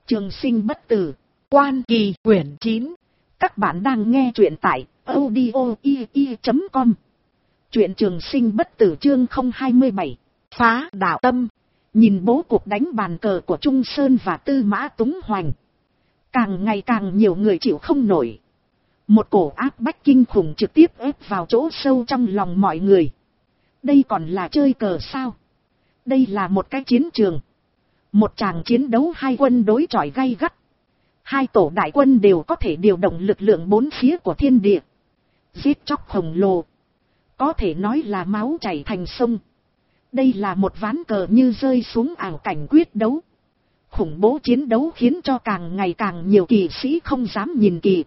Trường sinh bất tử, Quan Kỳ quyển 9. Các bạn đang nghe truyện tại audio.com. Truyện Trường sinh bất tử chương 027. Phá đạo tâm. Nhìn bố cục đánh bàn cờ của Trung Sơn và Tư Mã Túng Hoành, càng ngày càng nhiều người chịu không nổi. Một cổ áp bách kinh khủng trực tiếp ép vào chỗ sâu trong lòng mọi người. Đây còn là chơi cờ sao? Đây là một cái chiến trường. Một tràng chiến đấu hai quân đối chọi gay gắt. Hai tổ đại quân đều có thể điều động lực lượng bốn phía của thiên địa. Giết chóc khổng lồ. Có thể nói là máu chảy thành sông. Đây là một ván cờ như rơi xuống ảo cảnh quyết đấu. Khủng bố chiến đấu khiến cho càng ngày càng nhiều kỵ sĩ không dám nhìn kỵ.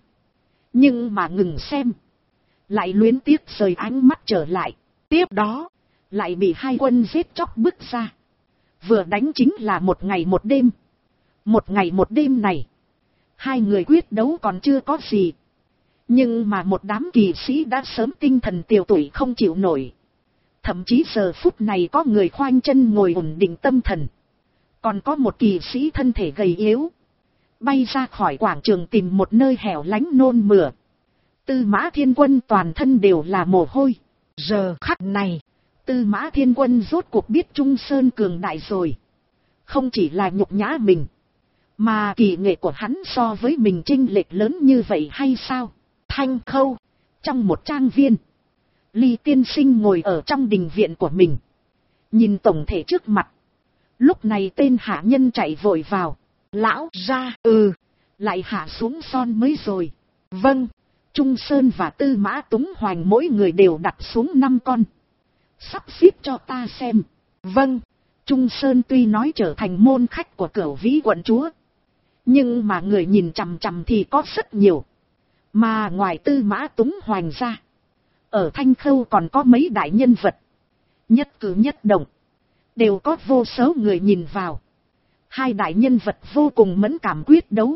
Nhưng mà ngừng xem. Lại luyến tiếc rời ánh mắt trở lại. Tiếp đó, lại bị hai quân giết chóc bước ra. Vừa đánh chính là một ngày một đêm. Một ngày một đêm này, hai người quyết đấu còn chưa có gì. Nhưng mà một đám kỵ sĩ đã sớm tinh thần tiều tụy không chịu nổi. Thậm chí giờ phút này có người khoanh chân ngồi ổn định tâm thần. Còn có một kỵ sĩ thân thể gầy yếu, bay ra khỏi quảng trường tìm một nơi hẻo lánh nôn mửa. Tư Mã Thiên Quân toàn thân đều là mồ hôi. Giờ khắc này, Tư Mã Thiên Quân rốt cuộc biết Trung Sơn cường đại rồi. Không chỉ là nhục nhã mình, mà kỳ nghệ của hắn so với mình chênh lệch lớn như vậy hay sao? Thanh Khâu, trong một trang viên, Ly tiên sinh ngồi ở trong đình viện của mình, nhìn tổng thể trước mặt. Lúc này tên hạ nhân chạy vội vào. Lão ra, lại hạ xuống son mới rồi. Vâng. Trung Sơn và Tư Mã Túng Hoành mỗi người đều đặt xuống 5 con. Sắp xếp cho ta xem. Vâng. Trung Sơn tuy nói trở thành môn khách của Cửu Vĩ quận chúa, nhưng mà người nhìn chằm chằm thì có rất nhiều. Mà ngoài Tư Mã Túng Hoành ra, ở Thanh Khâu còn có mấy đại nhân vật. Nhất cử nhất động đều có vô số người nhìn vào. Hai đại nhân vật vô cùng mẫn cảm quyết đấu.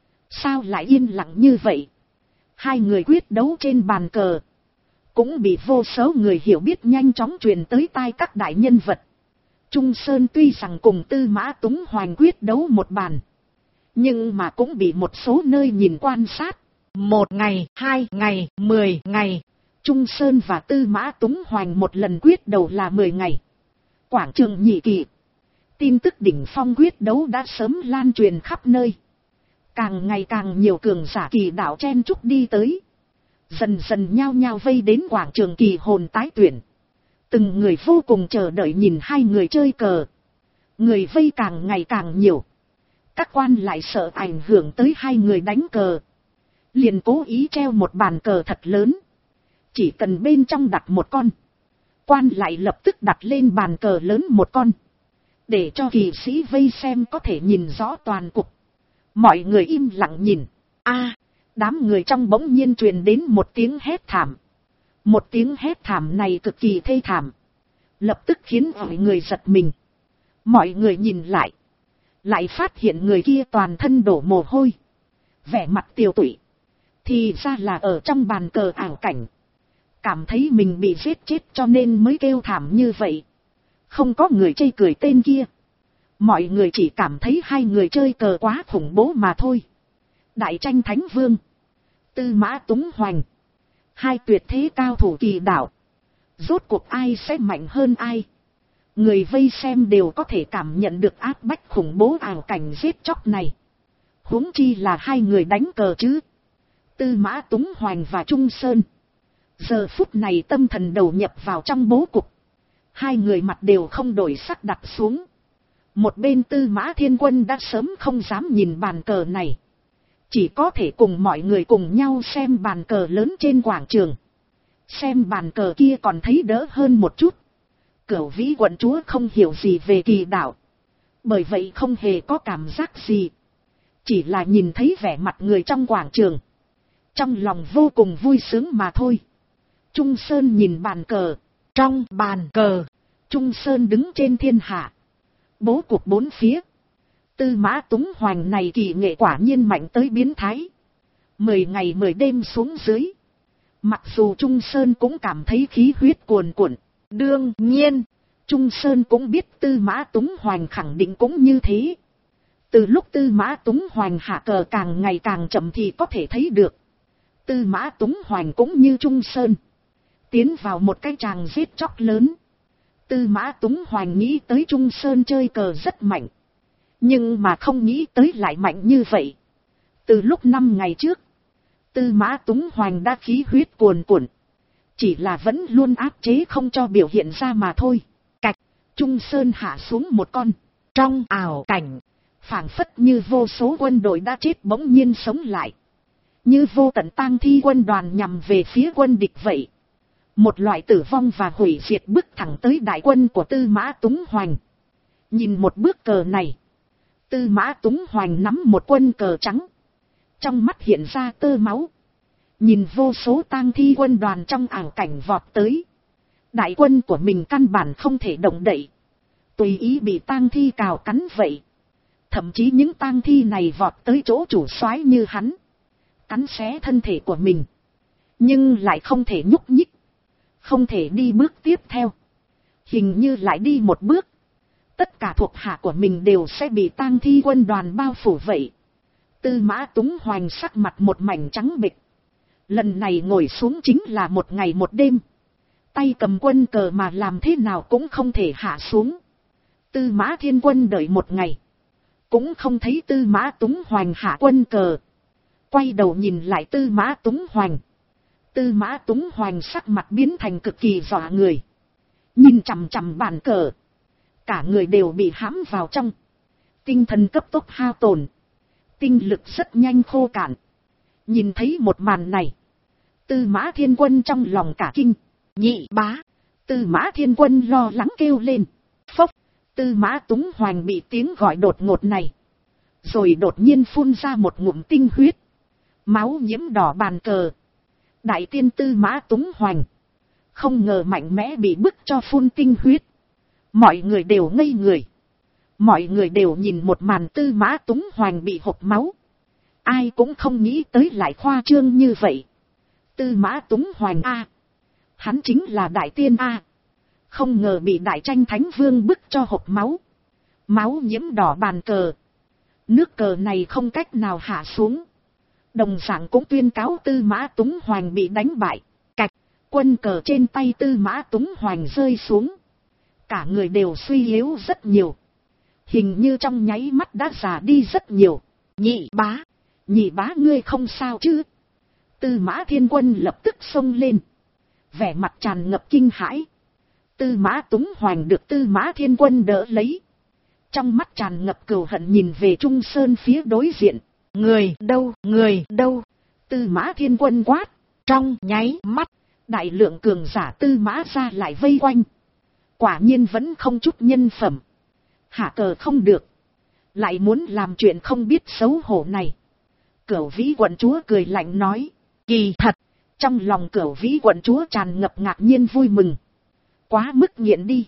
Sao lại yên lặng như vậy? Hai người quyết đấu trên bàn cờ cũng bị vô số người hiểu biết nhanh chóng truyền tới tai các đại nhân vật. Trung Sơn tuy rằng cùng Tư Mã Túng Hoành quyết đấu một bàn, nhưng mà cũng bị một số nơi nhìn quan sát. 1 ngày, 2 ngày, 10 ngày. Trung Sơn và Tư Mã Túng Hoành một lần quyết đấu là 10 ngày. Quảng trường Nhị Kỳ, tin tức đỉnh phong quyết đấu đã sớm lan truyền khắp nơi. Càng ngày càng nhiều cường giả kỳ đạo chen chúc đi tới. Dần dần nhao nhao vây đến quảng trường Kỳ Hồn tái tuyển. Từng người vô cùng chờ đợi nhìn hai người chơi cờ. Người vây càng ngày càng nhiều. Các quan lại sợ ảnh hưởng tới hai người đánh cờ, liền cố ý treo một bàn cờ thật lớn. Chỉ cần bên trong đặt một con, quan lại lập tức đặt lên bàn cờ lớn một con, để cho kỵ sĩ vây xem có thể nhìn rõ toàn cục. Mọi người im lặng nhìn. Đám người trong bỗng nhiên truyền đến một tiếng hét thảm. Một tiếng hét thảm này cực kỳ thê thảm, lập tức khiến mọi người giật mình. Mọi người nhìn lại, lại phát hiện người kia toàn thân đổ mồ hôi, vẻ mặt tiều tụy. Thì ra là ở trong bàn cờ ảo cảnh, cảm thấy mình bị giết chết cho nên mới kêu thảm như vậy. Không có người chê cười tên kia. Mọi người chỉ cảm thấy hai người chơi cờ quá khủng bố mà thôi. Đại tranh Thánh Vương, Tư Mã Túng Hoành, hai tuyệt thế cao thủ kỳ đạo, rốt cuộc ai sẽ mạnh hơn ai? Người vây xem đều có thể cảm nhận được áp bách khủng bố ảo cảnh giết chóc này. Huống chi là hai người đánh cờ chứ. Tư Mã Túng Hoành và Trung Sơn giờ phút này tâm thần đầu nhập vào trong bố cục. Hai người mặt đều không đổi sắc đặt xuống. Một bên Tư Mã Thiên Quân đã sớm không dám nhìn bàn cờ này, chỉ có thể cùng mọi người cùng nhau xem bàn cờ lớn trên quảng trường. Xem bàn cờ kia còn thấy đỡ hơn một chút. Cửu Vĩ quận chúa không hiểu gì về kỳ đạo, bởi vậy không hề có cảm giác gì. Chỉ là nhìn thấy vẻ mặt người trong quảng trường, trong lòng vô cùng vui sướng mà thôi. Trung Sơn nhìn bàn cờ. Trong bàn cờ, Trung Sơn đứng trên thiên hạ, bố cục bốn phía. Tư Mã Túng Hoành này kỳ nghệ quả nhiên mạnh tới biến thái. 10 ngày 10 đêm xuống dưới, mặc dù Trung Sơn cũng cảm thấy khí huyết cuồn cuộn. Đương nhiên, Trung Sơn cũng biết Tư Mã Túng Hoành khẳng định cũng như thế. Từ lúc Tư Mã Túng Hoành hạ cờ càng ngày càng chậm thì có thể thấy được. Tư Mã Túng Hoành cũng như Trung Sơn. Tiến vào một cái tràng giết chóc lớn. Tư Mã Túng Hoành nghĩ tới Trung Sơn chơi cờ rất mạnh. Nhưng mà không nghĩ tới lại mạnh như vậy. Từ lúc 5 ngày trước, Tư Mã Túng Hoành đã khí huyết cuồn cuộn. Chỉ là vẫn luôn áp chế không cho biểu hiện ra mà thôi. Cạch, Trung Sơn hạ xuống một con. Trong ảo cảnh, phảng phất như vô số quân đội đã chết bỗng nhiên sống lại. Như vô tận tang thi quân đoàn nhằm về phía quân địch vậy. Một loại tử vong và hủy diệt bước thẳng tới đại quân của Tư Mã Túng Hoành. Nhìn một bước cờ này, Tư Mã Túng Hoành nắm một quân cờ trắng. Trong mắt hiện ra tơ máu. Nhìn vô số tang thi quân đoàn trong ảo cảnh vọt tới. Đại quân của mình căn bản không thể động đậy. Tùy ý bị tang thi cào cắn vậy. Thậm chí những tang thi này vọt tới chỗ chủ soái như hắn. Cắn xé thân thể của mình. Nhưng lại không thể nhúc nhích. Không thể đi bước tiếp theo. Hình như lại đi một bước. Tất cả thuộc hạ của mình đều sẽ bị tang thi quân đoàn bao phủ vậy. Tư Mã Túng Hoành sắc mặt một mảnh trắng bệch. Lần này ngồi xuống chính là một ngày một đêm. Tay cầm quân cờ mà làm thế nào cũng không thể hạ xuống. Tư Mã Thiên Quân đợi một ngày. Cũng không thấy Tư Mã Túng Hoành hạ quân cờ. Quay đầu nhìn lại Tư Mã Túng Hoành. Tư Mã Túng Hoành sắc mặt biến thành cực kỳ dọa người. Nhìn chằm chằm bàn cờ. Cả người đều bị hãm vào trong. Tinh thần cấp tốc hao tổn. Tinh lực rất nhanh khô cạn. Nhìn thấy một màn này. Tư Mã Thiên Quân trong lòng cả kinh. Nhị bá. Tư Mã Thiên Quân lo lắng kêu lên. Phốc. Tư Mã Túng Hoành bị tiếng gọi đột ngột này. Rồi đột nhiên phun ra một ngụm tinh huyết. Máu nhiễm đỏ bàn cờ. Đại tiên Tư Mã Túng Hoành. Không ngờ mạnh mẽ bị bức cho phun tinh huyết. Mọi người đều ngây người. Mọi người đều nhìn một màn Tư Mã Túng Hoành bị hộc máu. Ai cũng không nghĩ tới lại khoa trương như vậy. Tư Mã Túng Hoành a, hắn chính là đại tiên a. Không ngờ bị đại tranh thánh vương bức cho hộc máu. Máu nhiễm đỏ bàn cờ. Nước cờ này không cách nào hạ xuống. Đồng dạng cũng tuyên cáo Tư Mã Túng Hoành bị đánh bại. Cạch, quân cờ trên tay Tư Mã Túng Hoành rơi xuống. Cả người đều suy yếu rất nhiều. Hình như trong nháy mắt đã già đi rất nhiều. Nhị bá ngươi không sao chứ? Tư Mã Thiên Quân lập tức xông lên. Vẻ mặt tràn ngập kinh hãi. Tư Mã Túng Hoành được Tư Mã Thiên Quân đỡ lấy. Trong mắt tràn ngập cừu hận nhìn về Trung Sơn phía đối diện. Người đâu? Tư Mã Thiên Quân quát. Trong nháy mắt, đại lượng cường giả Tư Mã ra lại vây quanh. Quả nhiên vẫn không chút nhân phẩm. Hạ cờ không được. Lại muốn làm chuyện không biết xấu hổ này. Cửu Vĩ quận chúa cười lạnh nói. Kỳ thật, trong lòng Cửu Vĩ quận chúa tràn ngập ngạc nhiên vui mừng. Quá mức nghiện đi.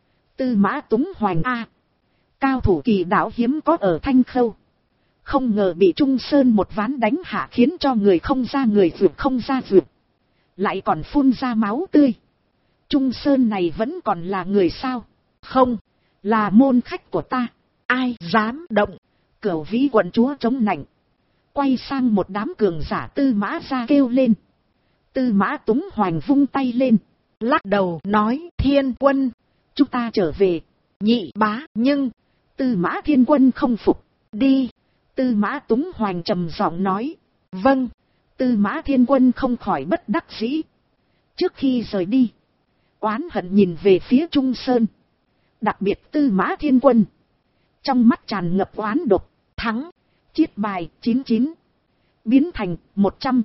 Tư Mã Túng Hoành a, cao thủ kỳ đạo hiếm có ở Thanh Khâu. Không ngờ bị Trung Sơn một ván đánh hạ khiến cho người không ra người vượt không ra vượt. Lại còn phun ra máu tươi. Trung Sơn này vẫn còn là người sao? Không, là môn khách của ta. Ai dám động? Cửu Vĩ quận chúa chống nạnh. Quay sang một đám cường giả Tư Mã ra kêu lên. Tư Mã Túng Hoành vung tay lên. Lắc đầu nói. Thiên Quân, chúng ta trở về. Nhị bá, nhưng Tư Mã Thiên Quân không phục. Đi. Tư Mã Túng Hoành trầm giọng nói. Vâng. Tư Mã Thiên Quân không khỏi bất đắc dĩ. Trước khi rời đi, oán hận nhìn về phía Trung Sơn. Đặc biệt Tư Mã Thiên Quân. Trong mắt tràn ngập oán độc. Thắng. Chiết bài 99. Biến thành 100.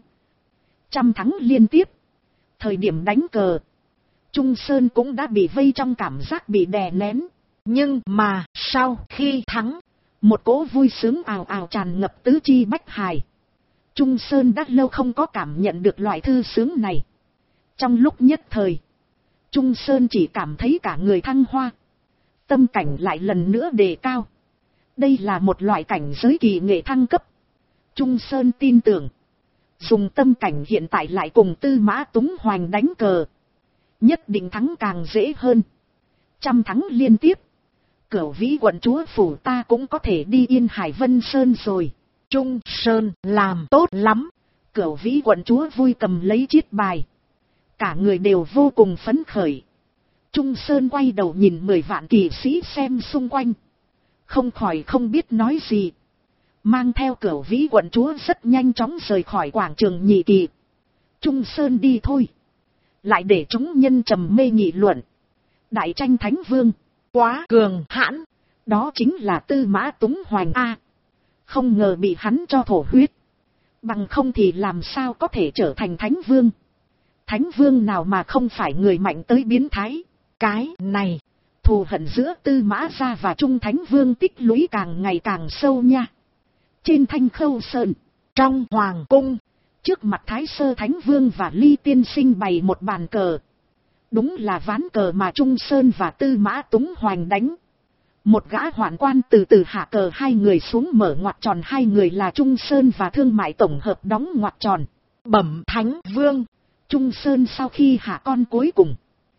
Trăm thắng liên tiếp. Thời điểm đánh cờ, Trung Sơn cũng đã bị vây trong cảm giác bị đè nén. Nhưng mà sau khi thắng, một cỗ vui sướng ào ào tràn ngập tứ chi bách hài. Trung Sơn đã lâu không có cảm nhận được loại thư sướng này. Trong lúc nhất thời, Trung Sơn chỉ cảm thấy cả người thăng hoa. Tâm cảnh lại lần nữa đề cao. Đây là một loại cảnh giới kỳ nghệ thăng cấp. Trung Sơn tin tưởng, dùng tâm cảnh hiện tại lại cùng Tư Mã Túng Hoành đánh cờ, nhất định thắng càng dễ hơn. Trăm thắng liên tiếp. Cửu Vĩ quận chúa phủ ta cũng có thể đi Yên Hải Vân Sơn rồi. Trung Sơn làm tốt lắm. Cửu Vĩ quận chúa vui cầm lấy chiết bài. Cả người đều vô cùng phấn khởi. Trung Sơn quay đầu nhìn 10 vạn kỵ sĩ xem xung quanh. Không khỏi không biết nói gì. Mang theo Cửu Vĩ quận chúa rất nhanh chóng rời khỏi quảng trường Nhị Kỳ. Trung Sơn đi thôi. Lại để chúng nhân trầm mê nghị luận. Đại tranh Thánh Vương. Quá cường hãn. Đó chính là Tư Mã Túng Hoành A. Không ngờ bị hắn cho thổ huyết. Bằng không thì làm sao có thể trở thành Thánh Vương. Thánh Vương nào mà không phải người mạnh tới biến thái. Cái này, thù hận giữa Tư Mã Gia và Trung Thánh Vương tích lũy càng ngày càng sâu nha. Trên Thanh Khâu Sơn, trong Hoàng Cung, trước mặt Thái Sơ Thánh Vương và Ly Tiên Sinh bày một bàn cờ. Đúng là ván cờ mà Trung Sơn và Tư Mã Túng Hoành đánh. Một gã hoạn quan từ từ hạ cờ hai người xuống mở ngoặc tròn, hai người là Trung Sơn và Thương Mại tổng hợp đóng ngoặc tròn. Bẩm Thánh Vương, Trung Sơn sau khi hạ con cuối cùng.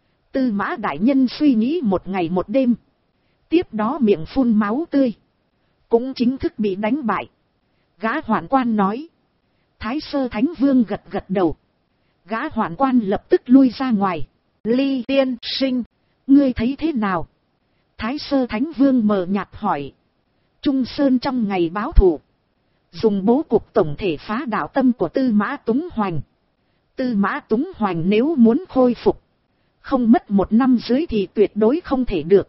Tư Mã đại nhân suy nghĩ một ngày một đêm. Tiếp đó miệng phun máu tươi. Cũng chính thức bị đánh bại. Gã hoạn quan nói. Thái Sơ Thánh Vương gật gật đầu. Gã hoạn quan lập tức lui ra ngoài. Ly Tiên Sinh, ngươi thấy thế nào? Thái Sơ Thánh Vương mờ nhạt hỏi. Trung Sơn trong ngày báo thù, dùng bố cục tổng thể phá đạo tâm của Tư Mã Túng Hoành. Tư Mã Túng Hoành nếu muốn khôi phục, không mất 1 năm dưới thì tuyệt đối không thể được.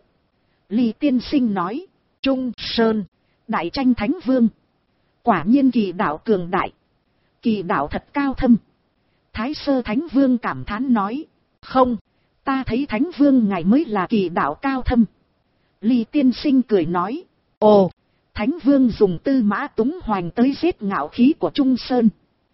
Ly Tiên Sinh nói. Trung Sơn, đại tranh Thánh Vương. Quả nhiên kỳ đạo cường đại. Kỳ đạo thật cao thâm. Thái Sơ Thánh Vương cảm thán nói. Không, ta thấy Thánh Vương ngài mới là kỳ đạo cao thâm. Ly Tiên Sinh cười nói. Ồ, Thánh Vương dùng Tư Mã Túng Hoành tới giết ngạo khí của Trung Sơn.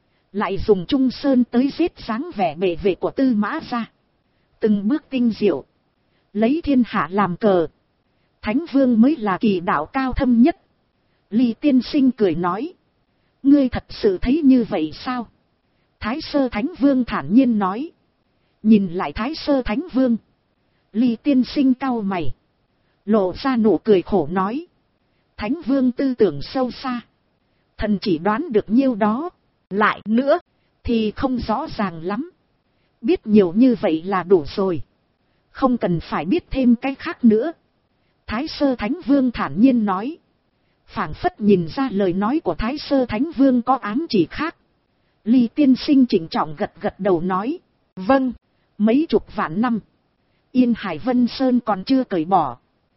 Lại dùng Trung Sơn tới giết dáng vẻ bệ vệ của Tư Mã Gia. Từng bước tinh diệu. Lấy thiên hạ làm cờ. Thánh Vương mới là kỳ đạo cao thâm nhất. Ly Tiên Sinh cười nói. Ngươi thật sự thấy như vậy sao? Thái Sơ Thánh Vương thản nhiên nói. Nhìn lại Thái Sơ Thánh Vương. Ly Tiên Sinh cau mày. Lộ ra nụ cười khổ nói. Thánh Vương tư tưởng sâu xa. Thần chỉ đoán được nhiêu đó. Lại nữa, thì không rõ ràng lắm. Biết nhiều như vậy là đủ rồi. Không cần phải biết thêm cái khác nữa. Thái Sơ Thánh Vương thản nhiên nói. Phảng phất nhìn ra lời nói của Thái Sơ Thánh Vương có ám chỉ khác. Ly Tiên Sinh trịnh trọng gật gật đầu nói. Vâng, mấy chục vạn năm. Yên Hải Vân Sơn còn chưa cởi bỏ.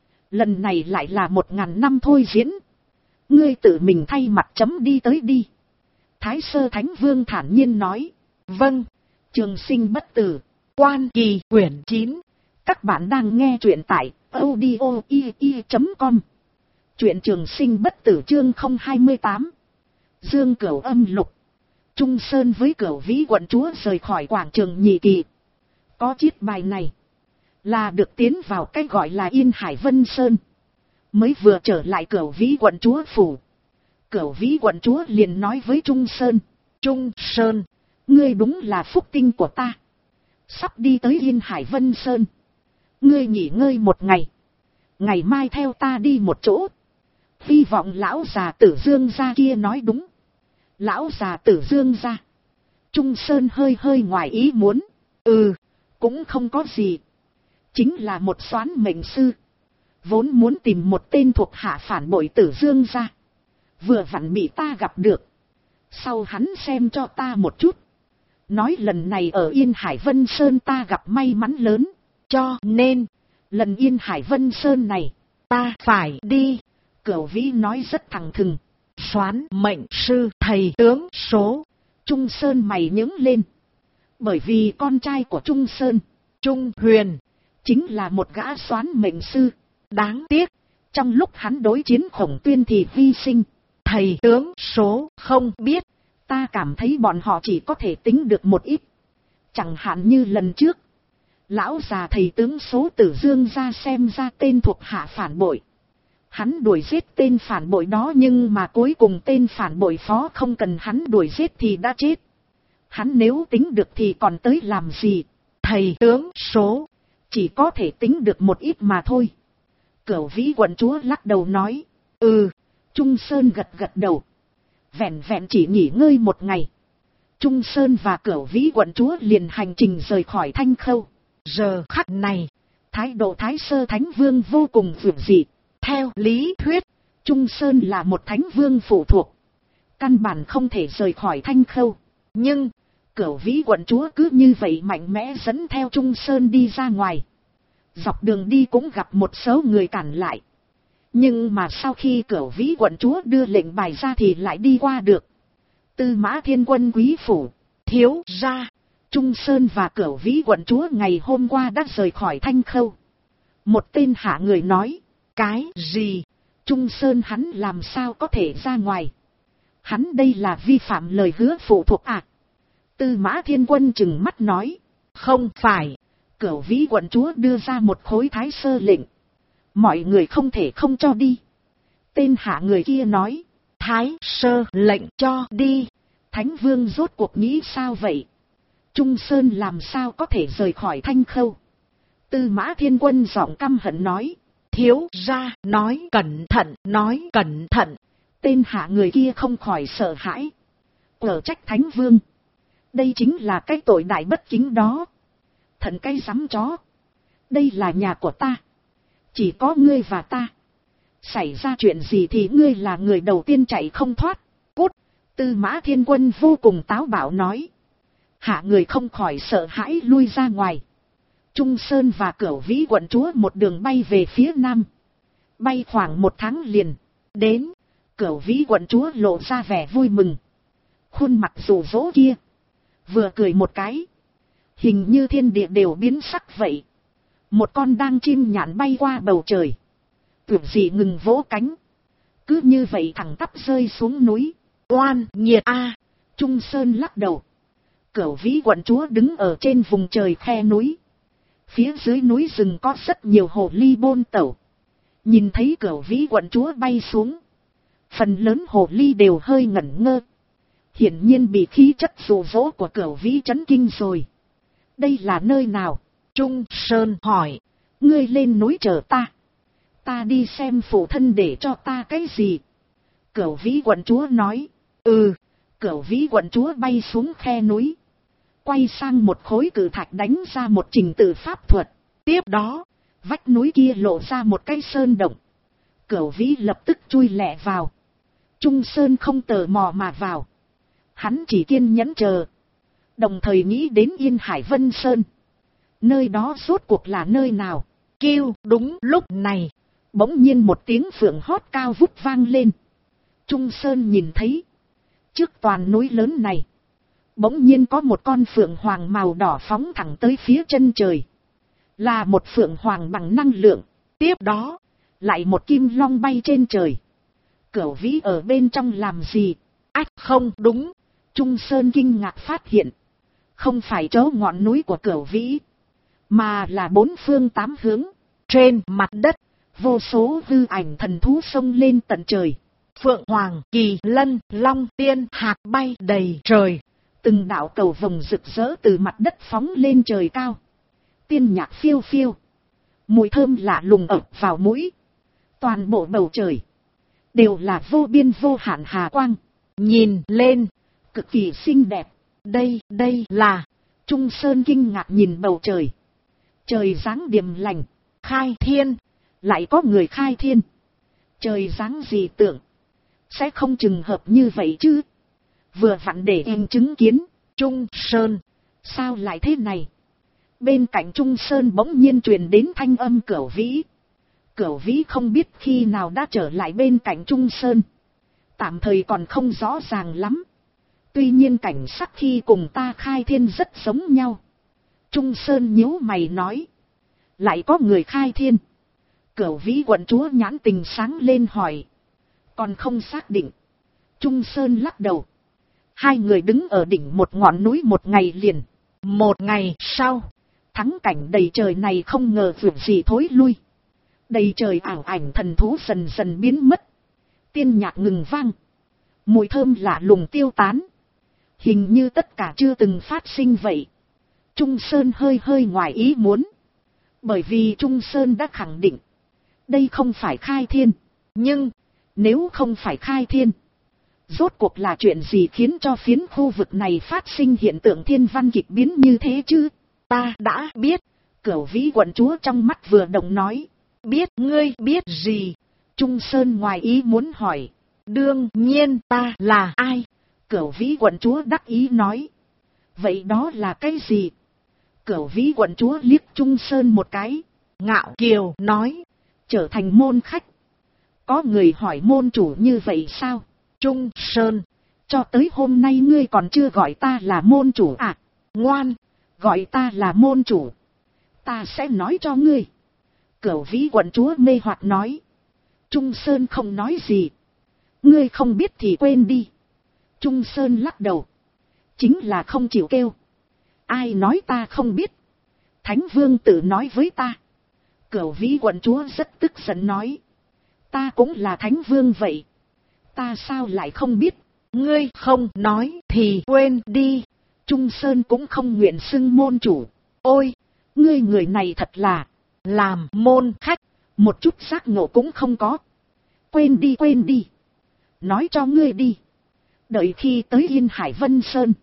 Lần này lại là 1000 năm thôi diễn. Ngươi tự mình thay mặt chấm đi tới đi. Thái Sơ Thánh Vương thản nhiên nói. Vâng, trường sinh bất tử. Quan Kỳ quyển 9. Các bạn đang nghe truyện tại audio.com. Truyện trường sinh bất tử chương 028. Dương Cửu âm lục. Trung Sơn với Cửu Vĩ quận chúa rời khỏi quảng trường Nhị Kỳ. Có chiếc bài này là được tiến vào cái gọi là Yên Hải Vân Sơn. Mới vừa trở lại Cửu Vĩ quận chúa phủ. Cửu Vĩ quận chúa liền nói với Trung Sơn. Trung Sơn, ngươi đúng là phúc tinh của ta. Sắp đi tới Yên Hải Vân Sơn. Ngươi nghỉ ngơi một ngày. Ngày mai theo ta đi một chỗ. Hy vọng lão già Tử Dương gia kia nói đúng. Lão già Tử Dương gia. Trung Sơn hơi hơi ngoài ý muốn. Cũng không có gì. Chính là một soán mệnh sư. Vốn muốn tìm một tên thuộc hạ phản bội Tử Dương gia. Vừa vặn bị ta gặp được. Sau hắn xem cho ta một chút. Nói lần này ở Yên Hải Vân Sơn ta gặp may mắn lớn. Cho nên, lần Yên Hải Vân Sơn này, ta phải đi. Cửu Vĩ nói rất thẳng thừng. Soán mệnh sư thầy tướng số. Trung Sơn mày nhướng lên. Bởi vì con trai của Trung Sơn, Trung Huyền, chính là một gã soán mệnh sư. Đáng tiếc, trong lúc hắn đối chiến Khổng Tuyên thì hy sinh. Thầy tướng số không biết. Ta cảm thấy bọn họ chỉ có thể tính được một ít. Chẳng hạn như lần trước. Lão già thầy tướng số Tử Dương ra xem ra tên thuộc hạ phản bội. Hắn đuổi giết tên phản bội đó nhưng mà cuối cùng tên phản bội phó không cần hắn đuổi giết thì đã chết. Hắn nếu tính được thì còn tới làm gì? Thầy tướng số chỉ có thể tính được một ít mà thôi. Cửu Vĩ quận chúa lắc đầu nói. Trung Sơn gật gật đầu. Vẹn vẹn chỉ nghỉ ngơi một ngày. Trung Sơn và Cửu Vĩ quận chúa liền hành trình rời khỏi Thanh Khâu. Giờ khắc này, thái độ Thái Sơ Thánh Vương vô cùng vượt dị. Theo lý thuyết, Trung Sơn là một Thánh Vương phụ thuộc. Căn bản không thể rời khỏi Thanh Khâu. Nhưng, Cửu Vĩ quận chúa cứ như vậy mạnh mẽ dẫn theo Trung Sơn đi ra ngoài. Dọc đường đi cũng gặp một số người cản lại. Nhưng mà sau khi Cửu Vĩ quận chúa đưa lệnh bài ra thì lại đi qua được. Tư Mã Thiên Quân quý phủ, thiếu gia, Trung Sơn và Cửu Vĩ quận chúa ngày hôm qua đã rời khỏi Thanh Khâu. Một tên hạ người nói, cái gì? Trung Sơn hắn làm sao có thể ra ngoài? Hắn đây là vi phạm lời hứa phụ thuộc à? Tư Mã Thiên Quân trừng mắt nói, không phải. Cửu Vĩ quận chúa đưa ra một khối thái sơ lệnh. Mọi người không thể không cho đi. Tên hạ người kia nói, thái sơ lệnh cho đi. Thánh Vương rốt cuộc nghĩ sao vậy? Trung Sơn làm sao có thể rời khỏi Thanh Khâu? Tư Mã Thiên Quân giọng căm hận nói, thiếu gia nói cẩn thận, nói cẩn thận. Tên hạ người kia không khỏi sợ hãi. Ở trách Thánh Vương. Đây chính là cái tội đại bất kính đó. Thần cái rắm chó. Đây là nhà của ta. Chỉ có ngươi và ta. Xảy ra chuyện gì thì ngươi là người đầu tiên chạy không thoát. Cút. Tư Mã Thiên Quân vô cùng táo bạo nói. Hạ người không khỏi sợ hãi lui ra ngoài. Trung Sơn và Cửu Vĩ quận chúa một đường bay về phía nam. Bay khoảng 1 tháng liền. Đến. Cửu Vĩ quận chúa lộ ra vẻ vui mừng. Khuôn mặt rủ rỗ kia. Vừa cười một cái. Hình như thiên địa đều biến sắc vậy. Một con đang chim nhạn bay qua bầu trời. Tưởng gì ngừng vỗ cánh. Cứ như vậy thẳng tắp rơi xuống núi. Oan nhiệt a. Trung Sơn lắc đầu. Cửu Vĩ quận chúa đứng ở trên vùng trời khe núi. Phía dưới núi rừng có rất nhiều hồ ly bôn tẩu. Nhìn thấy Cửu Vĩ quận chúa bay xuống. Phần lớn hồ ly đều hơi ngẩn ngơ. Hiển nhiên bị khí chất dụ dỗ của Cửu Vĩ chấn kinh rồi. Đây là nơi nào? Trung Sơn hỏi. Ngươi lên núi chờ ta. Ta đi xem phụ thân để cho ta cái gì? Cửu Vĩ quận chúa nói. Cửu Vĩ quận chúa bay xuống khe núi. Quay sang một khối cự thạch đánh ra một trình tự pháp thuật. Tiếp đó, vách núi kia lộ ra một cái sơn động. Cửu Vĩ lập tức chui lẹ vào. Trung Sơn không tò mò mà vào. Hắn chỉ kiên nhẫn chờ. Đồng thời nghĩ đến Yên Hải Vân Sơn. Nơi đó rốt cuộc là nơi nào? Kêu đúng lúc này. Bỗng nhiên một tiếng phượng hót cao vút vang lên. Trung Sơn nhìn thấy. Trước toàn núi lớn này. Bỗng nhiên có một con phượng hoàng màu đỏ phóng thẳng tới phía chân trời. Là một phượng hoàng bằng năng lượng. Tiếp đó. Lại một kim long bay trên trời. Cửu Vĩ ở bên trong làm gì? Ách không đúng. Trung Sơn kinh ngạc phát hiện. Không phải chỗ ngọn núi của Cửu Vĩ. Mà là 4 phương 8 hướng. Trên mặt đất. Vô số hư ảnh thần thú xông lên tận trời. Phượng Hoàng, Kỳ Lân, Long, Tiên, Hạc bay đầy trời. Từng đạo cầu vồng rực rỡ từ mặt đất phóng lên trời cao. Tiên nhạc phiêu phiêu. Mùi thơm lạ lùng ập vào mũi. Toàn bộ bầu trời. Đều là vô biên vô hạn hà quang. Nhìn lên. Cực kỳ xinh đẹp. Đây là. Trung Sơn kinh ngạc nhìn bầu trời. Trời dáng điềm lành. Khai thiên. Lại có người khai thiên. Trời dáng gì tưởng. Sẽ không trùng hợp như vậy chứ. Vừa vặn để em chứng kiến. Trung Sơn. Sao lại thế này? Bên cạnh Trung Sơn bỗng nhiên truyền đến thanh âm Cửu Vĩ. Cửu Vĩ không biết khi nào đã trở lại bên cạnh Trung Sơn. Tạm thời còn không rõ ràng lắm. Tuy nhiên cảnh sắc khi cùng ta khai thiên rất giống nhau. Trung Sơn nhíu mày nói. Lại có người khai thiên. Cửu Vĩ quận chúa nhãn tình sáng lên hỏi. Còn không xác định. Trung Sơn lắc đầu. Hai người đứng ở đỉnh một ngọn núi một ngày liền. Một ngày sau. Thắng cảnh đầy trời này không ngờ vượt gì thối lui. Đầy trời ảo ảnh thần thú dần dần biến mất. Tiên nhạc ngừng vang. Mùi thơm lạ lùng tiêu tán. Hình như tất cả chưa từng phát sinh vậy. Trung Sơn hơi ngoài ý muốn. Bởi vì Trung Sơn đã khẳng định. Đây không phải khai thiên. Nhưng, nếu không phải khai thiên, rốt cuộc là chuyện gì khiến cho phiến khu vực này phát sinh hiện tượng thiên văn kịch biến như thế chứ? Ta đã biết. Cửu Vĩ quận chúa trong mắt vừa động nói. Biết? Ngươi biết gì? Trung Sơn ngoài ý muốn hỏi. Đương nhiên ta là ai? Cửu Vĩ quận chúa đắc ý nói. Vậy đó là cái gì? Cửu Vĩ quận chúa liếc Trung Sơn một cái, ngạo kiều nói. Trở thành môn khách. Có người hỏi môn chủ như vậy sao? Trung Sơn, cho tới hôm nay ngươi còn chưa gọi ta là môn chủ à? Ngoan, gọi ta là môn chủ. Ta sẽ nói cho ngươi. Cửu Vĩ quận chúa mê hoặc nói. Trung Sơn không nói gì. Ngươi không biết thì quên đi. Trung Sơn lắc đầu. Chính là không chịu kêu. Ai nói ta không biết? Thánh Vương tự nói với ta. Cửu Vĩ quận chúa rất tức giận nói. Ta cũng là Thánh Vương vậy. Ta sao lại không biết? Ngươi không nói thì quên đi. Trung Sơn cũng không nguyện xưng môn chủ. Ôi, ngươi người này thật là làm môn khách, một chút giác ngộ cũng không có. Quên đi. Nói cho ngươi đi. Đợi khi tới Yên Hải Vân Sơn,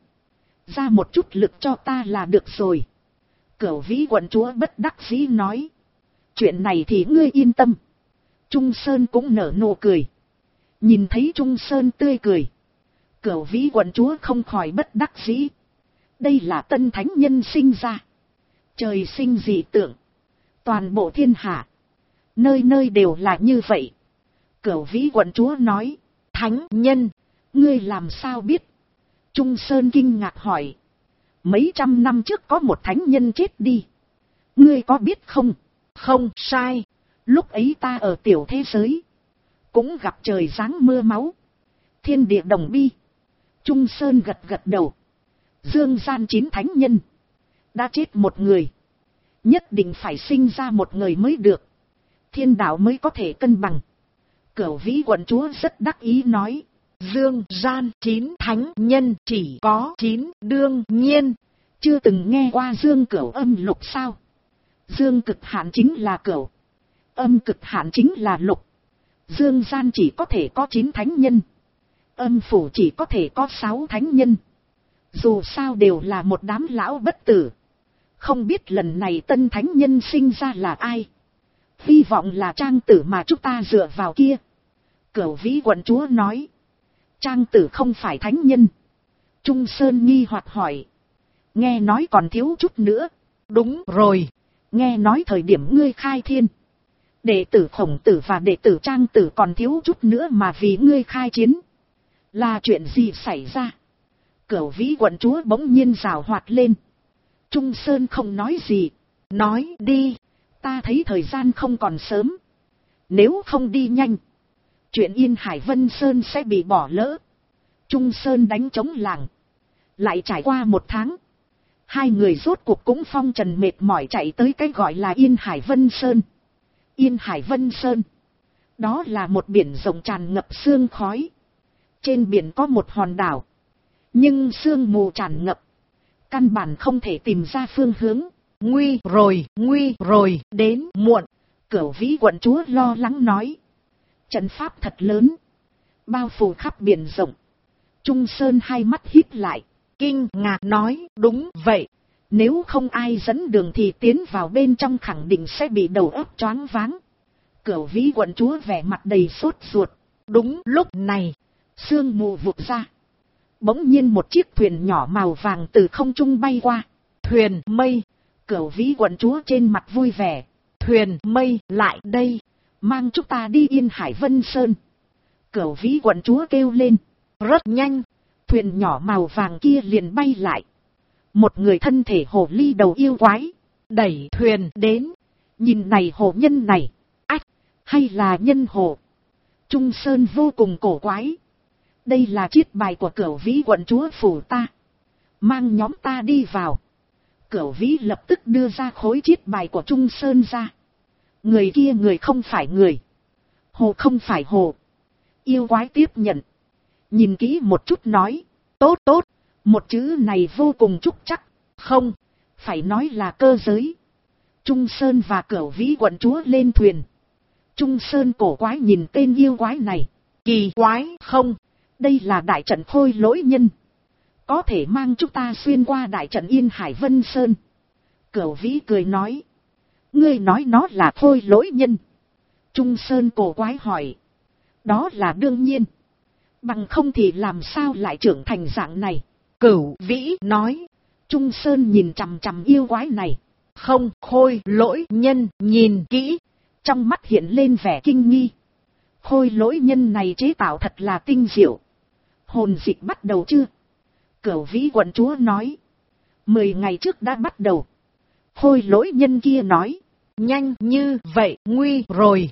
ra một chút lực cho ta là được rồi. Cửu Vĩ quận chúa bất đắc dĩ nói. Chuyện này thì ngươi yên tâm. Trung Sơn cũng nở nụ cười. Nhìn thấy Trung Sơn tươi cười, Cửu Vĩ quận chúa không khỏi bất đắc dĩ. Đây là tân thánh nhân sinh ra. Trời sinh dị tượng. Toàn bộ thiên hạ, nơi nơi đều là như vậy. Cửu Vĩ quận chúa nói. Thánh nhân, ngươi làm sao biết? Trung Sơn kinh ngạc hỏi. Mấy trăm năm trước có một thánh nhân chết đi. Ngươi có biết không? Không sai. Lúc ấy ta ở tiểu thế giới, cũng gặp trời giáng mưa máu. Thiên địa đồng bi. Trung Sơn gật đầu. Dương gian 9 thánh nhân. Đã chết một người. Nhất định phải sinh ra một người mới được. Thiên đạo mới có thể cân bằng. Cửu Vĩ quận chúa rất đắc ý nói. Dương gian 9 thánh nhân chỉ có 9 đương nhiên. Chưa từng nghe qua dương cửu âm lục sao? Dương cực hạn chính là cửu. Âm cực hạn chính là lục. Dương gian chỉ có thể có 9 thánh nhân. Âm phủ chỉ có thể có 6 thánh nhân. Dù sao đều là một đám lão bất tử. Không biết lần này tân thánh nhân sinh ra là ai? Hy vọng là Trang Tử mà chúng ta dựa vào kia. Cửu Vĩ quận chúa nói. Trang Tử không phải thánh nhân. Trung Sơn nghi hoặc hỏi. Nghe nói còn thiếu chút nữa. Đúng rồi. Nghe nói thời điểm ngươi khai thiên, đệ tử Khổng Tử và đệ tử Trang Tử còn thiếu chút nữa mà vì ngươi khai chiến. Là chuyện gì xảy ra? Cửu Vĩ quận chúa bỗng nhiên rào hoạt lên. Trung Sơn không nói gì. Nói đi. Ta thấy thời gian không còn sớm. Nếu không đi nhanh, chuyện Yên Hải Vân Sơn sẽ bị bỏ lỡ. Trung Sơn đánh trống làng. Lại trải qua 1 tháng. Hai người rốt cuộc cũng phong trần mệt mỏi chạy tới cái gọi là Yên Hải Vân Sơn. Yên Hải Vân Sơn. Đó là một biển rộng tràn ngập sương khói. Trên biển có một hòn đảo. Nhưng sương mù tràn ngập. Căn bản không thể tìm ra phương hướng. Nguy rồi, đến muộn. Cửu Vĩ quận chúa lo lắng nói. Trận pháp thật lớn. Bao phủ khắp biển rộng. Trung Sơn hai mắt híp lại. Kinh ngạc nói, đúng vậy. Nếu không ai dẫn đường thì tiến vào bên trong khẳng định sẽ bị đầu óc choáng váng. Cửu Vĩ quận chúa vẻ mặt đầy sốt ruột. Đúng lúc này, sương mù vụt ra. Bỗng nhiên một chiếc thuyền nhỏ màu vàng từ không trung bay qua. Thuyền mây. Cửu Vĩ quận chúa trên mặt vui vẻ. Thuyền mây lại đây. Mang chúng ta đi Yên Hải Vân Sơn. Cửu Vĩ quận chúa kêu lên. Rất nhanh. Thuyền nhỏ màu vàng kia liền bay lại. Một người thân thể hồ ly đầu yêu quái đẩy thuyền đến. Nhìn này hồ nhân này. Ách, hay là nhân hồ? Trung Sơn vô cùng cổ quái. Đây là chiết bài của Cửu Vĩ quận chúa phủ ta. Mang nhóm ta đi vào. Cửu Vĩ lập tức đưa ra khối chiết bài của Trung Sơn ra. Người kia người không phải người. Hồ không phải hồ. Yêu quái tiếp nhận. Nhìn kỹ một chút nói. Tốt. Một chữ này vô cùng trúc chắc. Không, phải nói là cơ giới. Trung Sơn và Cửu Vĩ quận chúa lên thuyền. Trung Sơn cổ quái nhìn tên yêu quái này. Kỳ quái không? Đây là đại trận Khôi Lỗi Nhân. Có thể mang chúng ta xuyên qua đại trận Yên Hải Vân Sơn. Cửu Vĩ cười nói. Ngươi nói nó là Khôi Lỗi Nhân. Trung Sơn cổ quái hỏi. Đó là đương nhiên. Bằng không thì làm sao lại trưởng thành dạng này? Cửu Vĩ nói. Trung Sơn nhìn chằm chằm yêu quái này. Không, Khôi Lỗi Nhân nhìn kỹ. Trong mắt hiện lên vẻ kinh nghi. Khôi Lỗi Nhân này chế tạo thật là tinh diệu. Hồn dịch bắt đầu chưa? Cửu Vĩ quận chúa nói. 10 ngày trước đã bắt đầu. Khôi Lỗi Nhân kia nói. Nhanh như vậy, nguy rồi,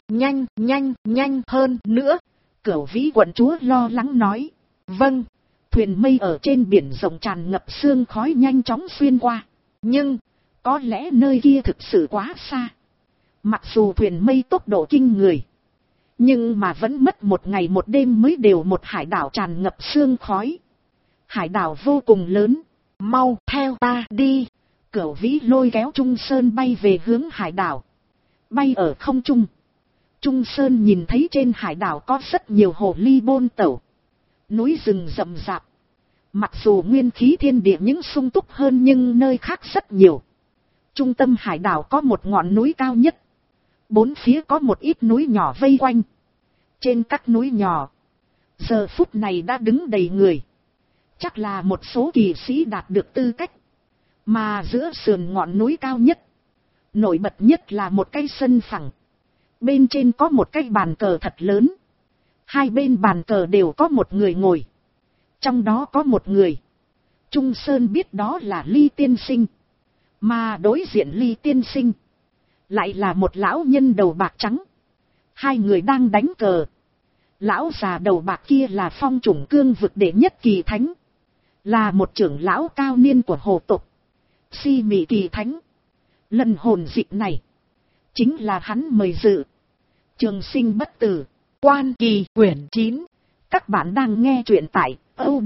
nhanh hơn nữa. Cửu Vĩ quận chúa lo lắng nói. Vâng. Thuyền mây ở trên biển rộng tràn ngập sương khói nhanh chóng xuyên qua. Nhưng, có lẽ nơi kia thực sự quá xa. Mặc dù thuyền mây tốc độ kinh người. Nhưng mà vẫn mất 1 ngày 1 đêm mới đều một hải đảo tràn ngập sương khói. Hải đảo vô cùng lớn. Mau theo ta đi. Cửu Vĩ lôi kéo Trung Sơn bay về hướng hải đảo. Bay ở không trung. Trung Sơn nhìn thấy trên hải đảo có rất nhiều hồ ly bôn tẩu. Núi rừng rậm rạp. Mặc dù nguyên khí thiên địa những sung túc hơn nhưng nơi khác rất nhiều. Trung tâm hải đảo có một ngọn núi cao nhất. 4 phía có một ít núi nhỏ vây quanh. Trên các núi nhỏ, giờ phút này đã đứng đầy người. Chắc là một số kỳ sĩ đạt được tư cách. Mà giữa sườn ngọn núi cao nhất, nổi bật nhất là một cái sân phẳng. Bên trên có một cái bàn cờ thật lớn. 2 bên bàn cờ đều có một người ngồi. Trong đó có một người. Trung Sơn biết đó là Ly Tiên Sinh. Mà đối diện Ly Tiên Sinh lại là một lão nhân đầu bạc trắng. 2 người đang đánh cờ. Lão già đầu bạc kia là Phong Chủng Cương vực đệ nhất kỳ thánh. Là một trưởng lão cao niên của hồ tộc. Si Mị kỳ thánh. Lần hồn dịch này chính là hắn mời dự. Trường Sinh bất tử. Quan Kỳ quyển 9. Các bạn đang nghe truyện tại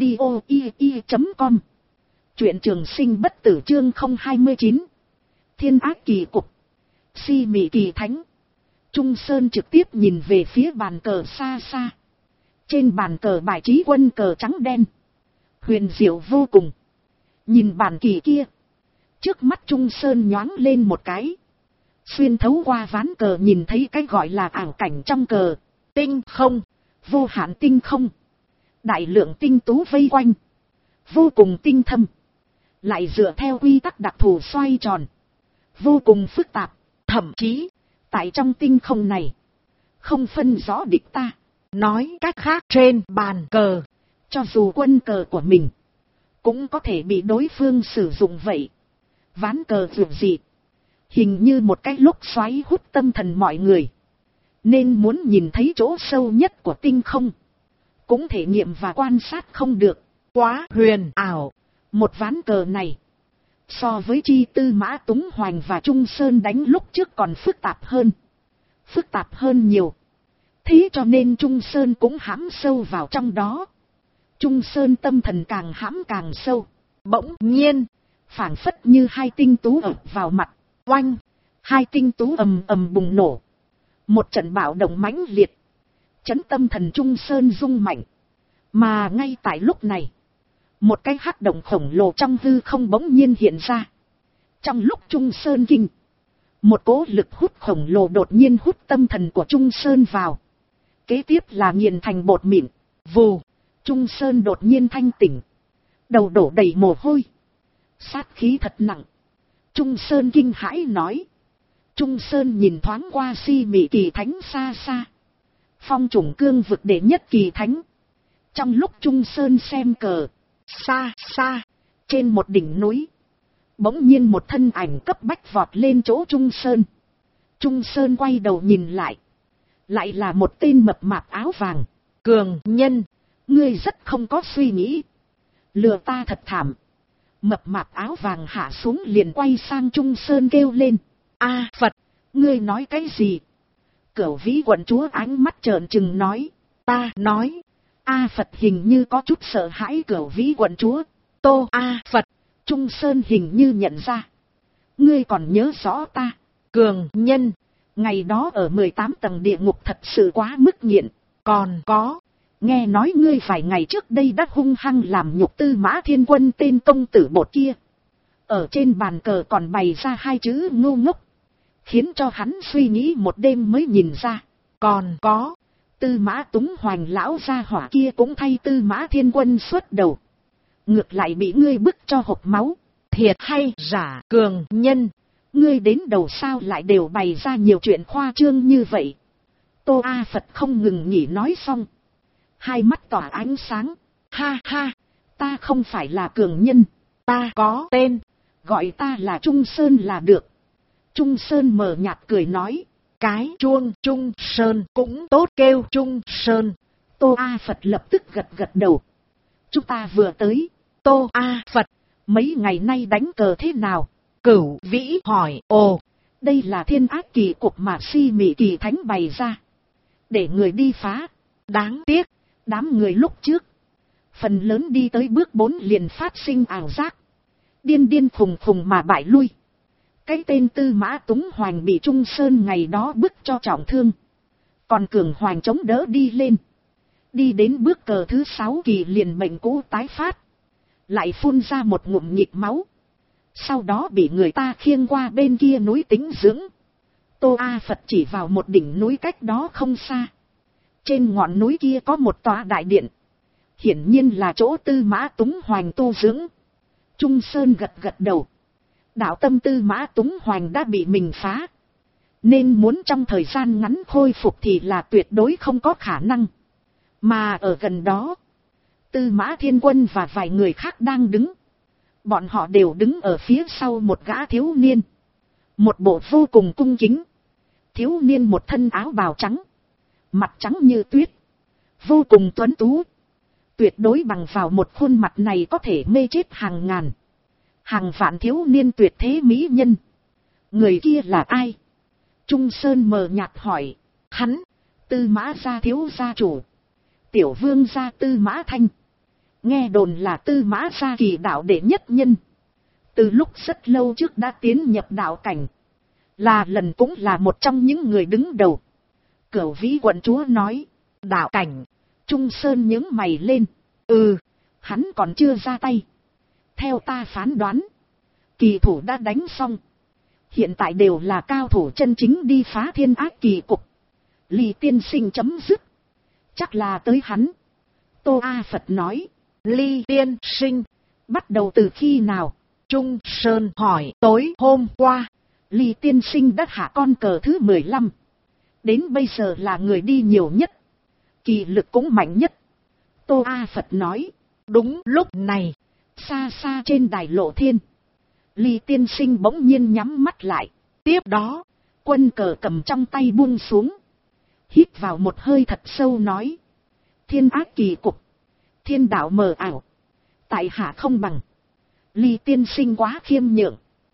audio.com. Truyện Trường Sinh bất tử chương 029. Thiên ác kỳ cục. Si Mị kỳ thánh. Trung Sơn trực tiếp nhìn về phía bàn cờ xa xa. Trên bàn cờ bài trí quân cờ trắng đen. Huyền diệu vô cùng. Nhìn bàn kỳ kia. Trước mắt Trung Sơn nhoáng lên một cái. Xuyên thấu qua ván cờ nhìn thấy cái gọi là ảo cảnh trong cờ. Tinh không. Vô hạn tinh không. Đại lượng tinh tú vây quanh. Vô cùng tinh thâm. Lại dựa theo quy tắc đặc thù xoay tròn. Vô cùng phức tạp. Thậm chí, tại trong tinh không này, không phân rõ địch ta. Nói cách khác trên bàn cờ, cho dù quân cờ của mình, cũng có thể bị đối phương sử dụng vậy. Ván cờ dù gì, hình như một cái lúc xoáy hút tâm thần mọi người. Nên muốn nhìn thấy chỗ sâu nhất của tinh không, cũng thể nghiệm và quan sát không được. Quá huyền ảo. Một ván cờ này, so với chi Tư Mã Túng Hoành và Trung Sơn đánh lúc trước còn phức tạp hơn. Phức tạp hơn nhiều. Thế cho nên Trung Sơn cũng hãm sâu vào trong đó. Trung Sơn tâm thần càng hãm càng sâu. Bỗng nhiên, phảng phất như 2 tinh tú ập vào mặt. Oanh! 2 tinh tú ầm ầm bùng nổ. Một trận bạo động mãnh liệt. Chấn tâm thần Trung Sơn rung mạnh. Mà ngay tại lúc này, một cái hắc động khổng lồ trong hư không bỗng nhiên hiện ra. Trong lúc Trung Sơn kinh, một cỗ lực hút khổng lồ đột nhiên hút tâm thần của Trung Sơn vào. Kế tiếp là nghiền thành bột mịn. Vù, Trung Sơn đột nhiên thanh tỉnh. Đầu đổ đầy mồ hôi. Sát khí thật nặng. Trung Sơn kinh hãi nói. Trung Sơn nhìn thoáng qua Si Mị kỳ thánh xa xa. Phong Chủng Cương vực đệ nhất kỳ thánh. Trong lúc Trung Sơn xem cờ, xa xa, trên một đỉnh núi, bỗng nhiên một thân ảnh cấp bách vọt lên chỗ Trung Sơn. Trung Sơn quay đầu nhìn lại. Lại là một tên mập mạp áo vàng. Cường nhân, ngươi rất không có suy nghĩ. Lừa ta thật thảm. Mập mạp áo vàng hạ xuống liền quay sang Trung Sơn kêu lên. A Phật, ngươi nói cái gì? Cửu Vĩ quận chúa ánh mắt trợn trừng nói. Ta nói. A Phật hình như có chút sợ hãi Cửu Vĩ quận chúa. Tô A Phật, Trung Sơn hình như nhận ra. Ngươi còn nhớ rõ ta. Cường nhân, Ngày đó ở 18 tầng địa ngục thật sự quá mức nghiện. Còn có, nghe nói ngươi vài ngày trước đây đã hung hăng làm nhục Tư Mã Thiên Quân tên công tử bột kia. Ở trên bàn cờ còn bày ra hai chữ ngu ngốc, khiến cho hắn suy nghĩ một đêm mới nhìn ra. Còn có, Tư Mã Túng Hoành lão gia hỏa kia cũng thay Tư Mã Thiên Quân xuất đầu. Ngược lại bị ngươi bức cho hộc máu. Thiệt hay giả cường nhân, ngươi đến đầu sao lại đều bày ra nhiều chuyện khoa trương như vậy. Tô A Phật không ngừng nghỉ nói xong, hai mắt tỏa ánh sáng. Ha ha, ta không phải là cường nhân, ta có tên, gọi ta là Trung Sơn là được. Trung Sơn mờ nhạt cười nói, cái chuông Trung Sơn cũng tốt, kêu Trung Sơn. Tô A Phật lập tức gật gật đầu. Chúng ta vừa tới. Tô A Phật, mấy ngày nay đánh cờ thế nào? Cửu Vĩ hỏi. Ồ, đây là thiên ác kỳ cục mà Si Mị Kỳ Thánh bày ra, để người đi phá. Đáng tiếc, đám người lúc trước, phần lớn đi tới bước 4 liền phát sinh ảo giác, điên điên khùng khùng mà bại lui. Cái tên Tư Mã Túng Hoành bị Trung Sơn ngày đó bức cho trọng thương, còn Cường Hoành chống đỡ đi lên. Đi đến bước cờ thứ 6 kỳ liền bệnh cũ tái phát, lại phun ra một ngụm nhịp máu. Sau đó bị người ta khiêng qua bên kia núi tĩnh dưỡng. Tô A Phật chỉ vào một đỉnh núi cách đó không xa. Trên ngọn núi kia có một tòa đại điện, hiển nhiên là chỗ Tư Mã Túng Hoành tu dưỡng. Trung Sơn gật gật đầu. Đạo tâm Tư Mã Túng Hoành đã bị mình phá, nên muốn trong thời gian ngắn khôi phục thì là tuyệt đối không có khả năng. Mà ở gần đó, Tư Mã Thiên Quân và vài người khác đang đứng. Bọn họ đều đứng ở phía sau một gã thiếu niên, một bộ vô cùng cung kính. Thiếu niên một thân áo bào trắng, mặt trắng như tuyết, vô cùng tuấn tú. Tuyệt đối bằng vào một khuôn mặt này có thể mê chết hàng ngàn, hàng vạn thiếu niên tuyệt thế mỹ nhân. Người kia là ai? Trung Sơn mờ nhạt hỏi. Hắn, Tư Mã gia thiếu gia chủ, tiểu vương gia Tư Mã Thanh. Nghe đồn là Tư Mã gia kỳ đạo đệ nhất nhân, từ lúc rất lâu trước đã tiến nhập đạo cảnh, là lần cũng là một trong những người đứng đầu. Cửu Vĩ quận chúa nói. Đạo cảnh? Trung Sơn nhướng mày lên. Hắn còn chưa ra tay. Theo ta phán đoán, kỳ thủ đã đánh xong, hiện tại đều là cao thủ chân chính đi phá thiên ác kỳ cục. Lý tiên sinh chấm dứt, chắc là tới hắn. Tô A Phật nói. Lý tiên sinh, bắt đầu từ khi nào? Trung Sơn hỏi. Tối hôm qua, Lý tiên sinh đã hạ con cờ thứ 15. Đến bây giờ là người đi nhiều nhất, kỳ lực cũng mạnh nhất. Tô A Phật nói. Đúng lúc này, xa xa trên đài Lộ Thiên, Lý tiên sinh bỗng nhiên nhắm mắt lại. Tiếp đó, quân cờ cầm trong tay buông xuống, hít vào một hơi thật sâu nói. Thiên ác kỳ cục, thiên đạo mờ ảo, tại hạ không bằng. Lý tiên sinh quá khiêm nhượng.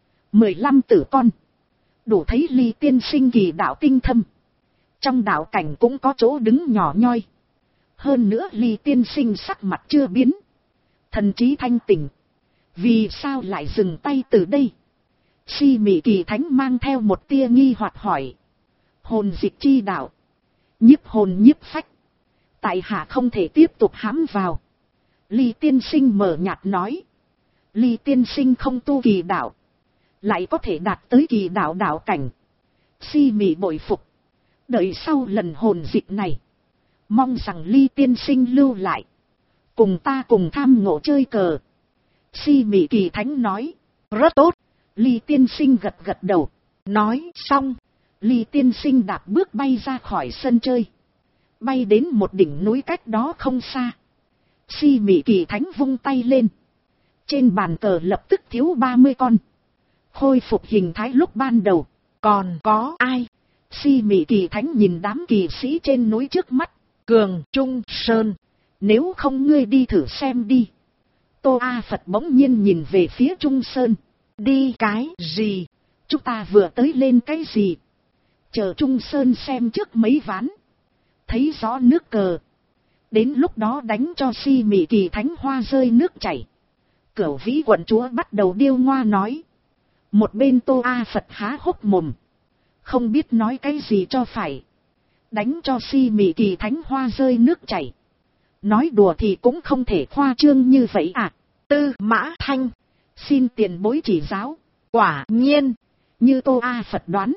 15 tử con, đủ thấy Lý tiên sinh kỳ đạo tinh thâm. Trong đạo cảnh cũng có chỗ đứng nhỏ nhoi. Hơn nữa Lý tiên sinh sắc mặt chưa biến, thần trí thanh tỉnh. Vì sao lại dừng tay từ đây? Si Mị Kỳ Thánh mang theo một tia nghi hoặc hỏi. Hồn dịch chi đạo, nhiếp hồn nhiếp phách, tại hạ không thể tiếp tục hãm vào. Lý tiên sinh mở nhạt nói. Lý tiên sinh không tu kỳ đạo, lại có thể đạt tới kỳ đạo đạo cảnh. Si Mị bội phục. Đợi sau lần hồn dịch này, mong rằng Lý tiên sinh lưu lại, cùng ta cùng tham ngộ chơi cờ. Si Mị Kỳ Thánh nói. Rất tốt. Lý tiên sinh gật gật đầu. Nói xong, Lý tiên sinh đạp bước bay ra khỏi sân chơi, bay đến một đỉnh núi cách đó không xa. Si Mị Kỳ Thánh vung tay lên, trên bàn cờ lập tức thiếu 30 con, khôi phục hình thái lúc ban đầu. Còn có ai? Si Mị Kỳ Thánh nhìn đám kỳ sĩ trên núi trước mắt. Cường Trung Sơn, nếu không ngươi đi thử xem đi. Tô A Phật bỗng nhiên nhìn về phía Trung Sơn. Đi cái gì? Chúng ta vừa tới lên cái gì? Chờ Trung Sơn xem trước mấy ván, thấy rõ nước cờ, đến lúc đó đánh cho Si Mị Kỳ Thánh hoa rơi nước chảy. Cửu Vĩ quận chúa bắt đầu điêu ngoa nói. Một bên Tô A Phật há hốc mồm, Không biết nói cái gì cho phải. Đánh cho Si Mị Kỳ thánh hoa rơi nước chảy. Nói đùa thì cũng không thể khoa trương như vậy à. Tư Mã Thanh, xin tiền bối chỉ giáo. Quả nhiên, như Tô A Phật đoán.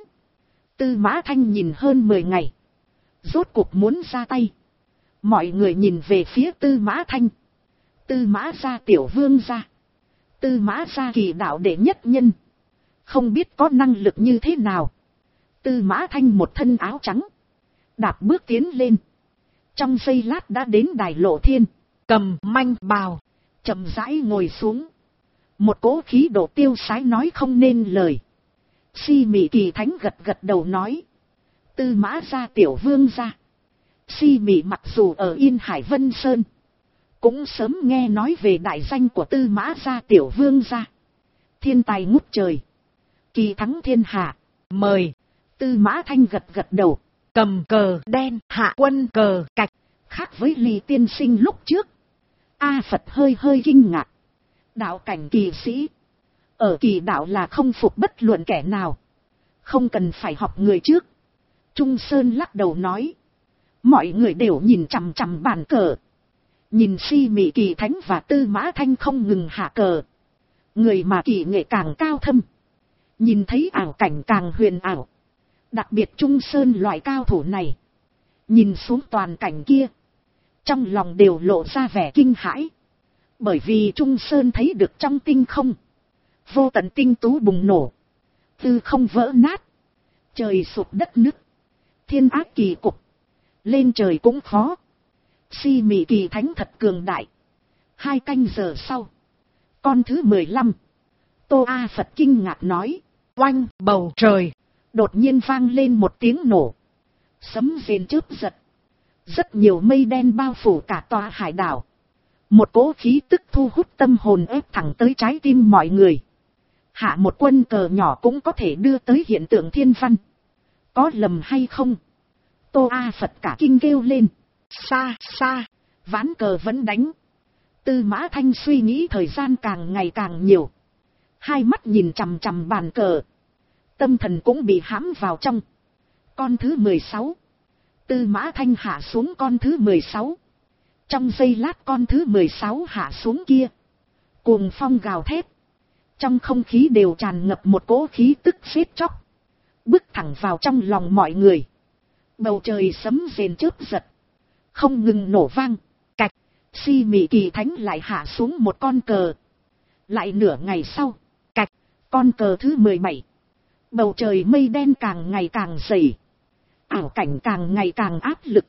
Tư Mã Thanh nhìn hơn 10 ngày. Rốt cuộc muốn ra tay. Mọi người nhìn về phía Tư Mã Thanh. Tư Mã gia tiểu vương gia. Tư Mã gia kỳ đạo đệ nhất nhân. Không biết có năng lực như thế nào. Tư Mã Thanh một thân áo trắng. Đạp bước tiến lên. Trong giây lát đã đến đài Lộ Thiên. Cầm manh bào. Chậm rãi ngồi xuống. Một cỗ khí độ tiêu sái nói không nên lời. Si Mị Kỳ thánh gật gật đầu nói. Tư Mã gia tiểu vương gia. Si Mị mặc dù ở Yên Hải Vân Sơn. Cũng sớm nghe nói về đại danh của Tư Mã gia tiểu vương gia. Thiên tài ngút trời. Kỳ thắng thiên hạ. Mời. Tư Mã Thanh gật gật đầu. Cầm cờ đen hạ quân cờ cạch. Khác với Lý tiên sinh lúc trước. A Phật hơi hơi kinh ngạc. Đạo cảnh kỳ sĩ. Ở kỳ đạo là không phục bất luận kẻ nào. Không cần phải học người trước. Trung Sơn lắc đầu nói. Mọi người đều nhìn chằm chằm bàn cờ. Nhìn Si Mị Kỳ thánh và Tư Mã Thanh không ngừng hạ cờ. Người mà kỳ nghệ càng cao thâm. Nhìn thấy ảo cảnh càng huyền ảo. Đặc biệt Trung Sơn loại cao thủ này. Nhìn xuống toàn cảnh kia. Trong lòng đều lộ ra vẻ kinh hãi. Bởi vì Trung Sơn thấy được trong tinh không. Vô tận tinh tú bùng nổ. Tư không vỡ nát. Trời sụp đất nứt. Thiên ác kỳ cục. Lên trời cũng khó. Si Mị Kỳ thánh thật cường đại. 2 canh giờ sau. Con thứ 15. Tô A Phật kinh ngạc nói. Oanh bầu trời. Đột nhiên vang lên một tiếng nổ. Sấm rền chớp giật. Rất nhiều mây đen bao phủ cả tòa hải đảo. Một cỗ khí tức thu hút tâm hồn ép thẳng tới trái tim mọi người. Hạ một quân cờ nhỏ cũng có thể đưa tới hiện tượng thiên văn. Có lầm hay không? Tô A Phật cả kinh kêu lên. Xa xa, ván cờ vẫn đánh. Tư Mã Thanh suy nghĩ thời gian càng ngày càng nhiều. Hai mắt nhìn chằm chằm bàn cờ. Tâm thần cũng bị hãm vào trong. Con thứ 16. Tư Mã Thanh hạ xuống con thứ 16. Trong giây lát con thứ 16 hạ xuống kia. Cuồng phong gào thét. Trong không khí đều tràn ngập một cỗ khí tức giết chóc. Bước thẳng vào trong lòng mọi người. Bầu trời sấm rền chớp giật. Không ngừng nổ vang. Cạch. Si Mị Kỳ thánh lại hạ xuống một con cờ. Lại nửa ngày sau. Cạch. Con cờ thứ 17. Bầu trời mây đen càng ngày càng dày. Ảo cảnh càng ngày càng áp lực.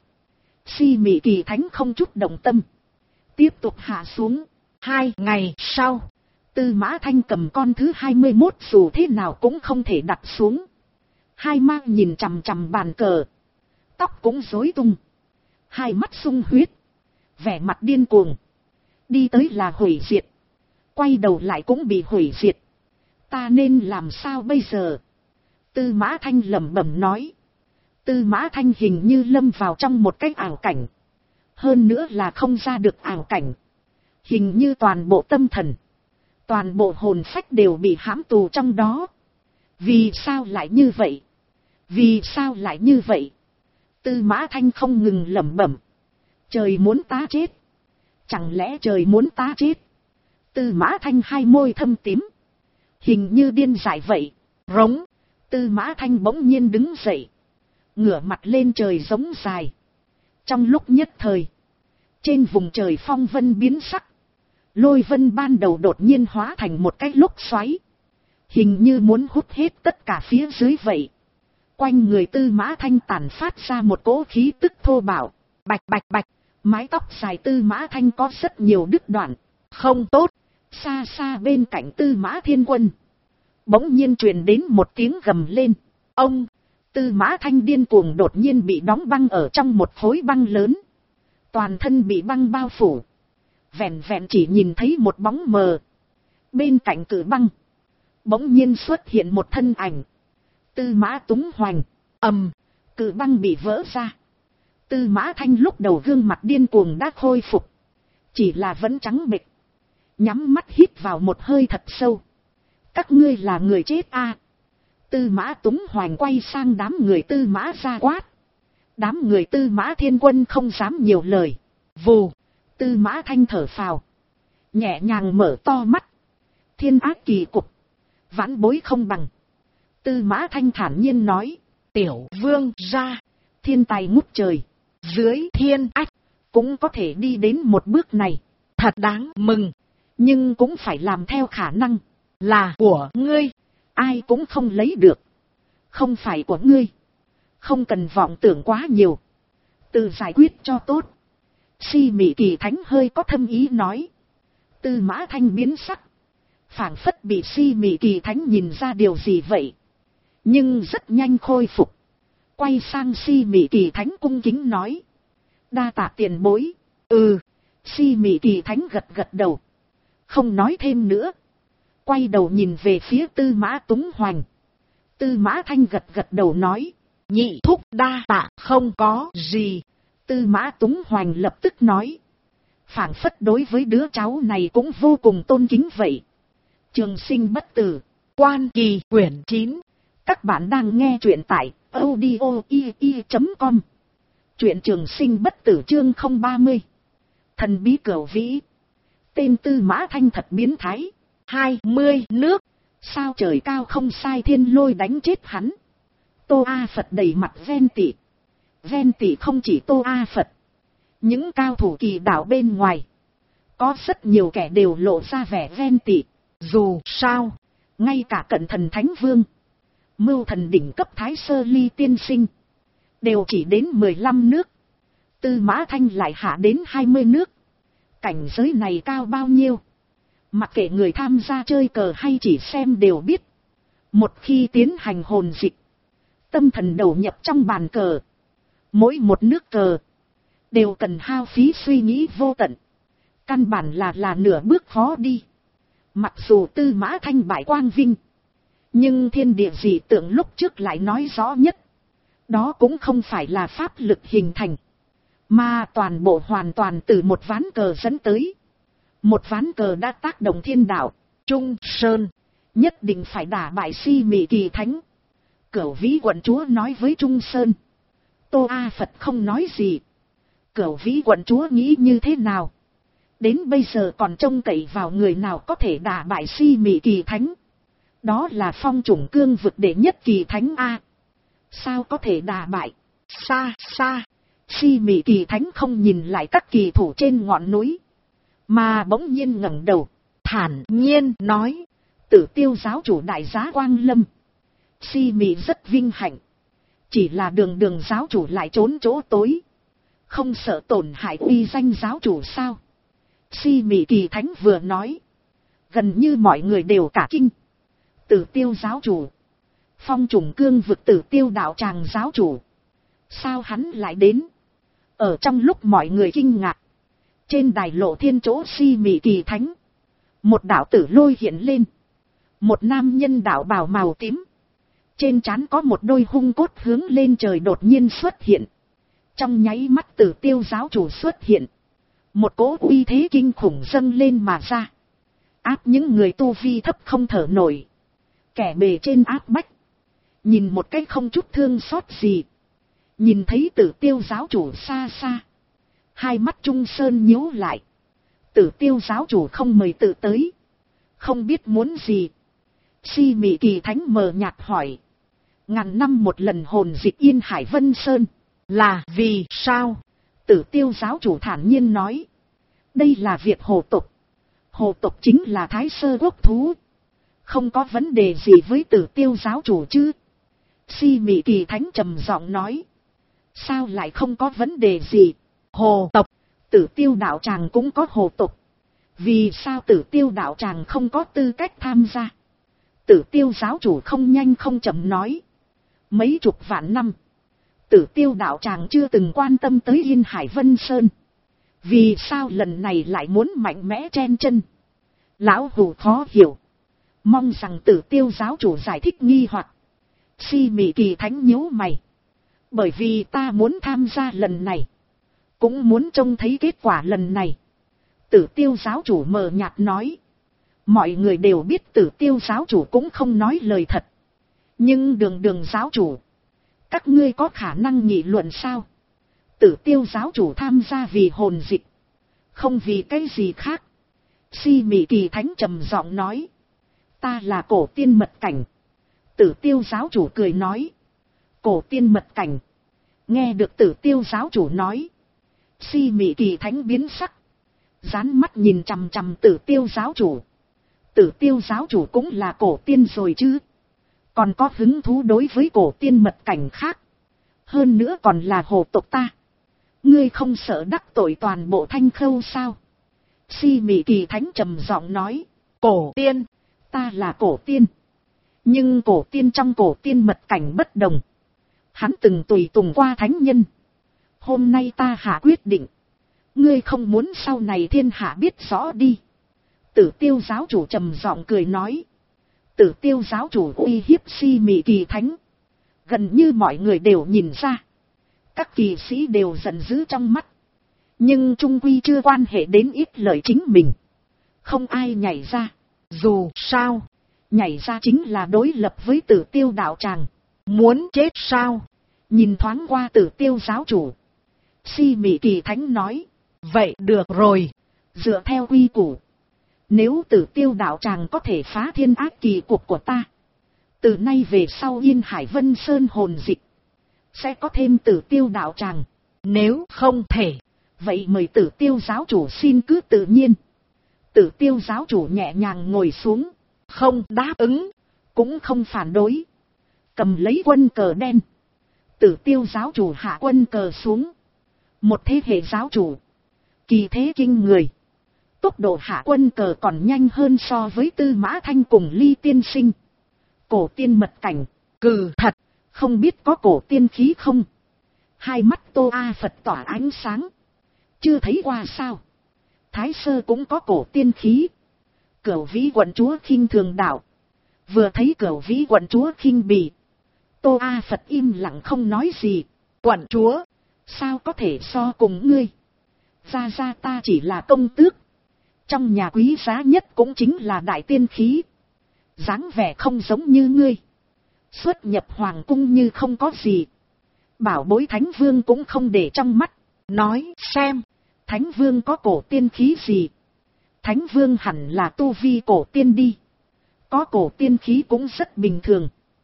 Si Mị Kỳ thánh không chút động tâm. Tiếp tục hạ xuống. 2 ngày sau. Tư Mã Thanh cầm con thứ 21 dù thế nào cũng không thể đặt xuống. Hai mang nhìn chằm chằm bàn cờ. Tóc cũng rối tung. Hai mắt sung huyết. Vẻ mặt điên cuồng. Đi tới là hủy diệt. Quay đầu lại cũng bị hủy diệt. Ta nên làm sao bây giờ? Tư Mã Thanh lẩm bẩm nói. Tư Mã Thanh hình như lâm vào trong một cái ảo cảnh. Hơn nữa là không ra được ảo cảnh. Hình như toàn bộ tâm thần. Toàn bộ hồn phách đều bị hãm tù trong đó. Vì sao lại như vậy? Vì sao lại như vậy? Tư Mã Thanh không ngừng lẩm bẩm. Trời muốn ta chết. Chẳng lẽ trời muốn ta chết? Tư Mã Thanh hai môi thâm tím. Hình như điên dại vậy. Rống. Tư Mã Thanh bỗng nhiên đứng dậy. Ngửa mặt lên trời giống dài. Trong lúc nhất thời. Trên vùng trời phong vân biến sắc. Lôi vân ban đầu đột nhiên hóa thành một cái lốc xoáy. Hình như muốn hút hết tất cả phía dưới vậy. Quanh người Tư Mã Thanh tản phát ra một cỗ khí tức thô bạo. Bạch bạch bạch. Mái tóc dài Tư Mã Thanh có rất nhiều đứt đoạn. Không tốt. Xa xa bên cạnh Tư Mã Thiên Quân. Bỗng nhiên truyền đến một tiếng gầm lên. Ông. Tư Mã Thanh điên cuồng đột nhiên bị đóng băng ở trong một khối băng lớn. Toàn thân bị băng bao phủ. Vẹn vẹn chỉ nhìn thấy một bóng mờ. Bên cạnh cự băng. Bỗng nhiên xuất hiện một thân ảnh. Tư Mã Túng Hoành. Cự băng bị vỡ ra. Tư Mã Thanh lúc đầu gương mặt điên cuồng đã khôi phục. Chỉ là vẫn trắng bệch. Nhắm mắt hít vào một hơi thật sâu. Các ngươi là người chết a. Tư Mã Túng Hoành quay sang đám người Tư Mã ra quát. Đám người Tư Mã Thiên Quân không dám nhiều lời. Vù, Tư Mã Thanh thở phào, nhẹ nhàng mở to mắt. Thiên ác kỳ cục, vãn bối không bằng. Tư Mã Thanh thản nhiên nói. Tiểu vương ra, thiên tài ngút trời, dưới thiên ách cũng có thể đi đến một bước này, thật đáng mừng. Nhưng cũng phải làm theo khả năng, là của ngươi, ai cũng không lấy được. Không phải của ngươi, không cần vọng tưởng quá nhiều, tự giải quyết cho tốt. Si Mị Kỳ Thánh hơi có thâm ý nói. Tư Mã Thanh biến sắc, phảng phất bị Si Mị Kỳ Thánh nhìn ra điều gì vậy, nhưng rất nhanh khôi phục, quay sang Si Mị Kỳ Thánh cung kính nói. Đa tạ tiền bối. Si Mị Kỳ Thánh gật gật đầu, không nói thêm nữa, quay đầu nhìn về phía Tư Mã Túng Hoành. Tư Mã Thanh gật gật đầu nói. Nhị thúc đa tạ, không có gì. Tư Mã Túng Hoành lập tức nói, phảng phất đối với đứa cháu này cũng vô cùng tôn kính vậy. Trường Sinh Bất Tử, Quan Kỳ quyển 9. Các bạn đang nghe truyện tại audio.com. Truyện Trường Sinh Bất Tử chương 030. Thần bí cửu vĩ. Tên Tư Mã Thanh thật biến thái. 20 nước, sao trời cao không sai thiên lôi đánh chết hắn. Tô A Phật đầy mặt ghen tị. Ghen tị không chỉ Tô A Phật, những cao thủ kỳ đạo bên ngoài, có rất nhiều kẻ đều lộ ra vẻ ghen tị. Dù sao, ngay cả Cận Thần Thánh Vương, Mưu Thần đỉnh cấp Thái Sơ Ly tiên sinh, đều chỉ đến 15 nước. Tư Mã Thanh lại hạ đến 20 nước. Cảnh giới này cao bao nhiêu, mặc kệ người tham gia chơi cờ hay chỉ xem đều biết. Một khi tiến hành hồn dịch, tâm thần đầu nhập trong bàn cờ, mỗi một nước cờ đều cần hao phí suy nghĩ vô tận, căn bản là nửa bước khó đi. Mặc dù Tư Mã Thanh bại quang vinh, nhưng thiên địa dị tượng lúc trước lại nói rõ nhất, đó cũng không phải là pháp lực hình thành, mà toàn bộ hoàn toàn từ một ván cờ dẫn tới. Một ván cờ đã tác động thiên đạo. Trung Sơn nhất định phải đả bại Si Mị Kỳ Thánh. Cửu Vĩ quận chúa nói với Trung Sơn. Tô A Phật không nói gì. Cửu Vĩ quận chúa nghĩ như thế nào? Đến bây giờ còn trông cậy vào người nào có thể đả bại Si Mị Kỳ Thánh. Đó là Phong Chủng Cương vực đệ nhất Kỳ Thánh A. Sao có thể đả bại? Xa xa. Si Mị Kỳ Thánh không nhìn lại các kỳ thủ trên ngọn núi, mà bỗng nhiên ngẩng đầu, thản nhiên nói. Tử Tiêu giáo chủ đại giá Quang Lâm, Si Mị rất vinh hạnh. Chỉ là đường giáo chủ lại trốn chỗ tối, không sợ tổn hại uy danh giáo chủ sao? Si Mị Kỳ Thánh vừa nói, gần như mọi người đều cả kinh. Tử Tiêu giáo chủ, Phong Chủng Cương vực Tử Tiêu đạo tràng giáo chủ, sao hắn lại đến? Ở trong lúc mọi người kinh ngạc, trên đài Lộ Thiên chỗ Si Mị Kỳ Thánh, một đạo tử lôi hiện lên. Một nam nhân đạo bào màu tím, trên trán có một đôi hung cốt hướng lên trời đột nhiên xuất hiện. Trong nháy mắt Tử Tiêu giáo chủ xuất hiện, một cỗ uy thế kinh khủng dâng lên mà ra, áp những người tu vi thấp không thở nổi. Kẻ bề trên áp bách, nhìn một cách không chút thương xót gì. Nhìn thấy Tử Tiêu giáo chủ xa xa, hai mắt Trung Sơn nhíu lại. Tử Tiêu giáo chủ không mời tự tới, không biết muốn gì. Si Mị Kỳ Thánh mờ nhạt hỏi. Ngàn năm một lần hồn dịch Yên Hải Vân Sơn, là vì sao? Tử Tiêu giáo chủ thản nhiên nói. Đây là việc hồ tộc. Hồ tộc chính là Thái Sơ quốc thú, không có vấn đề gì với Tử Tiêu giáo chủ chứ? Si Mị Kỳ Thánh trầm giọng nói. Sao lại không có vấn đề gì? Hồ tộc, Tử Tiêu đạo tràng cũng có hồ tộc. Vì sao Tử Tiêu đạo tràng không có tư cách tham gia? Tử Tiêu giáo chủ không nhanh không chậm nói. Mấy chục vạn năm, Tử Tiêu đạo tràng chưa từng quan tâm tới Yên Hải Vân Sơn. Vì sao lần này lại muốn mạnh mẽ chen chân? Lão hù khó hiểu, mong rằng Tử Tiêu giáo chủ giải thích nghi hoặc. Si Mị Kỳ Thánh nhíu mày. Bởi vì ta muốn tham gia lần này, cũng muốn trông thấy kết quả lần này. Tử Tiêu giáo chủ mờ nhạt nói. Mọi người đều biết Tử Tiêu giáo chủ cũng không nói lời thật, Nhưng đường giáo chủ, các ngươi có khả năng nghị luận sao? Tử Tiêu giáo chủ tham gia vì hồn dịch, không vì cái gì khác. Si Mị Kỳ Thánh trầm giọng nói. Ta là cổ tiên mật cảnh. Tử Tiêu giáo chủ cười nói. Cổ tiên mật cảnh. Nghe được Tử Tiêu giáo chủ nói, Si Mị Kỳ Thánh biến sắc, dán mắt nhìn chằm chằm Tử Tiêu giáo chủ. Tử Tiêu giáo chủ cũng là cổ tiên rồi chứ, còn có hứng thú đối với cổ tiên mật cảnh khác, hơn nữa còn là hồ tộc ta. Ngươi không sợ đắc tội toàn bộ Thanh Khâu sao? Si Mị Kỳ Thánh trầm giọng nói. Cổ tiên, ta là cổ tiên, nhưng cổ tiên trong cổ tiên mật cảnh bất đồng. Hắn từng tùy tùng qua thánh nhân. Hôm nay ta hạ quyết định, ngươi không muốn sau này thiên hạ biết rõ đi. Tử Tiêu giáo chủ trầm giọng cười nói. Tử Tiêu giáo chủ uy hiếp Si Mị Kỳ Thánh, gần như mọi người đều nhìn ra. Các kỳ sĩ đều giận dữ trong mắt, nhưng trung quy chưa quan hệ đến ít lợi chính mình. Không ai nhảy ra, dù sao, nhảy ra chính là đối lập với Tử Tiêu đạo tràng. Muốn chết sao? Nhìn thoáng qua Tử Tiêu giáo chủ, Si Mị Kỳ Thánh nói. Vậy được rồi, dựa theo quy củ, nếu Tử Tiêu đạo tràng có thể phá thiên ác kỳ cục của ta, từ nay về sau Yên Hải Vân Sơn hồn dịch sẽ có thêm Tử Tiêu đạo tràng. Nếu không thể, vậy mời Tử Tiêu giáo chủ xin cứ tự nhiên. Tử Tiêu giáo chủ nhẹ nhàng ngồi xuống, không đáp ứng, cũng không phản đối, cầm lấy quân cờ đen. Tử Tiêu giáo chủ hạ quân cờ xuống. Một thế hệ giáo chủ, kỳ thế kinh người, tốc độ hạ quân cờ còn nhanh hơn so với Tư Mã Thanh cùng Ly tiên sinh. Cổ tiên mật cảnh, cừ thật, không biết có cổ tiên khí không? Hai mắt Tô A Phật tỏa ánh sáng. Chưa thấy qua sao? Thái Sơ cũng có cổ tiên khí. Cửu Vĩ quận chúa khinh thường đạo. Vừa thấy Cửu Vĩ quận chúa khinh bỉ, Tô A Phật im lặng không nói gì. Quận chúa, sao có thể so cùng ngươi? Ra ta chỉ là công tước, trong nhà quý giá nhất cũng chính là đại tiên khí. Dáng vẻ không giống như ngươi, xuất nhập hoàng cung như không có gì. Bảo bối Thánh Vương cũng không để trong mắt. Nói xem, Thánh Vương có cổ tiên khí gì? Thánh Vương hẳn là tu vi cổ tiên đi. Có cổ tiên khí cũng rất bình thường.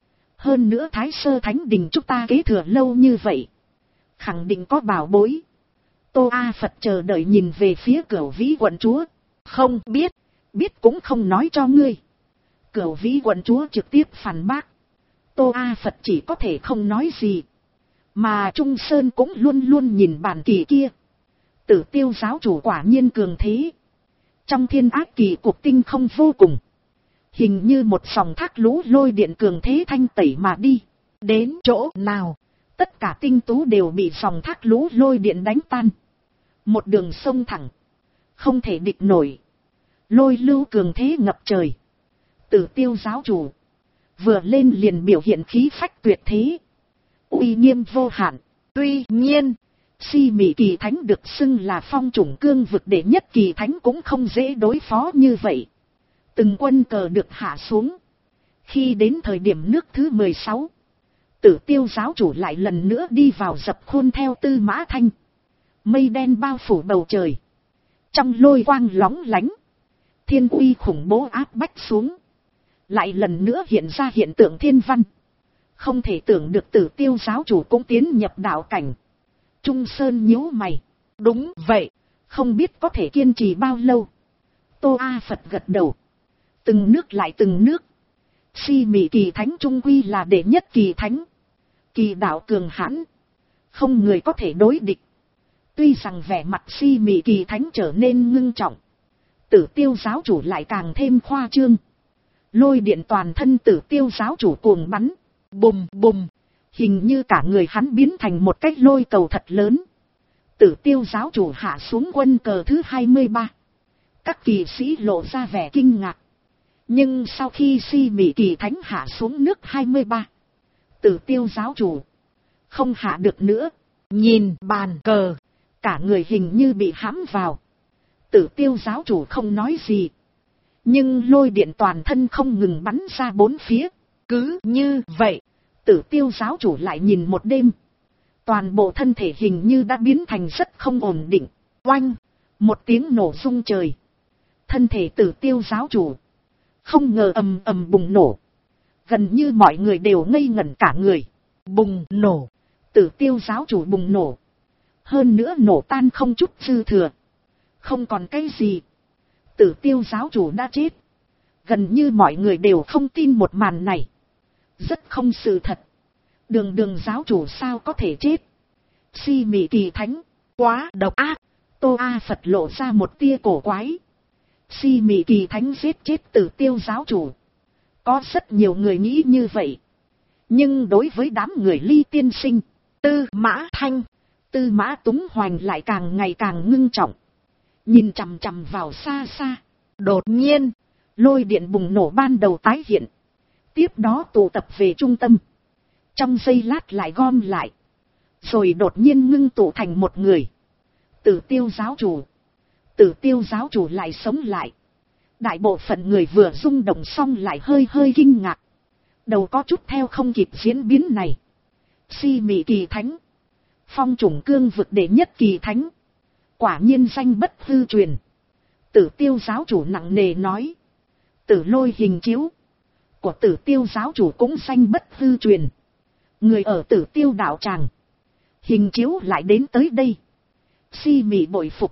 Hơn nữa Thái Sơ Thánh Đình chúng ta kế thừa lâu như vậy, khẳng định có bảo bối. Tô A Phật chờ đợi nhìn về phía Cửu Vĩ quận chúa. Không biết, biết cũng không nói cho ngươi. Cửu Vĩ quận chúa trực tiếp phản bác. Tô A Phật chỉ có thể không nói gì. Mà Trung Sơn cũng luôn luôn nhìn bản kỳ kia. Tử Tiêu giáo chủ quả nhiên cường thế. Trong thiên ác kỳ cuộc tinh không vô cùng, hình như một dòng thác lũ lôi điện cường thế thanh tẩy mà đi. Đến chỗ nào, tất cả tinh tú đều bị dòng thác lũ lôi điện đánh tan. Một đường sông thẳng, không thể địch nổi. Lôi lưu cường thế ngập trời. Tử Tiêu giáo chủ vừa lên liền biểu hiện khí phách tuyệt thế, uy nghiêm vô hạn. Tuy nhiên, Si Mị Kỳ Thánh được xưng là phong chủng cương vực đệ nhất kỳ thánh cũng không dễ đối phó như vậy. Từng quân cờ được hạ xuống. Khi đến thời điểm nước thứ 16, Tử Tiêu giáo chủ lại lần nữa đi vào dập khuôn theo Tư Mã Thanh. Mây đen bao phủ bầu trời, trong lôi quang lóng lánh, thiên uy khủng bố áp bách xuống. Lại lần nữa hiện ra hiện tượng thiên văn. Không thể tưởng được Tử Tiêu giáo chủ cũng tiến nhập đạo cảnh. Trung Sơn nhíu mày. Đúng vậy, không biết có thể kiên trì bao lâu. Tô A Phật gật đầu. Từng nước lại từng nước. Si Mị Kỳ Thánh trung quy là đệ nhất kỳ thánh. Kỳ đạo cường hãn, không người có thể đối địch. Tuy rằng vẻ mặt Si Mị Kỳ Thánh trở nên ngưng trọng, Tử Tiêu giáo chủ lại càng thêm khoa trương. Lôi điện toàn thân Tử Tiêu giáo chủ cuồng bắn. Bùm bùm, hình như cả người hắn biến thành một cái lôi cầu thật lớn. Tử Tiêu giáo chủ hạ xuống quân cờ thứ 23. Các kỳ sĩ lộ ra vẻ kinh ngạc. Nhưng sau khi Si Mị Kỳ Thánh hạ xuống nước 23, Tử Tiêu giáo chủ không hạ được nữa. Nhìn bàn cờ, cả người hình như bị hãm vào. Tử Tiêu giáo chủ không nói gì, nhưng lôi điện toàn thân không ngừng bắn ra bốn phía. Cứ như vậy, Tử Tiêu giáo chủ lại nhìn một đêm. Toàn bộ thân thể hình như đã biến thành rất không ổn định. Oanh! Một tiếng nổ rung trời. Thân thể Tử Tiêu giáo chủ không ngờ ầm ầm bùng nổ. Gần như mọi người đều ngây ngẩn cả người. Bùng nổ. Tử Tiêu giáo chủ bùng nổ. Hơn nữa nổ tan không chút dư thừa. Không còn cái gì. Tử Tiêu giáo chủ đã chết. Gần như mọi người đều không tin một màn này. Rất không sự thật. Đường giáo chủ sao có thể chết. Si Mị Kỳ Thánh. Quá độc ác. Tô A Phật lộ ra một tia cổ quái. Si Mị Kỳ Thánh giết chết Tử Tiêu giáo chủ. Có rất nhiều người nghĩ như vậy. Nhưng đối với đám người Ly tiên sinh, Tư Mã Thanh, Tư Mã Túng Hoành lại càng ngày càng ngưng trọng. Nhìn chằm chằm vào xa xa. Đột nhiên, lôi điện bùng nổ ban đầu tái hiện. Tiếp đó tụ tập về trung tâm. Trong giây lát lại gom lại. Rồi đột nhiên ngưng tụ thành một người. Tử Tiêu giáo chủ. Tử Tiêu giáo chủ lại sống lại. Đại bộ phận người vừa rung động xong lại hơi kinh ngạc. Đầu có chút theo không kịp diễn biến này. Si Mị Kỳ Thánh. Phong chủng cương vực đệ nhất kỳ thánh. Quả nhiên danh bất hư truyền. Tử Tiêu giáo chủ nặng nề nói. Tử Lôi hình chiếu của Tử Tiêu giáo chủ cũng danh bất hư truyền. Người ở Tử Tiêu đạo tràng. Hình chiếu lại đến tới đây. Si Mị bội phục.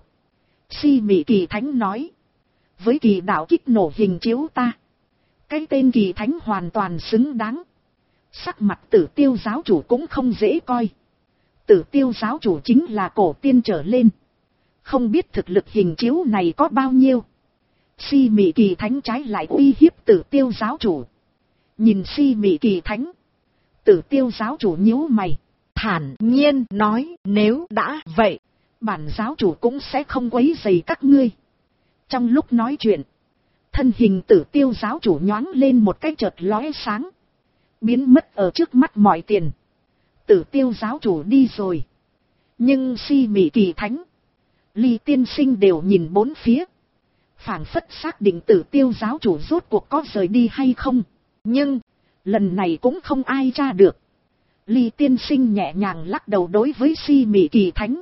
Si Mị Kỳ Thánh nói. Với kỳ đạo kích nổ hình chiếu ta. Cái tên kỳ thánh hoàn toàn xứng đáng. Sắc mặt Tử Tiêu giáo chủ cũng không dễ coi. Tử Tiêu giáo chủ chính là cổ tiên trở lên. Không biết thực lực hình chiếu này có bao nhiêu. Si Mị Kỳ Thánh trái lại uy hiếp Tử Tiêu giáo chủ. Nhìn Si Mị Kỳ Thánh. Tử Tiêu giáo chủ nhíu mày. Thản nhiên nói nếu đã vậy. Bản giáo chủ cũng sẽ không quấy rầy các ngươi. Trong lúc nói chuyện. Thân hình Tử Tiêu giáo chủ nhoáng lên một cái chợt lóe sáng. Biến mất ở trước mắt mọi tiền. Tử Tiêu giáo chủ đi rồi. Nhưng Si Mị Kỳ Thánh, Ly tiên sinh đều nhìn bốn phía. Phảng phất xác định Tử Tiêu giáo chủ rốt cuộc có rời đi hay không. Nhưng, lần này cũng không ai tra được. Ly tiên sinh nhẹ nhàng lắc đầu đối với Si Mị Kỳ Thánh.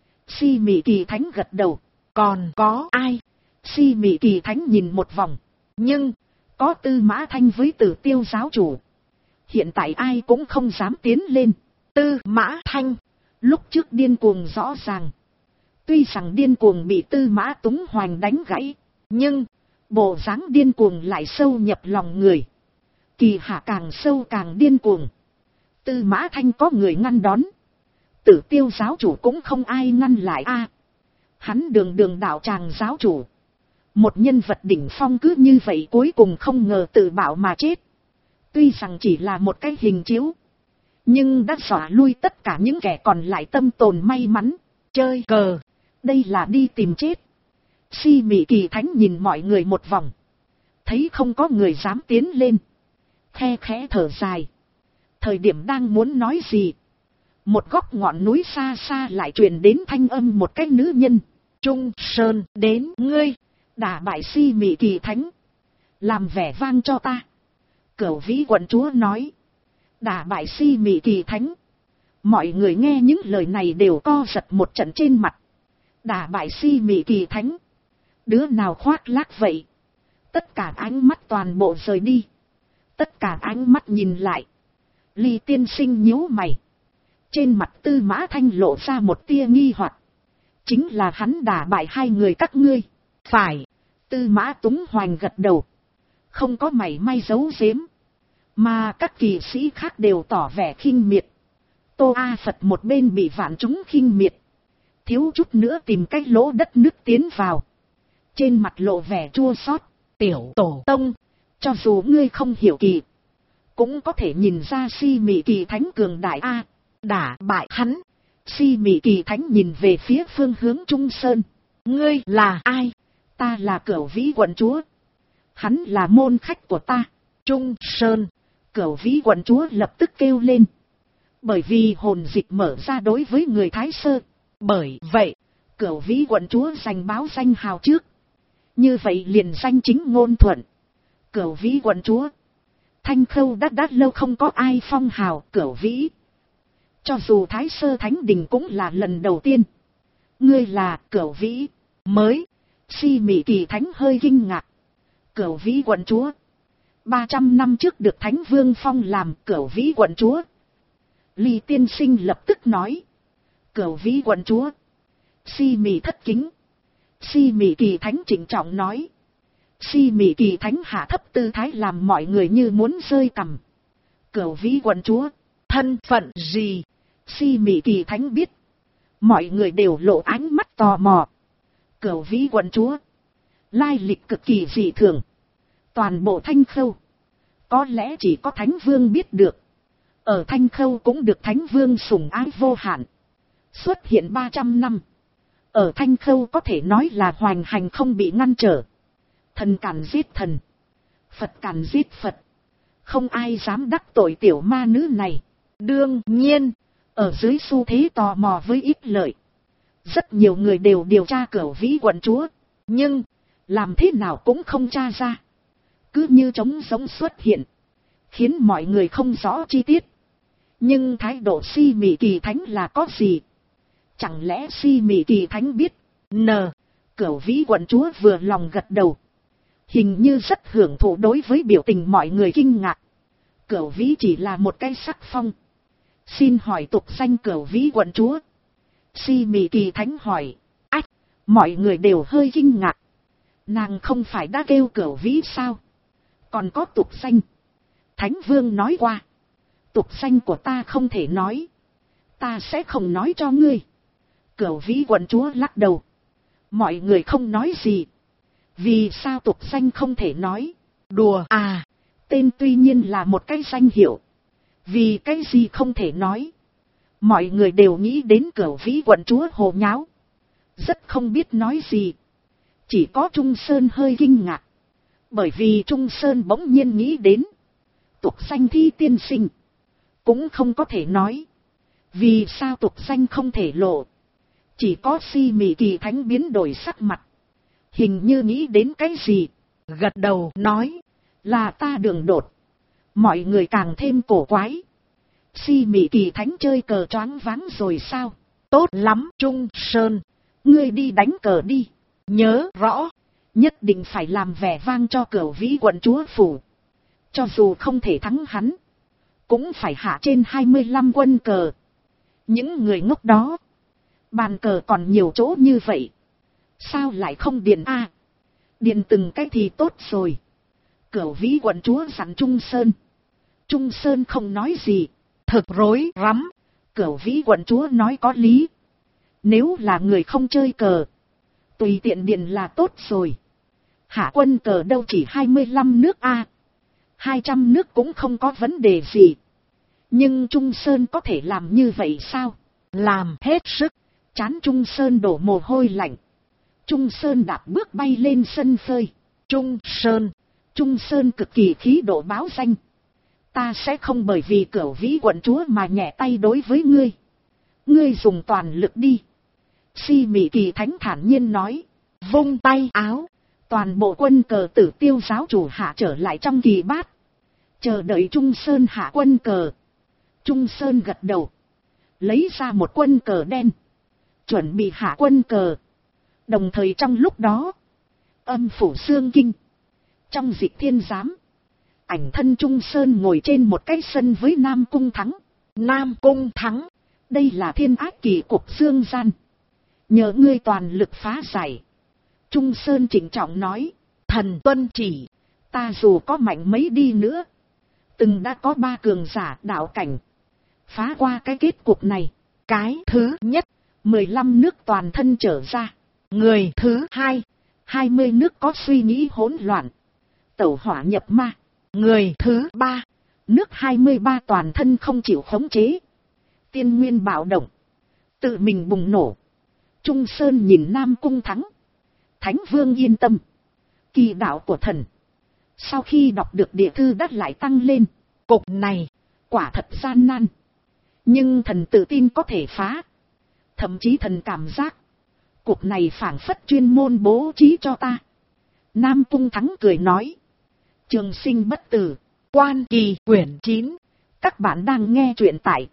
Si Mị Kỳ Thánh gật đầu. Còn có ai? Si Mị Kỳ Thánh nhìn một vòng. Nhưng, có Tư Mã Thanh với Tử Tiêu giáo chủ. Hiện tại ai cũng không dám tiến lên. Tư Mã Thanh, lúc trước điên cuồng rõ ràng. Tuy rằng điên cuồng bị Tư Mã Túng Hoành đánh gãy. Nhưng, bộ dáng điên cuồng lại sâu nhập lòng người. Kỳ hạ càng sâu càng điên cuồng. Tư Mã Thanh có người ngăn đón. Tử Tiêu giáo chủ cũng không ai ngăn lại a. Hắn đường đạo tràng giáo chủ. Một nhân vật đỉnh phong cứ như vậy cuối cùng không ngờ tự bạo mà chết. Tuy rằng chỉ là một cái hình chiếu. Nhưng đã xóa lui tất cả những kẻ còn lại tâm tồn may mắn. Chơi cờ. Đây là đi tìm chết. Si Mị Kỳ Thánh nhìn mọi người một vòng. Thấy không có người dám tiến lên. Khe khẽ thở dài. Thời điểm đang muốn nói gì. Một góc ngọn núi xa xa lại truyền đến thanh âm một cái nữ nhân. Trung Sơn đến ngươi. Đả bại Si Mị Kỳ Thánh. Làm vẻ vang cho ta. Cửu Vĩ quận chúa nói. Đả bại Si Mị Kỳ Thánh. Mọi người nghe những lời này đều co giật một trận trên mặt. Đả bại Si Mị Kỳ Thánh. Đứa nào khoác lác vậy? Tất cả ánh mắt toàn bộ rời đi. Tất cả ánh mắt nhìn lại. Ly tiên sinh nhíu mày. Trên mặt Tư Mã Thanh lộ ra một tia nghi hoặc. Chính là hắn đả bại hai người các ngươi. Phải. Tư Mã Túng Hoành gật đầu. Không có mảy may giấu giếm. Mà các kỳ sĩ khác đều tỏ vẻ khinh miệt. Tô A Phật một bên bị vạn chúng khinh miệt. Thiếu chút nữa tìm cái lỗ đất nước tiến vào. Trên mặt lộ vẻ chua xót. Tiểu tổ tông. Cho dù ngươi không hiểu kỳ. Cũng có thể nhìn ra Si Mị Kỳ Thánh cường đại A. Đả bại hắn. Si Mị Kỳ Thánh nhìn về phía phương hướng Trung Sơn. Ngươi là ai? Ta là Cửu Vĩ quận chúa. Hắn là môn khách của ta. Trung Sơn. Cửu Vĩ quận chúa lập tức kêu lên. Bởi vì hồn dịch mở ra đối với người Thái Sơ. Bởi vậy, Cửu Vĩ quận chúa giành báo danh hào trước. Như vậy liền danh chính ngôn thuận. Cửu Vĩ quận chúa. Thanh Khâu đã lâu không có ai phong hào Cửu Vĩ. Cho dù Thái Sơ Thánh Đình cũng là lần đầu tiên. Ngươi là Cửu Vĩ mới. Si Mị Kỳ Thánh hơi kinh ngạc. Cửu Vĩ quận chúa. 300 năm trước được Thánh Vương phong làm Cửu Vĩ quận chúa. Ly tiên sinh lập tức nói. Cửu Vĩ quận chúa. Si Mị thất kính. Si Mị Kỳ Thánh trịnh trọng nói. Si Mị Kỳ Thánh hạ thấp tư thái làm mọi người như muốn rơi cằm. Cửu Vĩ quận chúa. Thân phận gì? Si Mị Kỳ Thánh biết. Mọi người đều lộ ánh mắt tò mò. Cửu Vĩ quận chúa. Lai lịch cực kỳ dị thường. Toàn bộ Thanh Khâu. Có lẽ chỉ có Thánh Vương biết được. Ở Thanh Khâu cũng được Thánh Vương sủng ái vô hạn. Xuất hiện 300 năm. Ở Thanh Khâu có thể nói là hoành hành không bị ngăn trở. Thần càn giết thần. Phật càn giết Phật. Không ai dám đắc tội tiểu ma nữ này. Đương nhiên, ở dưới xu thế tò mò với ít lợi. Rất nhiều người đều điều tra Cửu Vĩ quận chúa. Nhưng, làm thế nào cũng không tra ra. Cứ như trống rỗng xuất hiện. Khiến mọi người không rõ chi tiết. Nhưng thái độ Si Mị Kỳ Thánh là có gì? Chẳng lẽ Si Mị Kỳ Thánh biết? Cửu Vĩ quận chúa vừa lòng gật đầu. Hình như rất hưởng thụ đối với biểu tình mọi người kinh ngạc. Cửu Vĩ chỉ là một cái sắc phong. Xin hỏi tục danh Cửu Vĩ quận chúa. Si Mị Kỳ Thánh hỏi. Ách, mọi người đều hơi kinh ngạc. Nàng không phải đã kêu Cửu Vĩ sao? Còn có tục danh. Thánh Vương nói qua. Tục danh của ta không thể nói. Ta sẽ không nói cho ngươi. Cửu Vĩ quận chúa lắc đầu. Mọi người không nói gì. Vì sao tục danh không thể nói? Đùa à, tên tuy nhiên là một cái danh hiệu. Vì cái gì không thể nói? Mọi người đều nghĩ đến Cửu Vĩ quận chúa hồ nháo. Rất không biết nói gì. Chỉ có Trung Sơn hơi kinh ngạc. Bởi vì Trung Sơn bỗng nhiên nghĩ đến. Tục danh Thi tiên sinh. Cũng không có thể nói. Vì sao tục danh không thể lộ? Chỉ có Si Mị Kỳ Thánh biến đổi sắc mặt. Hình như nghĩ đến cái gì. Gật đầu nói. Là ta đường đột. Mọi người càng thêm cổ quái. Si Mị Kỳ Thánh chơi cờ choáng váng rồi sao? Tốt lắm Trung Sơn. Ngươi đi đánh cờ đi. Nhớ rõ. Nhất định phải làm vẻ vang cho Cửu Vĩ quận chúa phủ. Cho dù không thể thắng hắn. Cũng phải hạ trên 25 quân cờ. Những người ngốc đó. Bàn cờ còn nhiều chỗ như vậy. Sao lại không điền a? Điền từng cái thì tốt rồi. Cửu Vĩ quận chúa dặn Trung Sơn. Trung Sơn không nói gì. Thực rối rắm. Cửu Vĩ quận chúa nói có lý. Nếu là người không chơi cờ. Tùy tiện điền là tốt rồi. Hạ quân cờ đâu chỉ 25 nước a. 200 nước cũng không có vấn đề gì. Nhưng Trung Sơn có thể làm như vậy sao? Làm hết sức. Chán Trung Sơn đổ mồ hôi lạnh. Trung Sơn đạp bước bay lên sân phơi. Trung Sơn cực kỳ khí độ báo danh. Ta sẽ không bởi vì Cửu Vĩ quận chúa mà nhẹ tay đối với ngươi. Ngươi dùng toàn lực đi. Si Mị Kỳ Thánh thản nhiên nói. Vung tay áo. Toàn bộ quân cờ Tử Tiêu giáo chủ hạ trở lại trong kỳ bát. Chờ đợi Trung Sơn hạ quân cờ. Trung Sơn gật đầu. Lấy ra một quân cờ đen. Chuẩn bị hạ quân cờ. Đồng thời trong lúc đó. Âm phủ xương kinh. Trong Dịch Thiên giám. Ảnh thân Trung Sơn ngồi trên một cái sân với Nam Cung Thắng. Nam Cung Thắng. Đây là thiên ác kỳ cục dương gian. Nhờ ngươi toàn lực phá giải. Trung Sơn trịnh trọng nói. Thần tuân chỉ. Ta dù có mạnh mấy đi nữa. Từng đã có 3 cường giả đạo cảnh. Phá qua cái kết cục này. Cái thứ nhất. 15 nước toàn thân trở ra. Người thứ hai. 20 nước có suy nghĩ hỗn loạn. Tẩu hỏa nhập ma. Người thứ ba. Nước 23 toàn thân không chịu khống chế. Tiên nguyên bạo động. Tự mình bùng nổ. Trung Sơn nhìn Nam Cung Thắng. Thánh Vương yên tâm. Kỳ đạo của thần. Sau khi đọc được địa thư đắt lại tăng lên. Cục này. Quả thật gian nan. Nhưng thần tự tin có thể phá. Thậm chí thần cảm giác. Cục này phảng phất chuyên môn bố trí cho ta. Nam Cung Thắng cười nói. Trường sinh bất tử. Quan Kỳ quyển 9. Các bạn đang nghe truyện tại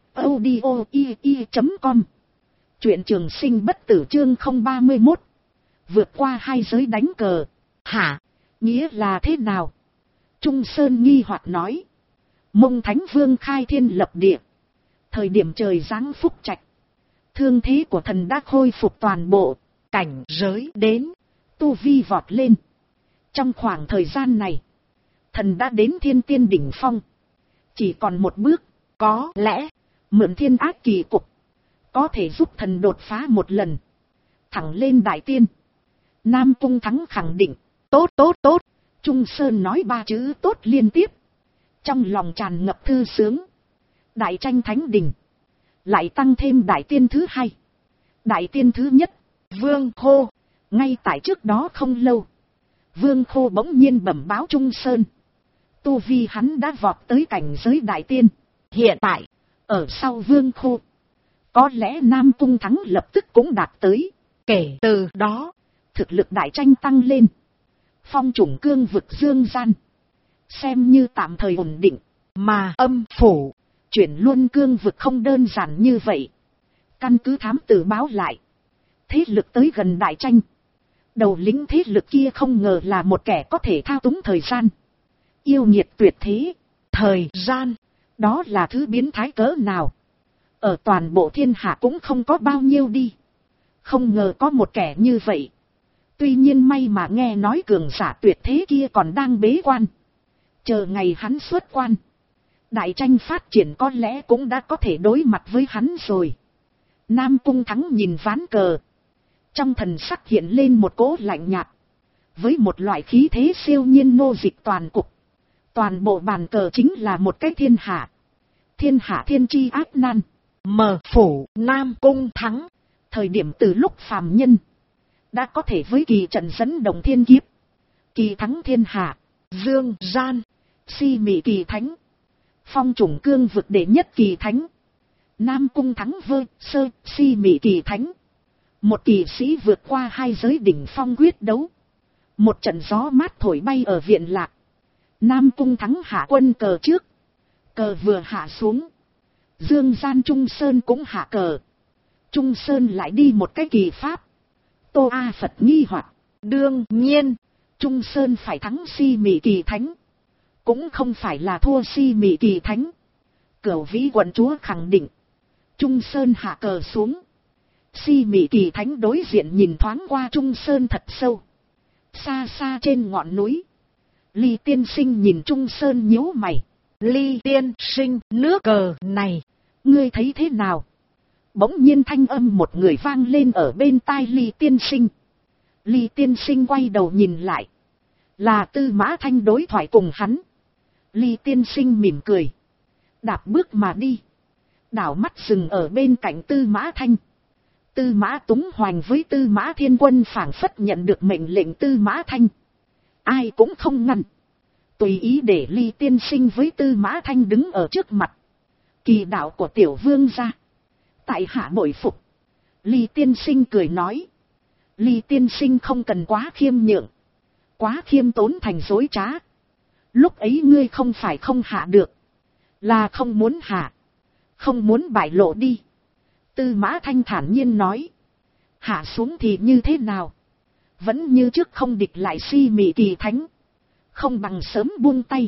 audio.com. Truyện Trường Sinh Bất Tử chương 031. Vượt qua hai giới đánh cờ. Hả? Nghĩa là thế nào? Trung Sơn nghi hoặc nói. Mông Thánh Vương khai thiên lập địa. Thời điểm trời giáng phúc trạch. Thương thế của thần đã khôi phục toàn bộ. Cảnh giới đến. Tu vi vọt lên. Trong khoảng thời gian này, thần đã đến thiên tiên đỉnh phong. Chỉ còn một bước, có lẽ, mượn thiên ác kỳ cục, có thể giúp thần đột phá một lần. Thẳng lên đại tiên. Nam Cung Thắng khẳng định, tốt. Trung Sơn nói ba chữ tốt liên tiếp. Trong lòng tràn ngập thư sướng. Đại tranh thánh đình. Lại tăng thêm đại tiên thứ hai. Đại tiên thứ nhất, Vương Khô. Ngay tại trước đó không lâu, Vương Khô bỗng nhiên bẩm báo Trung Sơn. Tu vi hắn đã vọt tới cảnh giới đại tiên. Hiện tại, ở sau Vương Khô, có lẽ Nam Cung Thắng lập tức cũng đạt tới. Kể từ đó, thực lực đại tranh tăng lên. Phong chủng cương vực dương gian, xem như tạm thời ổn định. Mà âm phủ, chuyển luôn cương vực không đơn giản như vậy. Căn cứ thám tử báo lại, thế lực tới gần đại tranh. Đầu lĩnh thế lực kia không ngờ là một kẻ có thể thao túng thời gian. Yêu nghiệt tuyệt thế. Thời gian, đó là thứ biến thái cỡ nào. Ở toàn bộ thiên hạ cũng không có bao nhiêu đi. Không ngờ có một kẻ như vậy. Tuy nhiên may mà nghe nói cường giả tuyệt thế kia còn đang bế quan. Chờ ngày hắn xuất quan, đại tranh phát triển có lẽ cũng đã có thể đối mặt với hắn rồi. Nam Cung Thắng nhìn ván cờ. Trong thần sắc hiện lên một cỗ lạnh nhạt. Với một loại khí thế siêu nhiên nô dịch toàn cục. Toàn bộ bàn cờ chính là một cái thiên hạ. Thiên hạ thiên chi ác nan. Mờ phủ Nam Cung Thắng. Thời điểm từ lúc phàm nhân, đã có thể với kỳ trận dẫn động thiên kiếp. Kỳ thắng thiên hạ. Dương gian. Si mị kỳ thánh. Phong chủng cương vực đệ nhất kỳ thánh. Nam Cung Thắng sơ si mị kỳ thánh. Một kỳ sĩ vượt qua hai giới đỉnh phong quyết đấu. Một trận gió mát thổi bay ở viện lạc. Nam Cung Thắng hạ quân cờ trước. Cờ vừa hạ xuống, dương gian Trung Sơn cũng hạ cờ. Trung Sơn lại đi một cái kỳ pháp. Tô A Phật nghi hoặc. Đương nhiên, Trung Sơn phải thắng si mị kỳ thánh. Cũng không phải là thua si mị kỳ thánh. Cửu vĩ quận chúa khẳng định. Trung Sơn hạ cờ xuống. Si mị kỳ thánh đối diện nhìn thoáng qua Trung Sơn thật sâu. Xa xa trên ngọn núi, Ly tiên sinh nhìn Trung Sơn nhíu mày. Ly tiên sinh, nước cờ này, ngươi thấy thế nào? Bỗng nhiên thanh âm một người vang lên ở bên tai Ly tiên sinh. Ly tiên sinh quay đầu nhìn lại. Là Tư Mã Thanh đối thoại cùng hắn. Ly tiên sinh mỉm cười. Đạp bước mà đi. Đảo mắt dừng ở bên cạnh Tư Mã Thanh. Tư Mã Túng Hoành với Tư Mã Thiên Quân phảng phất nhận được mệnh lệnh Tư Mã Thanh. Ai cũng không ngăn. Tùy ý để Ly tiên sinh với Tư Mã Thanh đứng ở trước mặt. Kỳ đạo của tiểu vương gia, tại hạ bội phục. Ly tiên sinh cười nói. Ly tiên sinh không cần quá khiêm nhượng. Quá khiêm tốn thành dối trá. Lúc ấy ngươi không phải không hạ được, là không muốn hạ. Không muốn bại lộ đi. Tư Mã Thanh thản nhiên nói. Hạ xuống thì như thế nào? Vẫn như trước không địch lại si mị kỳ thánh. Không bằng sớm buông tay.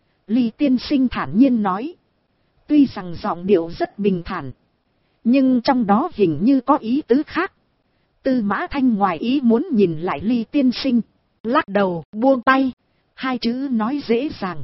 Ly tiên sinh thản nhiên nói. Tuy rằng giọng điệu rất bình thản, nhưng trong đó hình như có ý tứ khác. Tư Mã Thanh ngoài ý muốn nhìn lại Ly tiên sinh. Lắc đầu, buông tay. Hai chữ nói dễ dàng.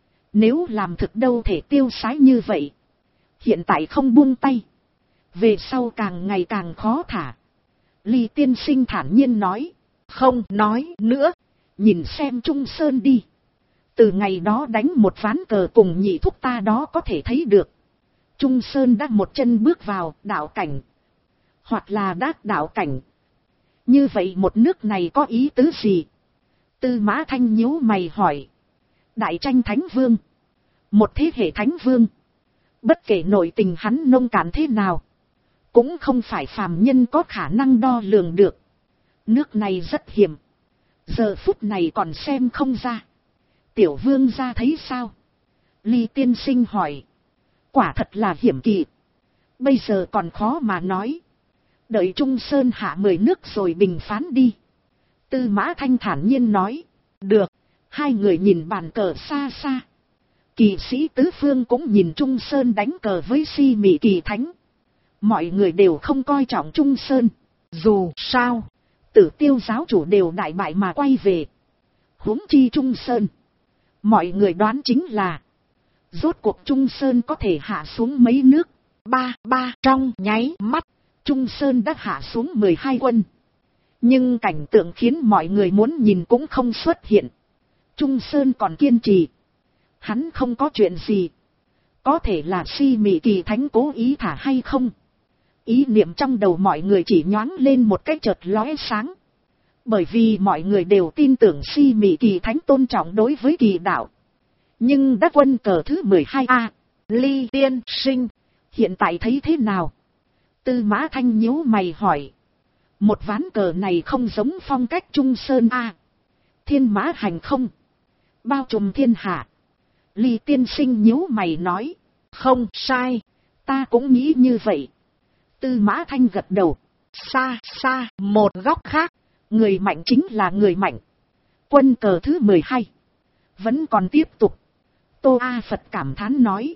Nếu làm thực đâu thể tiêu sái như vậy. Hiện tại không buông tay, về sau càng ngày càng khó thả. Ly tiên sinh thản nhiên nói. Không nói nữa. Nhìn xem Trung Sơn đi. Từ ngày đó đánh một ván cờ cùng nhị thúc ta đó có thể thấy được. Trung Sơn đã một chân bước vào đạo cảnh. Hoặc là đắc đạo cảnh. Như vậy một nước này có ý tứ gì? Tư Mã Thanh nhíu mày hỏi. Đại tranh thánh vương. Một thế hệ thánh vương. Bất kể nội tình hắn nông cạn thế nào, cũng không phải phàm nhân có khả năng đo lường được. Nước này rất hiểm. Giờ phút này còn xem không ra. Tiểu vương gia thấy sao? Ly tiên sinh hỏi. Quả thật là hiểm kỳ. Bây giờ còn khó mà nói. Đợi Trung Sơn hạ 10 nước rồi bình phán đi. Tư Mã Thanh thản nhiên nói. Được. Hai người nhìn bàn cờ xa xa. Kỳ sĩ tứ phương cũng nhìn Trung Sơn đánh cờ với Si Mị Kỳ Thánh. Mọi người đều không coi trọng Trung Sơn. Dù sao, Tử Tiêu giáo chủ đều đại bại mà quay về. Huống chi Trung Sơn. Mọi người đoán chính là rốt cuộc Trung Sơn có thể hạ xuống mấy nước. Trong nháy mắt, Trung Sơn đã hạ xuống 12 quân. Nhưng cảnh tượng khiến mọi người muốn nhìn cũng không xuất hiện. Trung Sơn còn kiên trì. Hắn không có chuyện gì. Có thể là Si Mị Kỳ Thánh cố ý thả hay không? Ý niệm trong đầu mọi người chỉ nhoáng lên một cái chợt lóe sáng. Bởi vì mọi người đều tin tưởng Si Mị Kỳ Thánh tôn trọng đối với kỳ đạo. Nhưng đã quân cờ thứ 12A, Ly tiên sinh, hiện tại thấy thế nào? Tư Mã Thanh nhíu mày hỏi. Một ván cờ này không giống phong cách Trung Sơn A. Thiên mã hành không? Bao trùm thiên hạ. Ly tiên sinh nhíu mày nói. Không sai, ta cũng nghĩ như vậy. Tư Mã Thanh gật đầu. Xa xa, một góc khác, người mạnh chính là người mạnh. Quân cờ thứ 12. Vẫn còn tiếp tục. Tô A Phật cảm thán nói.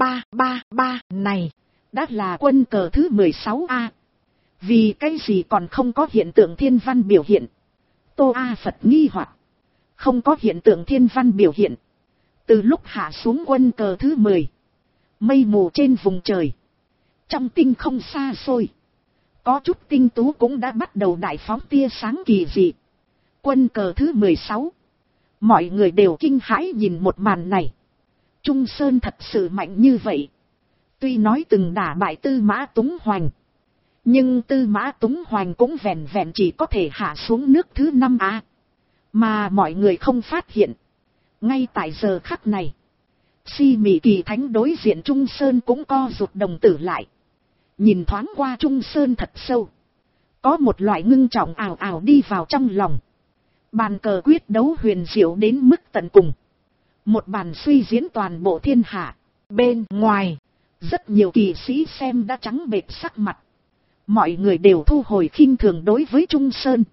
Này, đã là quân cờ thứ 16A. Vì cái gì còn không có hiện tượng thiên văn biểu hiện? Tô A Phật nghi hoặc. Không có hiện tượng thiên văn biểu hiện. Từ lúc hạ xuống quân cờ thứ 10. Mây mù trên vùng trời. Trong tinh không xa xôi. Có chút tinh tú cũng đã bắt đầu đại phóng tia sáng kỳ dị. Quân cờ thứ 16. Mọi người đều kinh hãi nhìn một màn này. Trung Sơn thật sự mạnh như vậy. Tuy nói từng đả bại Tư Mã Túng Hoành. Nhưng Tư Mã Túng Hoành cũng vẹn vẹn chỉ có thể hạ xuống nước thứ 5A. Mà mọi người không phát hiện. Ngay tại giờ khắc này. Si Mị Kỳ Thánh đối diện Trung Sơn cũng co rụt đồng tử lại. Nhìn thoáng qua Trung Sơn thật sâu. Có một loại ngưng trọng ào ào đi vào trong lòng. Bàn cờ quyết đấu huyền diệu đến mức tận cùng. Một bàn suy diễn toàn bộ thiên hạ. Bên ngoài, rất nhiều kỳ sĩ xem đã trắng bệch sắc mặt. Mọi người đều thu hồi khinh thường đối với Trung Sơn.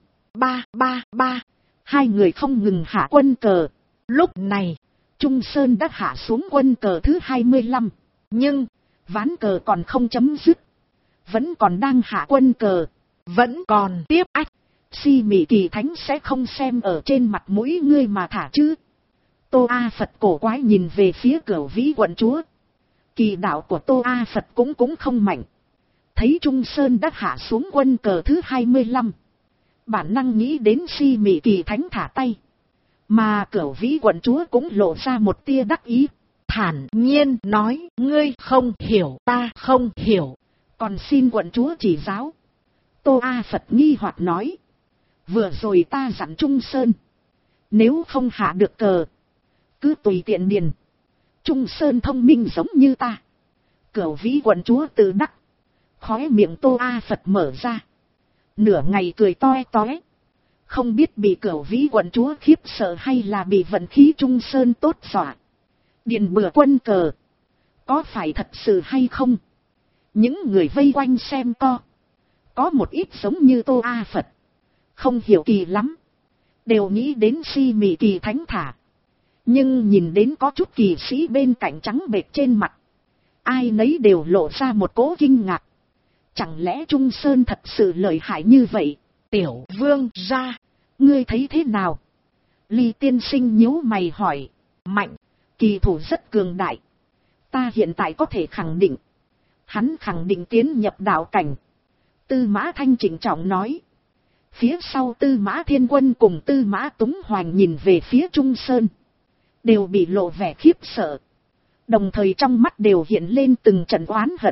Hai người không ngừng hạ quân cờ. Lúc này, Trung Sơn đã hạ xuống quân cờ thứ 25. Nhưng, ván cờ còn không chấm dứt. Vẫn còn đang hạ quân cờ. Vẫn còn tiếp ách. Si Mị Kỳ Thánh sẽ không xem ở trên mặt mũi ngươi mà thả chứ. Tô A Phật cổ quái nhìn về phía Cửu Vĩ quận chúa. Kỳ đạo của Tô A Phật cũng không mạnh. Thấy Trung Sơn đã hạ xuống quân cờ thứ 25. Bản năng nghĩ đến Si Mị Kỳ Thánh thả tay. Mà Cửu Vĩ quận chúa cũng lộ ra một tia đắc ý. Thản nhiên nói, ngươi không hiểu, ta không hiểu. Còn xin quận chúa chỉ giáo. Tô A Phật nghi hoặc nói. Vừa rồi ta dặn Trung Sơn. Nếu không hạ được cờ, cứ tùy tiện điền. Trung Sơn thông minh giống như ta. Cửu Vĩ quận chúa tự đắc. Khóe miệng Tô A Phật mở ra. Nửa ngày cười toe toé. Không biết bị Cửu Vĩ quận chúa khiếp sợ hay là bị vận khí Trung Sơn tốt dọa. Điền bừa quân cờ. Có phải thật sự hay không? Những người vây quanh xem có một ít giống như Tô A Phật. Không hiểu kỳ lắm. Đều nghĩ đến Si Mị Kỳ Thánh thả. Nhưng nhìn đến có chút kỳ sĩ bên cạnh trắng bệch trên mặt. Ai nấy đều lộ ra một cỗ kinh ngạc. Chẳng lẽ Trung Sơn thật sự lợi hại như vậy? Tiểu vương gia, ngươi thấy thế nào? Ly tiên sinh nhíu mày hỏi. Mạnh, kỳ thủ rất cường đại. Ta hiện tại có thể khẳng định. Hắn khẳng định tiến nhập đạo cảnh. Tư Mã Thanh trịnh trọng nói. Phía sau Tư Mã Thiên Quân cùng Tư Mã Túng Hoành nhìn về phía Trung Sơn. Đều bị lộ vẻ khiếp sợ. Đồng thời trong mắt đều hiện lên từng trận oán hận.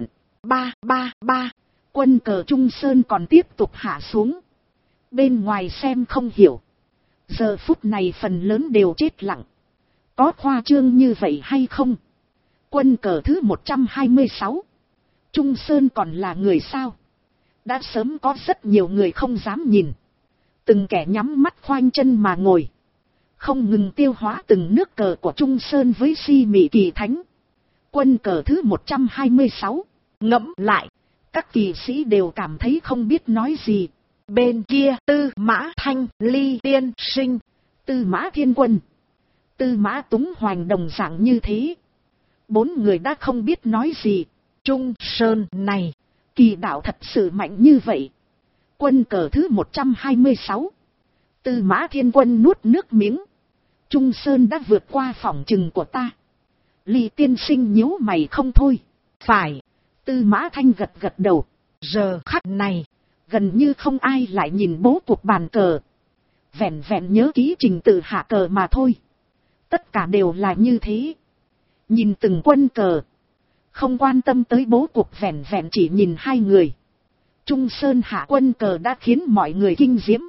Quân cờ Trung Sơn còn tiếp tục hạ xuống. Bên ngoài xem không hiểu. Giờ phút này phần lớn đều chết lặng. Có khoa trương như vậy hay không? Quân cờ thứ 126. Trung Sơn còn là người sao? Đã sớm có rất nhiều người không dám nhìn. Từng kẻ nhắm mắt khoanh chân mà ngồi. không ngừng tiêu hóa từng nước cờ của Trung Sơn với Si Mị Kỳ Thánh. Quân cờ thứ 126, ngẫm lại, các kỳ sĩ đều cảm thấy không biết nói gì. Bên kia Tư Mã Thanh, Ly Tiên Sinh, Tư Mã Thiên Quân, Tư Mã Túng Hoành đồng dạng như thế. 4 người đã không biết nói gì. Trung Sơn này, kỳ đạo thật sự mạnh như vậy. Quân cờ thứ 126, Tư Mã Thiên Quân nuốt nước miếng. Trung Sơn đã vượt qua phỏng chừng của ta. Ly Tiên Sinh nhíu mày không thôi. Phải. Tư Mã Thanh gật gật đầu. Giờ khắc này, gần như không ai lại nhìn bố cục bàn cờ. Vẹn vẹn nhớ kỹ trình tự hạ cờ mà thôi. Tất cả đều là như thế. Nhìn từng quân cờ, không quan tâm tới bố cục, vẹn vẹn chỉ nhìn 2 người. Trung Sơn hạ quân cờ đã khiến mọi người kinh diễm.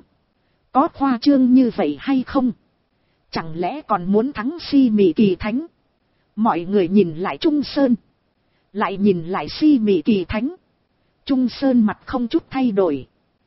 Có khoa trương như vậy hay không? Chẳng lẽ còn muốn thắng Si Mị Kỳ Thánh? Mọi người nhìn lại Trung Sơn, lại nhìn lại Si Mị Kỳ Thánh. Trung Sơn mặt không chút thay đổi,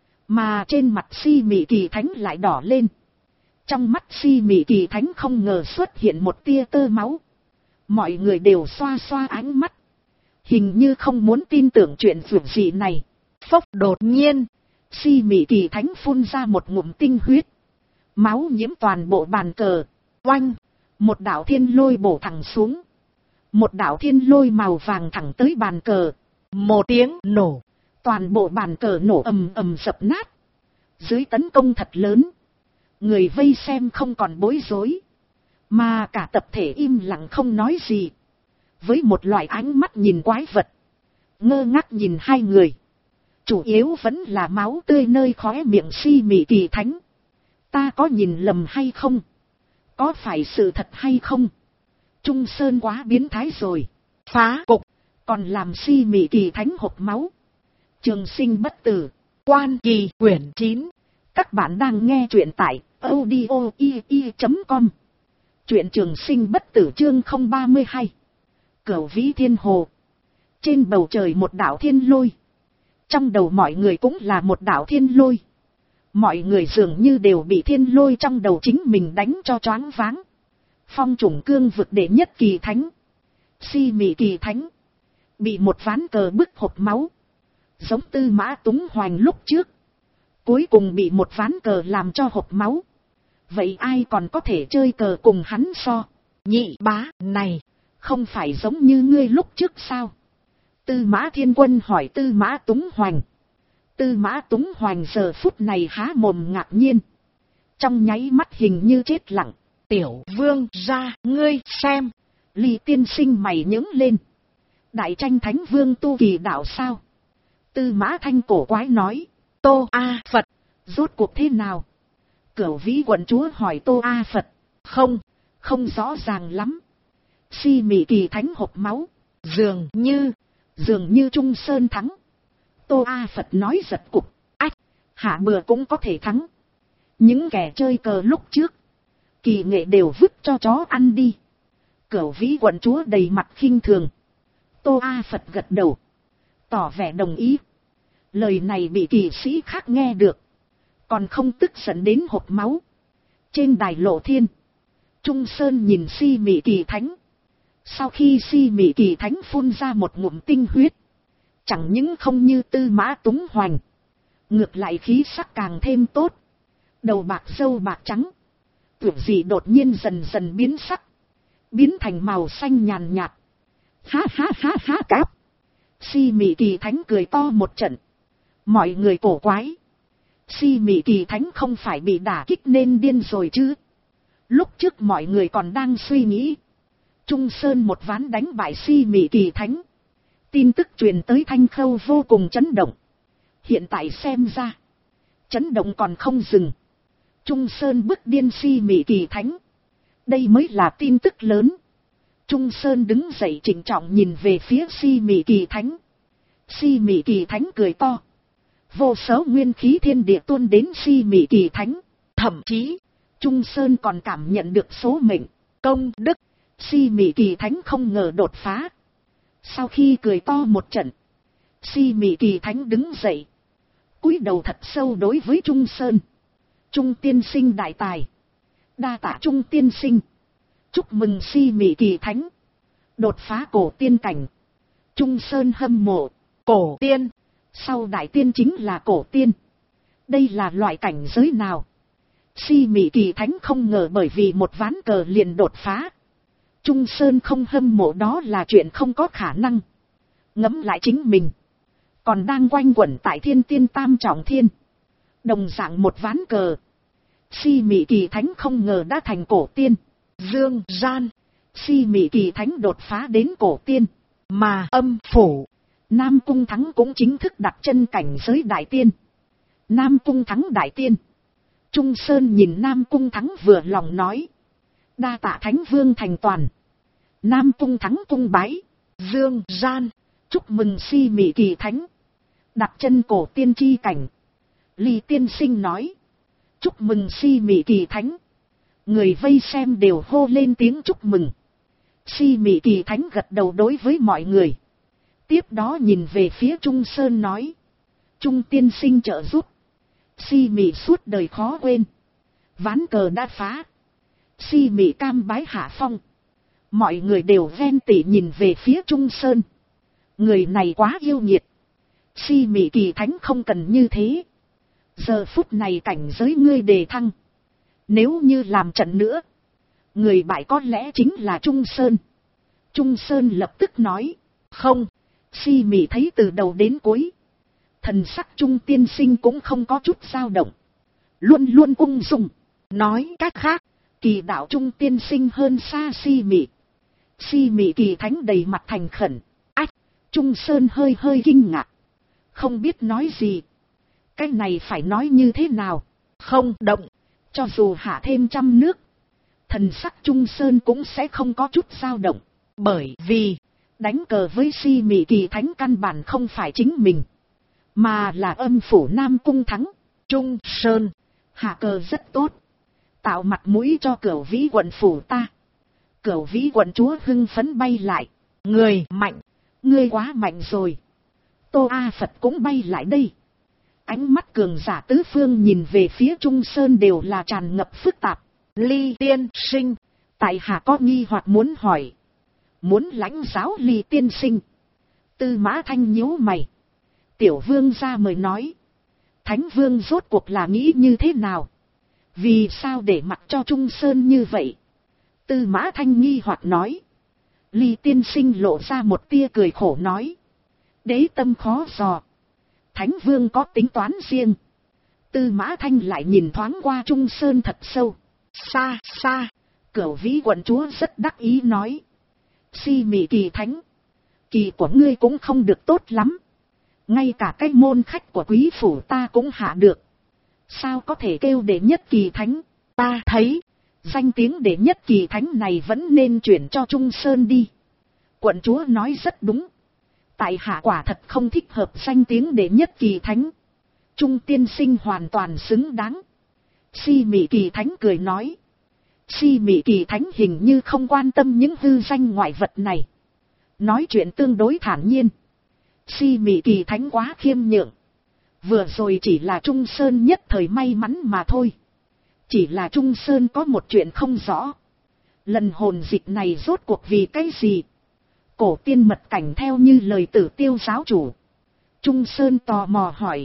mà trên mặt Si Mị Kỳ Thánh lại đỏ lên. Trong mắt Si Mị Kỳ Thánh không ngờ xuất hiện một tia tơ máu. Mọi người đều xoa xoa ánh mắt, hình như không muốn tin tưởng chuyện vượt dị này. Phốc, đột nhiên, Si Mị Kỳ Thánh phun ra một ngụm tinh huyết. Máu nhiễm toàn bộ bàn cờ. Oanh, một đạo thiên lôi bổ thẳng xuống. Một đạo thiên lôi màu vàng thẳng tới bàn cờ. Một tiếng nổ, toàn bộ bàn cờ nổ ầm ầm dập nát. Dưới tấn công thật lớn, người vây xem không còn bối rối, mà cả tập thể im lặng không nói gì, với một loại ánh mắt nhìn quái vật, ngơ ngác nhìn 2 người. Chủ yếu vẫn là máu tươi nơi khóe miệng Si Mị Kỳ Thánh. Ta có nhìn lầm hay không? Có phải sự thật hay không? Trung Sơn quá biến thái rồi. Phá cục, còn làm Si Mị Kỳ Thánh hộc máu. Trường Sinh Bất Tử, Quan Kỳ, quyển 9. Các bạn đang nghe truyện tại audio.com. Truyện Trường Sinh Bất Tử chương 032. Cửu Vĩ Thiên Hồ. Trên bầu trời một đạo thiên lôi. Trong đầu mọi người cũng là một đạo thiên lôi. Mọi người dường như đều bị thiên lôi trong đầu chính mình đánh cho choáng váng. Phong chủng cương vực đệ nhất kỳ thánh, Si Mị Kỳ Thánh, bị một ván cờ bức hộc máu. Giống Tư Mã Túng Hoành lúc trước, cuối cùng bị một ván cờ làm cho hộc máu. Vậy ai còn có thể chơi cờ cùng hắn so? Nhị bá này, không phải giống như ngươi lúc trước sao? Tư Mã Thiên Quân hỏi Tư Mã Túng Hoành. Tư Mã Túng Hoành giờ phút này há mồm ngạc nhiên, trong nháy mắt hình như chết lặng. Tiểu vương ra, ngươi xem. Ly Tiên Sinh mày nhướng lên. Đại tranh thánh vương tu kỳ đạo sao? Tư Mã Thanh cổ quái nói. Tô A Phật, rốt cuộc thế nào? Cửu Vĩ quận chúa hỏi Tô A Phật. Không rõ ràng lắm. Si Mị Kỳ Thánh hộc máu, dường như Trung Sơn thắng. Tô A Phật nói giật cục. Ách, hạ bừa cũng có thể thắng. Những kẻ chơi cờ lúc trước, kỳ nghệ đều vứt cho chó ăn đi. Cửu Vĩ quận chúa đầy mặt khinh thường. Tô A Phật gật đầu, tỏ vẻ đồng ý. Lời này bị kỳ sĩ khác nghe được, còn không tức giận đến hộc máu. Trên đài Lộ Thiên, Trung Sơn nhìn Si Mị Kỳ Thánh. Sau khi Si Mị Kỳ Thánh phun ra một ngụm tinh huyết, chẳng những không như Tư Mã Túng Hoành, ngược lại khí sắc càng thêm tốt. Đầu bạc râu bạc trắng, tưởng gì đột nhiên dần dần biến sắc, biến thành màu xanh nhàn nhạt. Ha ha ha ha cáp. Si Mị Kỳ Thánh cười to một trận. Mọi người cổ quái. Si Mị Kỳ Thánh không phải bị đả kích nên điên rồi chứ? Lúc trước mọi người còn đang suy nghĩ Trung Sơn một ván đánh bại Si Mị Kỳ Thánh. Tin tức truyền tới Thanh Khâu vô cùng chấn động. Hiện tại xem ra, chấn động còn không dừng. Trung Sơn bức điên Si Mị Kỳ Thánh, đây mới là tin tức lớn. Trung Sơn đứng dậy trịnh trọng nhìn về phía Si Mị Kỳ Thánh. Si Mị Kỳ Thánh cười to. Vô số nguyên khí thiên địa tuôn đến Si Mị Kỳ Thánh. Thậm chí, Trung Sơn còn cảm nhận được số mệnh, công đức. Si Mị Kỳ Thánh không ngờ đột phá. Sau khi cười to một trận, Si Mị Kỳ Thánh đứng dậy, cúi đầu thật sâu đối với Trung Sơn. Trung tiên sinh đại tài, Đa tạ Trung tiên sinh. Chúc mừng Si Mị Kỳ Thánh đột phá cổ tiên cảnh. Trung Sơn hâm mộ. Cổ tiên, sau đại tiên chính là cổ tiên. Đây là loại cảnh giới nào? Si Mị Kỳ Thánh không ngờ bởi vì một ván cờ liền đột phá. Trung Sơn không hâm mộ đó là chuyện không có khả năng. Ngẫm lại chính mình còn đang quanh quẩn tại thiên tiên tam trọng thiên. Đồng dạng một ván cờ, Si Mị Kỳ Thánh không ngờ đã thành cổ tiên. Dương gian, Si Mị Kỳ Thánh đột phá đến cổ tiên. Mà Âm Phủ, Nam Cung Thắng cũng chính thức đặt chân cảnh giới đại tiên. Nam Cung Thắng đại tiên. Trung Sơn nhìn Nam Cung Thắng vừa lòng nói. Đa tạ Thánh Vương thành toàn. Nam Cung Thắng cung bái. Dương gian, chúc mừng Si Mị Kỳ Thánh đặt chân cổ tiên chi cảnh. Ly tiên sinh nói. Chúc mừng Si Mị Kỳ Thánh. Người vây xem đều hô lên tiếng chúc mừng. Si Mị Kỳ Thánh gật đầu đối với mọi người. Tiếp đó nhìn về phía Trung Sơn nói. Trung tiên sinh trợ giúp. Si Mị suốt đời khó quên. Ván cờ đã phá. Si Mị cam bái hạ phong. Mọi người đều ghen tị nhìn về phía Trung Sơn. Người này quá yêu nhiệt. Si Mị Kỳ Thánh không cần như thế. Giờ phút này cảnh giới ngươi đề thăng. Nếu như làm trận nữa, người bại có lẽ chính là Trung Sơn. Trung Sơn lập tức nói. Không. Si Mị thấy từ đầu đến cuối, thần sắc Trung tiên sinh cũng không có chút dao động. Luôn luôn ung dung. Nói cách khác, Kỳ đạo Trung tiên sinh hơn xa Si Mị. Si Mị Kỳ Thánh đầy mặt thành khẩn. Ách! Trung Sơn hơi hơi kinh ngạc. Không biết nói gì. Cái này phải nói như thế nào? Không động. Cho dù hạ thêm 100 nước, thần sắc Trung Sơn cũng sẽ không có chút dao động. Bởi vì, đánh cờ với Si Mị Kỳ Thánh căn bản không phải chính mình, mà là Âm Phủ Nam Cung Thắng. Trung Sơn, hạ cờ rất tốt. Tạo mặt mũi cho Cửu Vĩ quận phủ ta. Cửu Vĩ quận chúa hưng phấn bay lại. Người mạnh, ngươi quá mạnh rồi. Tô A Phật cũng bay lại đây. Ánh mắt cường giả tứ phương nhìn về phía Trung Sơn đều là tràn ngập phức tạp. Ly tiên sinh, tại hạ có nghi hoặc muốn hỏi. Muốn lãnh giáo Ly tiên sinh. Tư Mã Thanh nhíu mày. Tiểu vương ra mời nói. Thánh vương rốt cuộc là nghĩ như thế nào? Vì sao để mặc cho Trung Sơn như vậy? Tư Mã Thanh nghi hoặc nói. Ly tiên sinh lộ ra một tia cười khổ nói. Đế tâm khó dò. Thánh vương có tính toán riêng. Tư Mã Thanh lại nhìn thoáng qua Trung Sơn thật sâu. Xa xa, Cửu Vĩ quận chúa rất đắc ý nói. Si Mị Kỳ Thánh, kỳ của ngươi cũng không được tốt lắm. Ngay cả cái môn khách của quý phủ ta cũng hạ được. Sao có thể kêu đệ nhất kỳ thánh? Ta thấy, danh tiếng đệ nhất kỳ thánh này vẫn nên chuyển cho Trung Sơn đi. Quận chúa nói rất đúng. Tại hạ quả thật không thích hợp danh tiếng đệ nhất kỳ thánh. Trung tiên sinh hoàn toàn xứng đáng. Si Mị Kỳ Thánh cười nói. Si Mị Kỳ Thánh hình như không quan tâm những hư danh ngoại vật này. Nói chuyện tương đối thản nhiên. Si Mị Kỳ Thánh quá khiêm nhượng. Vừa rồi chỉ là Trung Sơn nhất thời may mắn mà thôi. Chỉ là Trung Sơn có một chuyện không rõ. Lần hồn dịch này rốt cuộc vì cái gì? Cổ tiên mật cảnh theo như lời Tử Tiêu giáo chủ. Trung Sơn tò mò hỏi.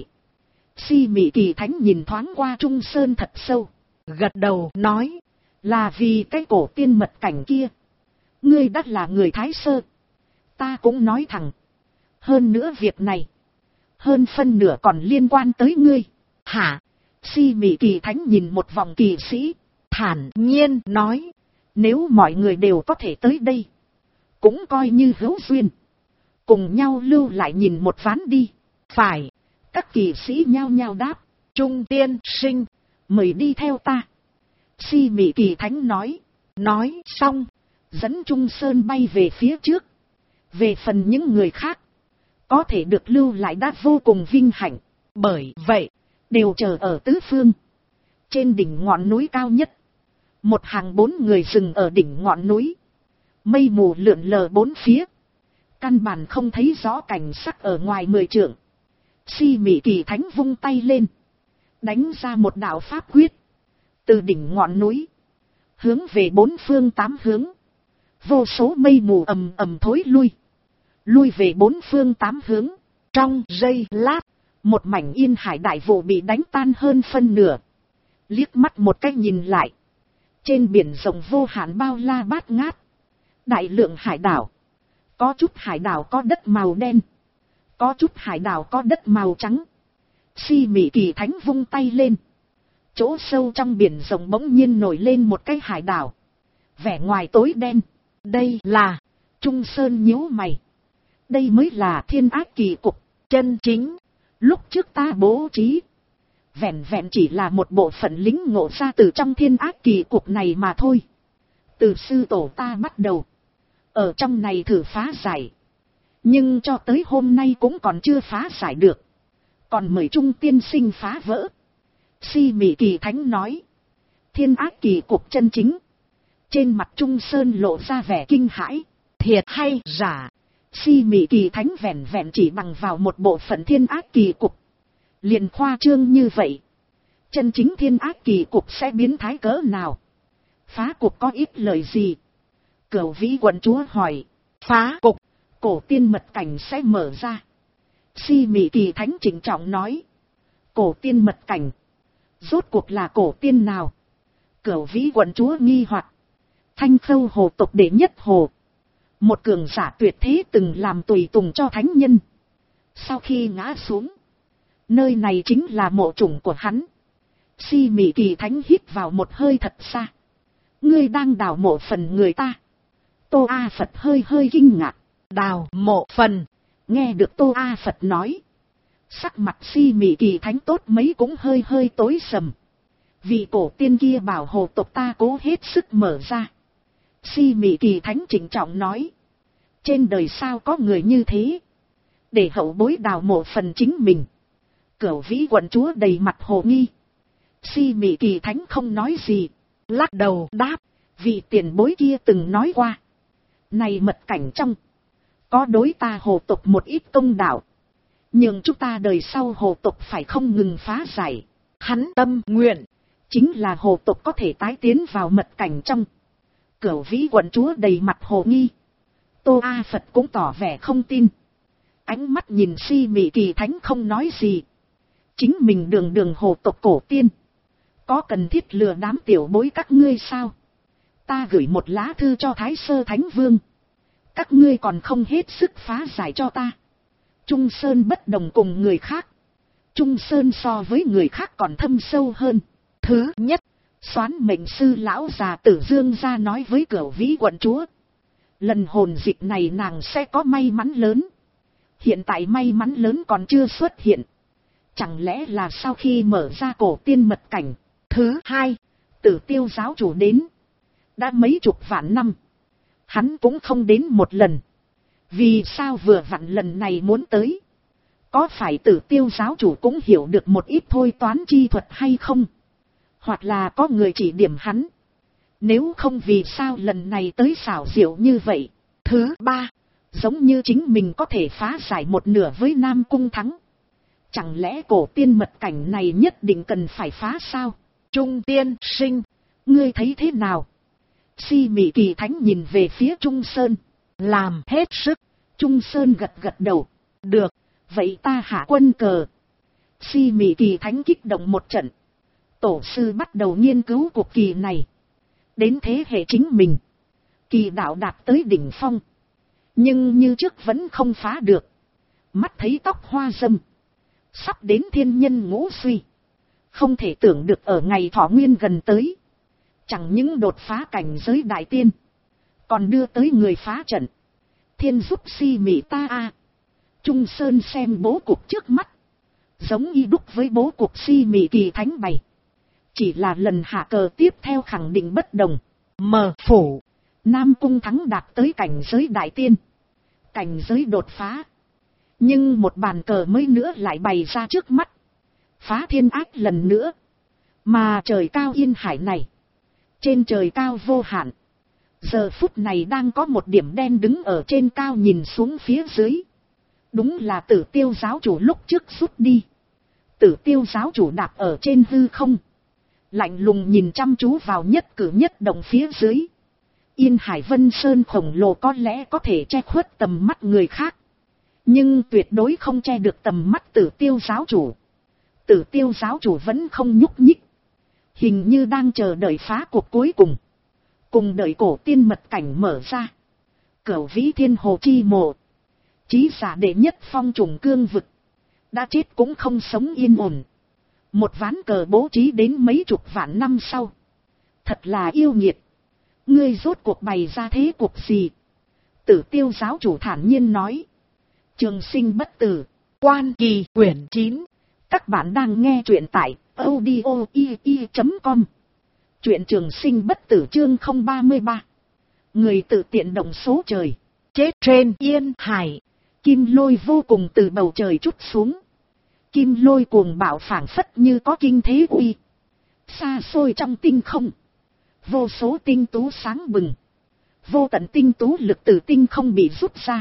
Si Mị Kỳ Thánh nhìn thoáng qua Trung Sơn thật sâu. Gật đầu nói. Là vì cái cổ tiên mật cảnh kia. Ngươi đã là người Thái Sơ. Ta cũng nói thẳng. Hơn nữa việc này. Hơn phân nửa còn liên quan tới ngươi. Hả? Si Mị Kỳ Thánh nhìn một vòng kỳ sĩ. Thản nhiên nói. Nếu mọi người đều có thể tới đây. Cũng coi như hữu duyên. Cùng nhau lưu lại nhìn một ván đi. Phải. Các kỳ sĩ nhao nhao đáp. Trung tiên sinh. Mời đi theo ta. Si Mị Kỳ Thánh nói. Nói xong. Dẫn Trung Sơn bay về phía trước. Về phần những người khác. Có thể được lưu lại đã vô cùng vinh hạnh. Bởi vậy. Đều chờ ở tứ phương. Trên đỉnh ngọn núi cao nhất. Một hàng 4 người dừng ở đỉnh ngọn núi. Mây mù lượn lờ 4 phía. Căn bản không thấy rõ cảnh sắc ở ngoài 10 trượng. Si Mị Kỳ Thánh vung tay lên. Đánh ra một đạo pháp quyết. Từ đỉnh ngọn núi. hướng về bốn phương tám hướng, vô số mây mù ầm ầm thối lui về bốn phương tám hướng. Trong giây lát, một mảnh yên hải đại vụ bị đánh tan hơn phân nửa. Liếc mắt một cái nhìn lại, trên biển rộng vô hạn bao la bát ngát, đại lượng hải đảo, có chút hải đảo có đất màu đen, có chút hải đảo có đất màu trắng. Si Mị Kỳ Thánh vung tay lên, chỗ sâu trong biển rộng bỗng nhiên nổi lên một cái hải đảo, vẻ ngoài tối đen. Đây là, Trung Sơn nhíu mày, đây mới là Thiên Ác Kỳ Cục chân chính. Lúc trước ta bố trí, vẹn vẹn chỉ là một bộ phận lính ngộ ra từ trong Thiên Ác Kỳ Cục này mà thôi. Từ sư tổ ta bắt đầu, ở trong này thử phá giải, nhưng cho tới hôm nay cũng còn chưa phá giải được, còn mời Trung tiên sinh phá vỡ. Si Mị Kỳ Thánh nói, Thiên Ác Kỳ Cục chân chính. Trên mặt Trung Sơn lộ ra vẻ kinh hãi, thiệt hay giả? Si Mị Kỳ Thánh vẹn vẹn chỉ bằng vào một bộ phận Thiên Ác Kỳ Cục, liền khoa trương như vậy. Chân chính Thiên Ác Kỳ Cục sẽ biến thái cỡ nào? Phá cục có ít lời gì? Cửu Vĩ quận chúa hỏi. Phá cục, cổ tiên mật cảnh sẽ mở ra. Si Mị Kỳ Thánh trịnh trọng nói. Cổ tiên mật cảnh, rốt cuộc là cổ tiên nào? Cửu Vĩ quận chúa nghi hoặc. Thanh Khâu hồ tộc đệ nhất hồ, một cường giả tuyệt thế từng làm tùy tùng cho thánh nhân. Sau khi ngã xuống, nơi này chính là mộ chủng của hắn. Si Mị Kỳ Thánh hít vào một hơi thật xa. Ngươi đang đào mộ phần người ta? Tô A Phật hơi kinh ngạc. Đào mộ phần? Nghe được Tô A Phật nói, sắc mặt Si Mị Kỳ Thánh tốt mấy cũng hơi tối sầm. Vị cổ tiên kia bảo hồ tộc ta cố hết sức mở ra. Si Mị Kỳ Thánh trịnh trọng nói, trên đời sao có người như thế, để hậu bối đào mộ phần chính mình. Cửu Vĩ quận chúa đầy mặt hồ nghi. Si Mị Kỳ Thánh không nói gì, lắc đầu đáp, vị tiền bối kia từng nói qua, này mật cảnh trong, có đối ta hồ tộc một ít công đạo, nhưng chúng ta đời sau hồ tộc phải không ngừng phá giải. Hắn tâm nguyện, chính là hồ tộc có thể tái tiến vào mật cảnh trong. Cửu Vĩ quận chúa đầy mặt hồ nghi. Tô A Phật cũng tỏ vẻ không tin. Ánh mắt nhìn Si Mị Kỳ Thánh không nói gì. Chính mình đường hồ tộc cổ tiên, có cần thiết lừa đám tiểu bối các ngươi sao? Ta gửi một lá thư cho Thái Sơ Thánh Vương, các ngươi còn không hết sức phá giải cho ta. Trung Sơn bất đồng cùng người khác. Trung Sơn so với người khác còn thâm sâu hơn. Thứ nhất, Soán mệnh sư lão già Tử Dương ra nói với Cửu Vĩ quận chúa, lần hồn dịch này nàng sẽ có may mắn lớn. Hiện tại may mắn lớn còn chưa xuất hiện. Chẳng lẽ là sau khi mở ra cổ tiên mật cảnh? Thứ hai, Tử Tiêu giáo chủ đến, đã mấy chục vạn năm, hắn cũng không đến một lần. Vì sao vừa vặn lần này muốn tới? Có phải Tử Tiêu giáo chủ cũng hiểu được một ít thôi toán chi thuật hay không? Hoặc là có người chỉ điểm hắn. Nếu không vì sao lần này tới xảo diệu như vậy? Thứ ba, giống như chính mình có thể phá giải một nửa với Nam Cung Thắng. Chẳng lẽ cổ tiên mật cảnh này nhất định cần phải phá sao? Trung tiên sinh, ngươi thấy thế nào? Si Mị Kỳ Thánh nhìn về phía Trung Sơn. Làm hết sức. Trung Sơn gật đầu. Được, vậy ta hạ quân cờ. Si Mị Kỳ Thánh kích động một trận. Tổ sư bắt đầu nghiên cứu cuộc kỳ này. Đến thế hệ chính mình, kỳ đạo đạt tới đỉnh phong, nhưng như trước vẫn không phá được. Mắt thấy tóc hoa râm, sắp đến thiên nhân ngũ suy. Không thể tưởng được ở ngày thọ nguyên gần tới, chẳng những đột phá cảnh giới đại tiên, còn đưa tới người phá trận. Thiên giúp Si Mị ta a. Trung Sơn xem bố cục trước mắt, giống y đúc với bố cục Si Mị Kỳ Thánh bày. Chỉ là lần hạ cờ tiếp theo khẳng định bất đồng. Mờ phủ, Nam Cung Thắng đạt tới cảnh giới đại tiên, cảnh giới đột phá. Nhưng một bàn cờ mới nữa lại bày ra trước mắt. Phá thiên ác lần nữa. Mà trời cao yên hải này, trên trời cao vô hạn, giờ phút này đang có một điểm đen đứng ở trên cao nhìn xuống phía dưới. Đúng là Tử Tiêu giáo chủ lúc trước rút đi. Tử Tiêu giáo chủ đạp ở trên hư không, lạnh lùng nhìn chăm chú vào nhất cử nhất động phía dưới. Yên Hải Vân Sơn khổng lồ có lẽ có thể che khuất tầm mắt người khác, nhưng tuyệt đối không che được tầm mắt Tử Tiêu giáo chủ. Tử Tiêu giáo chủ vẫn không nhúc nhích, hình như đang chờ đợi phá cuộc cuối cùng, cùng đợi cổ tiên mật cảnh mở ra. Cửu Vĩ Thiên Hồ chi mộ, chí giả đệ nhất phong trùng cương vực, đã chết cũng không sống yên ổn. Một ván cờ bố trí đến mấy chục vạn năm sau, thật là yêu nghiệt. Ngươi rốt cuộc bày ra thế cuộc gì? Tử Tiêu giáo chủ thản nhiên nói. Trường sinh bất tử, Quan Kỳ quyển 9. Các bạn đang nghe truyện tại audio.com. Truyện Trường sinh bất tử chương 033. Người tự tiện động số trời. Chết trên Yên Hải. Kim lôi vô cùng từ bầu trời trút xuống. Kim lôi cuồng bạo phảng phất như có kinh thế uy. Xa xôi trong tinh không, vô số tinh tú sáng bừng. Vô tận tinh tú lực từ tinh không bị rút ra,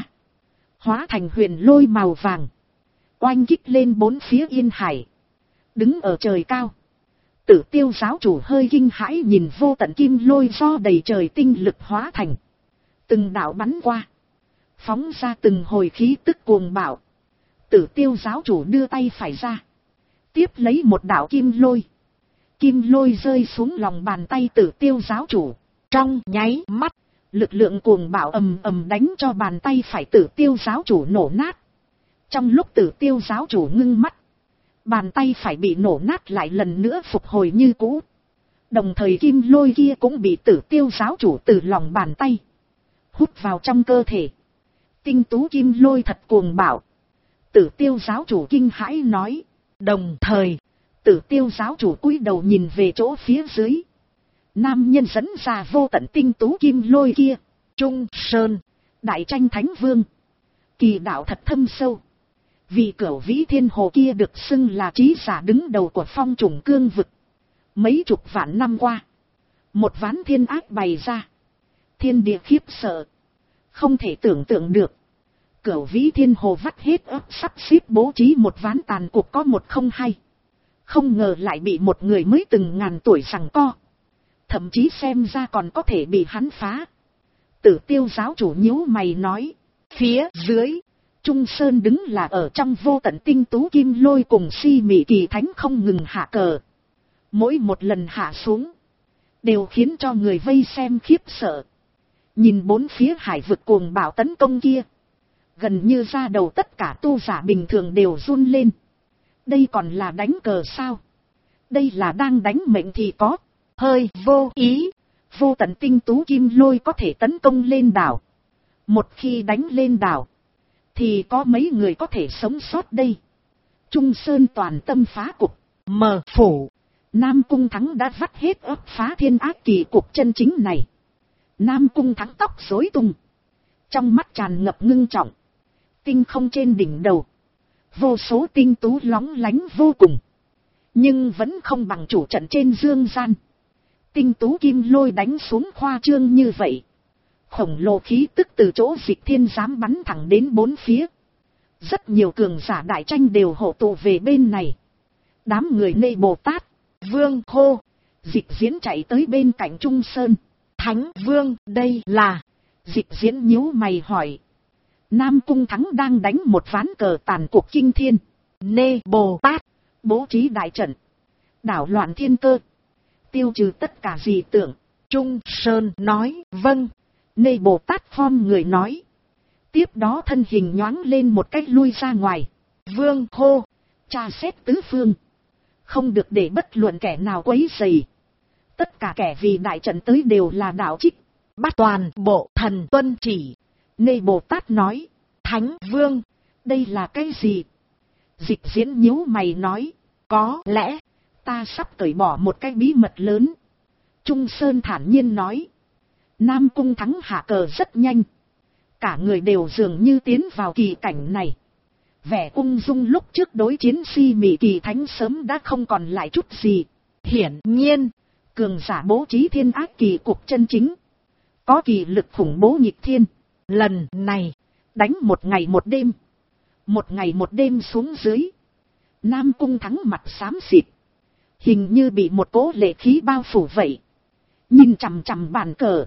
hóa thành huyền lôi màu vàng, oanh kích lên bốn phía Yên Hải. Đứng ở trời cao, Tử Tiêu giáo chủ hơi kinh hãi nhìn vô tận kim lôi do đầy trời tinh lực hóa thành. Từng đạo bắn qua, phóng ra từng hồi khí tức cuồng bạo. Tử Tiêu giáo chủ đưa tay phải ra, tiếp lấy một đạo kim lôi. Kim lôi rơi xuống lòng bàn tay Tử Tiêu giáo chủ. Trong nháy mắt, lực lượng cuồng bạo ầm ầm đánh cho bàn tay phải Tử Tiêu giáo chủ nổ nát. Trong lúc Tử Tiêu giáo chủ ngưng mắt, bàn tay phải bị nổ nát lại lần nữa phục hồi như cũ. Đồng thời kim lôi kia cũng bị Tử Tiêu giáo chủ từ lòng bàn tay hút vào trong cơ thể. Tinh tú kim lôi thật cuồng bạo. Tử Tiêu giáo chủ kinh hãi nói. Đồng thời, Tử Tiêu giáo chủ cúi đầu nhìn về chỗ phía dưới. Nam nhân dẫn ra vô tận tinh tú kim lôi kia. Trung Sơn, Đại Tranh Thánh Vương. Kỳ đạo thật thâm sâu. Vì Cửu Vĩ Thiên Hồ kia được xưng là trí giả đứng đầu của phong trùng cương vực. Mấy chục vạn năm qua, một ván thiên ác bày ra. Thiên địa khiếp sợ, không thể tưởng tượng được. Cửu Vĩ Thiên Hồ vắt hết óc sắp xếp bố trí một ván tàn cuộc có một không hay. Không ngờ lại bị một người mới từng ngàn tuổi giằng co. Thậm chí xem ra còn có thể bị hắn phá. Tử Tiêu giáo chủ nhíu mày nói. Phía dưới, Trung Sơn đứng là ở trong vô tận tinh tú kim lôi cùng si mị kỳ thánh không ngừng hạ cờ. Mỗi một lần hạ xuống, đều khiến cho người vây xem khiếp sợ. Nhìn bốn phía hải vực cuồng bạo tấn công kia, gần như ra đầu tất cả tu giả bình thường đều run lên. Đây còn là đánh cờ sao? Đây là đang đánh mệnh thì có. Hơi vô ý. Vô tận tinh tú kim lôi có thể tấn công lên đảo. Một khi đánh lên đảo, thì có mấy người có thể sống sót đây? Trung Sơn toàn tâm phá cục. Mờ phủ, Nam Cung Thắng đã vắt hết óc phá thiên ác kỳ cục chân chính này. Nam Cung Thắng tóc rối tung, trong mắt tràn ngập ngưng trọng. Tinh không trên đỉnh đầu, vô số tinh tú lóng lánh vô cùng, nhưng vẫn không bằng chủ trận trên dương gian. Tinh tú kim lôi đánh xuống khoa trương như vậy, khổng lồ khí tức từ chỗ Dịch Thiên giám bắn thẳng đến bốn phía. Rất nhiều cường giả đại tranh đều hộ tụ về bên này. Đám người Nê Bồ Tát, Vương Hô, Dịch Diễn chạy tới bên cạnh Trung Sơn. Thánh Vương, đây là... Dịch Diễn nhíu mày hỏi. Nam Cung Thắng đang đánh một ván cờ tàn cuộc kinh thiên. Nê Bồ Tát bố trí đại trận, đảo loạn thiên cơ, tiêu trừ tất cả dị tưởng. Trung Sơn nói vâng. Nê Bồ Tát khom người nói. Tiếp đó thân hình nhoáng lên một cách lui ra ngoài. Vương Hô, tra xét tứ phương, không được để bất luận kẻ nào quấy rầy. Tất cả kẻ vì đại trận tới đều là đạo trích, bắt toàn bộ thần tuân chỉ. Nê Bồ Tát nói. Thánh Vương, đây là cái gì? Dịch Diễn nhíu mày nói. Có lẽ ta sắp cởi bỏ một cái bí mật lớn. Trung Sơn thản nhiên nói. Nam Cung Thắng hạ cờ rất nhanh. Cả người đều dường như tiến vào kỳ cảnh này. Vẻ ung dung lúc trước đối chiến si mị kỳ thánh sớm đã không còn lại chút gì. Hiển nhiên, cường giả bố trí thiên ác kỳ cục chân chính, có kỳ lực khủng bố nghịch thiên. Lần này, đánh một ngày một đêm. Một ngày một đêm xuống dưới, Nam Cung Thắng mặt xám xịt, hình như bị một cỗ lệ khí bao phủ vậy. Nhìn chằm chằm bàn cờ,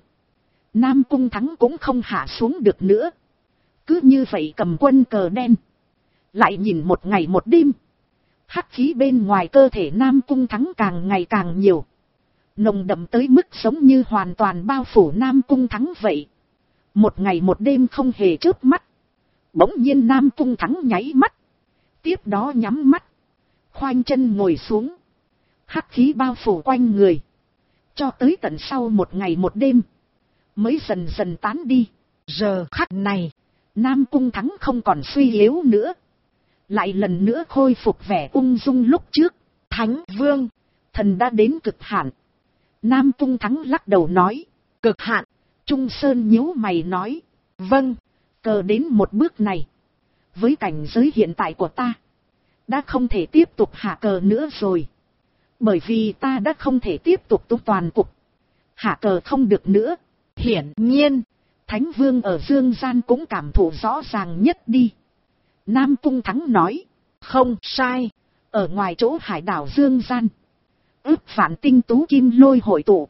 Nam Cung Thắng cũng không hạ xuống được nữa. Cứ như vậy cầm quân cờ đen, lại nhìn một ngày một đêm. Hắc khí bên ngoài cơ thể Nam Cung Thắng càng ngày càng nhiều, nồng đậm tới mức giống như hoàn toàn bao phủ Nam Cung Thắng vậy. Một ngày một đêm không hề chớp mắt. Bỗng nhiên Nam Cung Thắng nháy mắt, tiếp đó nhắm mắt, khoanh chân ngồi xuống. Hắc khí bao phủ quanh người, cho tới tận sau một ngày một đêm mới dần dần tán đi. Giờ khắc này, Nam Cung Thắng không còn suy yếu nữa, lại lần nữa khôi phục vẻ ung dung lúc trước. Thánh Vương, thần đã đến cực hạn. Nam Cung Thắng lắc đầu nói. Cực hạn? Trung Sơn nhíu mày nói. Vâng, cờ đến một bước này, với cảnh giới hiện tại của ta, đã không thể tiếp tục hạ cờ nữa rồi. Bởi vì ta đã không thể tiếp tục tung toàn cục, hạ cờ không được nữa. Hiển nhiên, Thánh Vương ở Dương Gian cũng cảm thụ rõ ràng nhất đi. Nam Cung Thắng nói. Không sai, ở ngoài chỗ hải đảo Dương Gian, ước vạn tinh tú kim lôi hội tụ.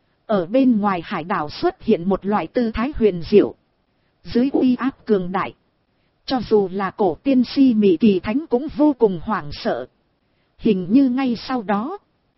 Ở bên ngoài hải đảo xuất hiện một loại tư thái huyền diệu, dưới uy áp cường đại, cho dù là cổ tiên Si Mị Kỳ Thánh cũng vô cùng hoảng sợ. Hình như ngay sau đó,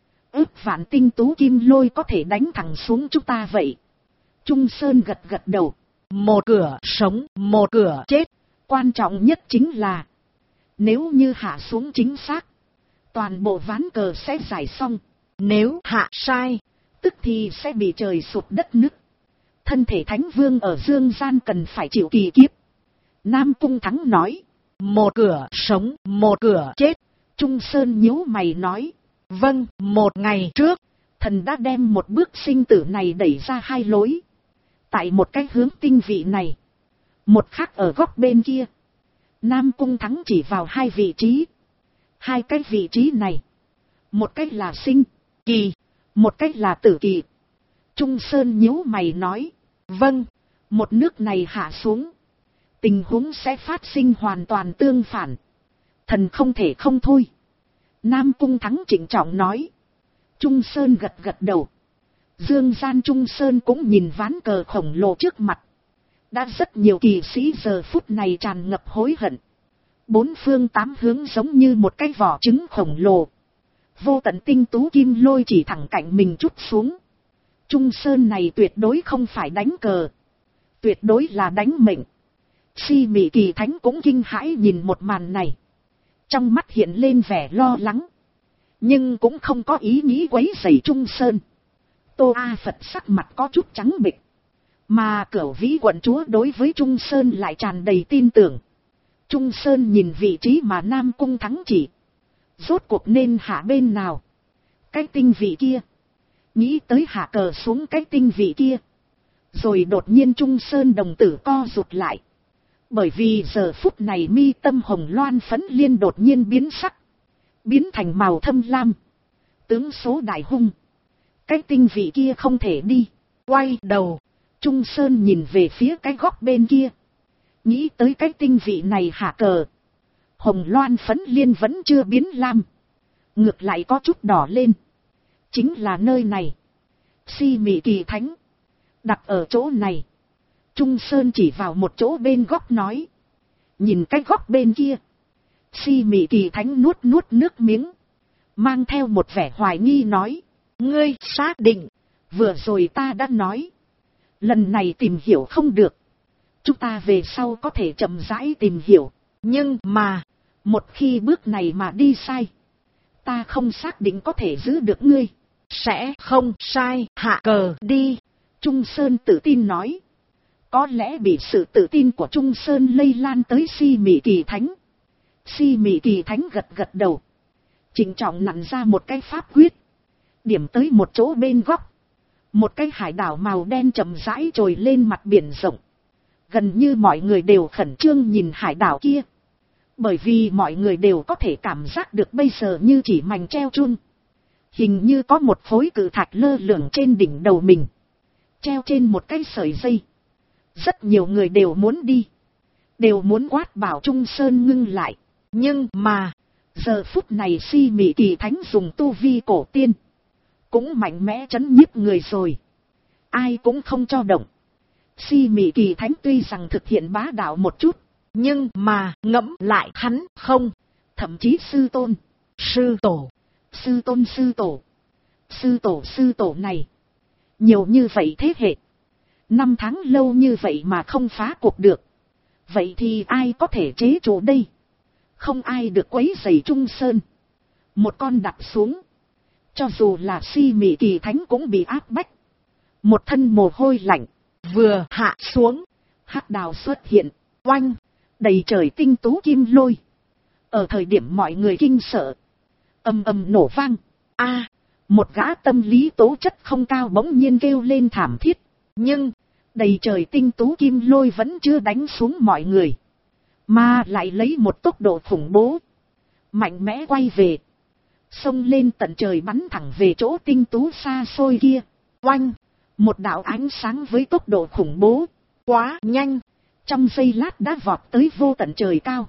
ước vạn tinh tú kim lôi có thể đánh thẳng xuống chúng ta vậy. Trung Sơn gật gật đầu. Một cửa sống, một cửa chết. Quan trọng nhất chính là, nếu như hạ xuống chính xác, toàn bộ ván cờ sẽ giải xong. Nếu hạ sai, tức thì sẽ bị trời sụp đất nứt. Thân thể Thánh Vương ở Dương Gian cần phải chịu kỳ kiếp. Nam Cung Thắng nói. Một cửa sống, một cửa chết. Trung Sơn nhíu mày nói. Vâng, một ngày trước, thần đã đem một bước sinh tử này đẩy ra hai lối. Tại một cái hướng tinh vị này, một khác ở góc bên kia. Nam Cung Thắng chỉ vào hai vị trí. Hai cái vị trí này, một cái là sinh kỳ, một cái là tử kỳ. Trung Sơn nhíu mày nói. Vâng, một nước này hạ xuống, tình huống sẽ phát sinh hoàn toàn tương phản. Thần không thể không thôi. Nam Cung Thắng trịnh trọng nói. Trung Sơn gật gật đầu. Dương Gian Trung Sơn cũng nhìn ván cờ khổng lồ trước mặt. Đã rất nhiều kỳ sĩ giờ phút này tràn ngập hối hận. Bốn phương tám hướng giống như một cái vỏ trứng khổng lồ. Vô tận tinh tú kim lôi chỉ thẳng cạnh mình trút xuống. Trung Sơn này tuyệt đối không phải đánh cờ, tuyệt đối là đánh mệnh. Si Mị Kỳ Thánh cũng kinh hãi nhìn một màn này, trong mắt hiện lên vẻ lo lắng, nhưng cũng không có ý nghĩ quấy rầy Trung Sơn. Tô A Phật sắc mặt có chút trắng bệch, mà Cửu Vĩ quận chúa đối với Trung Sơn lại tràn đầy tin tưởng. Trung Sơn nhìn vị trí mà Nam Cung Thắng chỉ, rốt cuộc nên hạ bên nào? Cái tinh vị kia. Nghĩ tới hạ cờ xuống cái tinh vị kia, rồi đột nhiên Trung Sơn đồng tử co rụt lại. Bởi vì giờ phút này mi tâm hồng loan phấn liên đột nhiên biến sắc, biến thành màu thâm lam. Tướng số đại hung, cái tinh vị kia không thể đi. Quay đầu, Trung Sơn nhìn về phía cái góc bên kia, nghĩ tới cái tinh vị này hạ cờ, hồng loan phấn liên vẫn chưa biến lam, ngược lại có chút đỏ lên. Chính là nơi này. Si Mị Kỳ Thánh đặt ở chỗ này. Trung Sơn chỉ vào một chỗ bên góc nói. Nhìn cái góc bên kia. Si Mị Kỳ Thánh nuốt nuốt nước miếng, mang theo một vẻ hoài nghi nói. Ngươi xác định? Vừa rồi ta đã nói, lần này tìm hiểu không được, chúng ta về sau có thể chậm rãi tìm hiểu. Nhưng mà, một khi bước này mà đi sai, ta không xác định có thể giữ được ngươi. Sẽ không sai, hạ cờ đi. Trung Sơn tự tin nói. Có lẽ bị sự tự tin của Trung Sơn lây lan tới Si Mị Kỳ Thánh. Si Mị Kỳ Thánh gật gật đầu, trịnh trọng nặn ra một cái pháp quyết, điểm tới một chỗ bên góc. Một cái hải đảo màu đen chậm rãi trồi lên mặt biển rộng. Gần như mọi người đều khẩn trương nhìn hải đảo kia, bởi vì mọi người đều có thể cảm giác được bây giờ như chỉ mảnh treo chun. Hình như có một khối cự thạch lơ lửng trên đỉnh đầu mình, treo trên một cái sợi dây. Rất nhiều người đều muốn đi, đều muốn quát bảo Trung Sơn ngưng lại. Nhưng mà, Giờ phút này Si Mị Kỳ Thánh dùng tu vi cổ tiên, cũng mạnh mẽ trấn nhiếp người rồi. Ai cũng không cho động. Si Mị Kỳ Thánh tuy rằng thực hiện bá đạo một chút, nhưng mà ngẫm lại hắn không. Thậm chí sư tôn, sư tổ, sư tôn sư tổ, sư tổ này. Nhiều như vậy thế hệ. 5 tháng lâu như vậy mà không phá cuộc được. Vậy thì ai có thể chế trụ đây? Không ai được quấy rầy Trung Sơn. Một con đặt xuống. Cho dù là Si Mị Kỳ Thánh cũng bị áp bách. Một thân mồ hôi lạnh. Vừa hạ xuống. Hắc đào xuất hiện. Oanh. Đầy trời tinh tú kim lôi. Ở thời điểm mọi người kinh sợ. Ầm ầm nổ vang. A, một gã tâm lý tố chất không cao bỗng nhiên kêu lên thảm thiết. Nhưng, đầy trời tinh tú kim lôi vẫn chưa đánh xuống mọi người. Mà lại lấy một tốc độ khủng bố. Mạnh mẽ quay về. Xông lên tận trời bắn thẳng về chỗ tinh tú xa xôi kia. Oanh, một đạo ánh sáng với tốc độ khủng bố. Quá nhanh. Trong giây lát đã vọt tới vô tận trời cao.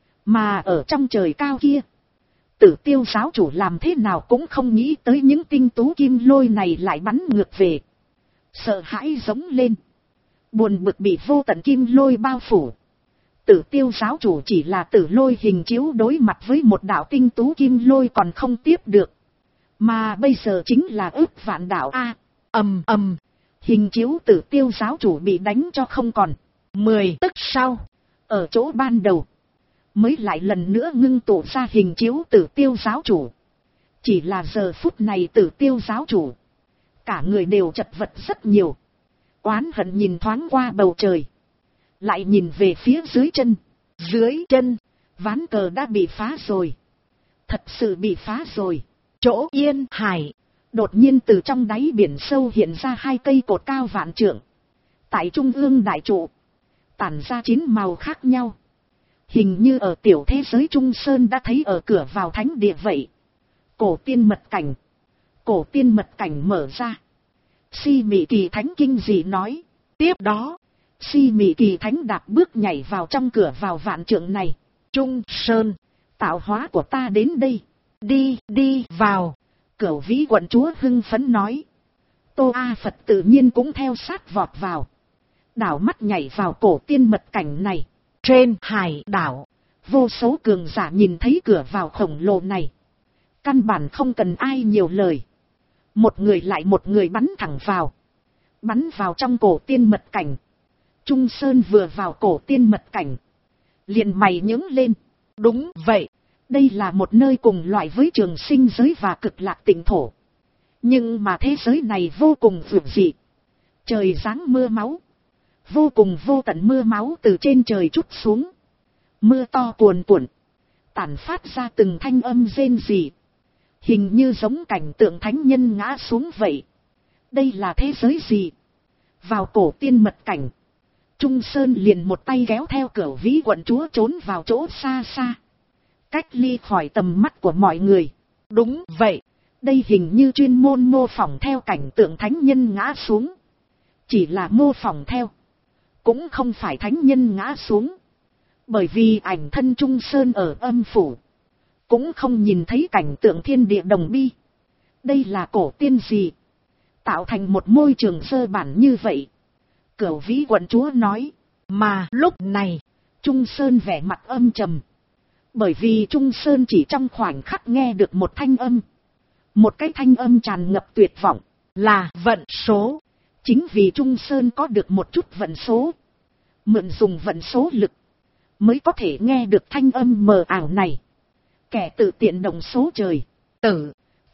Mà ở trong trời cao kia, Tử Tiêu giáo chủ làm thế nào cũng không nghĩ tới những tinh tú kim lôi này lại bắn ngược về. Sợ hãi giống lên. Buồn bực bị vô tận kim lôi bao phủ. Tử Tiêu giáo chủ chỉ là tử lôi hình chiếu đối mặt với một đạo tinh tú kim lôi còn không tiếp được. Mà bây giờ chính là ức vạn đạo A. Ầm ầm. Hình chiếu Tử Tiêu giáo chủ bị đánh cho không còn. 10 tức sau. Ở chỗ ban đầu. Mới lại lần nữa ngưng tụ ra hình chiếu Tử Tiêu giáo chủ. Chỉ là giờ phút này Tử Tiêu giáo chủ. Cả người đều chật vật rất nhiều. Oán hận nhìn thoáng qua bầu trời. Lại nhìn về phía dưới chân. Dưới chân, ván cờ đã bị phá rồi. Thật sự bị phá rồi. Chỗ Yên Hải, đột nhiên từ trong đáy biển sâu hiện ra 2 cây cột cao vạn trượng. Tại trung ương đại trụ, tản ra 9 màu khác nhau. Hình như ở tiểu thế giới Trung Sơn đã thấy ở cửa vào thánh địa vậy. Cổ tiên mật cảnh. Cổ tiên mật cảnh mở ra. Si Mị Kỳ Thánh kinh dị nói. Tiếp đó, Si Mị Kỳ Thánh đạp bước nhảy vào trong cửa vào vạn trượng này. Trung Sơn, tạo hóa của ta đến đây. Đi vào. Cửu Vĩ quận chúa hưng phấn nói. Tô A Phật tự nhiên cũng theo sát vọt vào. Đảo mắt nhảy vào cổ tiên mật cảnh này. Trên hải đảo, vô số cường giả nhìn thấy cửa vào khổng lồ này. Căn bản không cần ai nhiều lời. Một người lại một người bắn thẳng vào. Bắn vào trong cổ tiên mật cảnh. Trung Sơn vừa vào cổ tiên mật cảnh. Liền mày nhướng lên. Đúng vậy, đây là một nơi cùng loại với trường sinh giới và cực lạc tịnh thổ. Nhưng mà thế giới này vô cùng vượt dị. Trời giáng mưa máu. Vô cùng vô tận mưa máu từ trên trời trút xuống. Mưa to cuồn cuộn. Tản phát ra từng thanh âm rên rỉ. Hình như giống cảnh tượng thánh nhân ngã xuống vậy. Đây là thế giới gì? Vào cổ tiên mật cảnh. Trung Sơn liền một tay kéo theo Cửu Vĩ quận chúa trốn vào chỗ xa xa. Cách ly khỏi tầm mắt của mọi người. Đúng vậy. Đây hình như chuyên môn mô phỏng theo cảnh tượng thánh nhân ngã xuống. Chỉ là mô phỏng theo. Cũng không phải thánh nhân ngã xuống. Bởi vì ảnh thân Trung Sơn ở âm phủ. Cũng không nhìn thấy cảnh tượng thiên địa đồng bi. Đây là cổ tiên gì? Tạo thành một môi trường sơ bản như vậy. Cửu Vĩ quận chúa nói. Mà lúc này, Trung Sơn vẻ mặt âm trầm. Bởi vì Trung Sơn chỉ trong khoảnh khắc nghe được một thanh âm. Một cái thanh âm tràn ngập tuyệt vọng. Là vận số. Chính vì Trung Sơn có được một chút vận số. Mượn dùng vận số lực. Mới có thể nghe được thanh âm mờ ảo này. Kẻ tự tiện động số trời. Tử.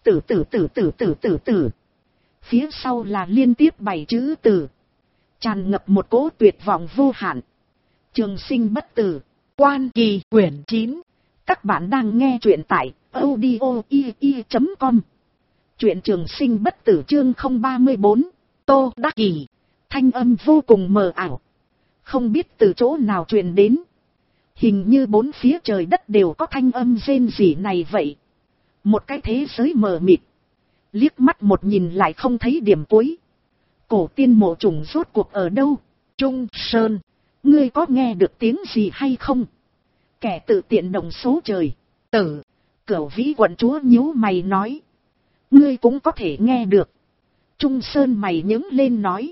Phía sau là liên tiếp 7 chữ tử. Tràn ngập một cỗ tuyệt vọng vô hạn. Trường sinh bất tử. Quan Kỳ quyển 9. Các bạn đang nghe truyện tại audio.com. Truyện Trường Sinh bất tử chương 034. Tô Đắc Kỷ. Thanh âm vô cùng mờ ảo. Không biết từ chỗ nào truyền đến. Hình như bốn phía trời đất đều có thanh âm rên rỉ này vậy. Một cái thế giới mờ mịt. Liếc mắt một nhìn lại không thấy điểm cuối. Cổ tiên mộ trùng rốt cuộc ở đâu? Trung Sơn, ngươi có nghe được tiếng gì hay không? Kẻ tự tiện động số trời. Tử, Cửu Vĩ quận chúa nhíu mày nói. Ngươi cũng có thể nghe được. Trung Sơn mày nhướng lên nói.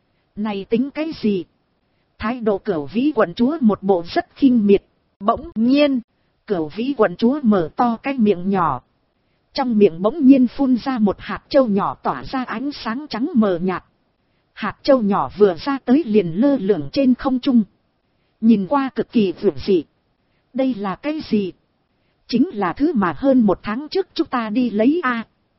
Này tính cái gì? Thái độ Cửu Vĩ quận chúa một bộ rất khinh miệt. Bỗng nhiên, Cửu Vĩ quận chúa mở to cái miệng nhỏ. Trong miệng bỗng nhiên phun ra một hạt châu nhỏ tỏa ra ánh sáng trắng mờ nhạt. Hạt châu nhỏ vừa ra tới liền lơ lửng trên không trung. Nhìn qua cực kỳ vượt dị. Đây là cái gì? Chính là thứ mà hơn 1 tháng trước chúng ta đi lấy a.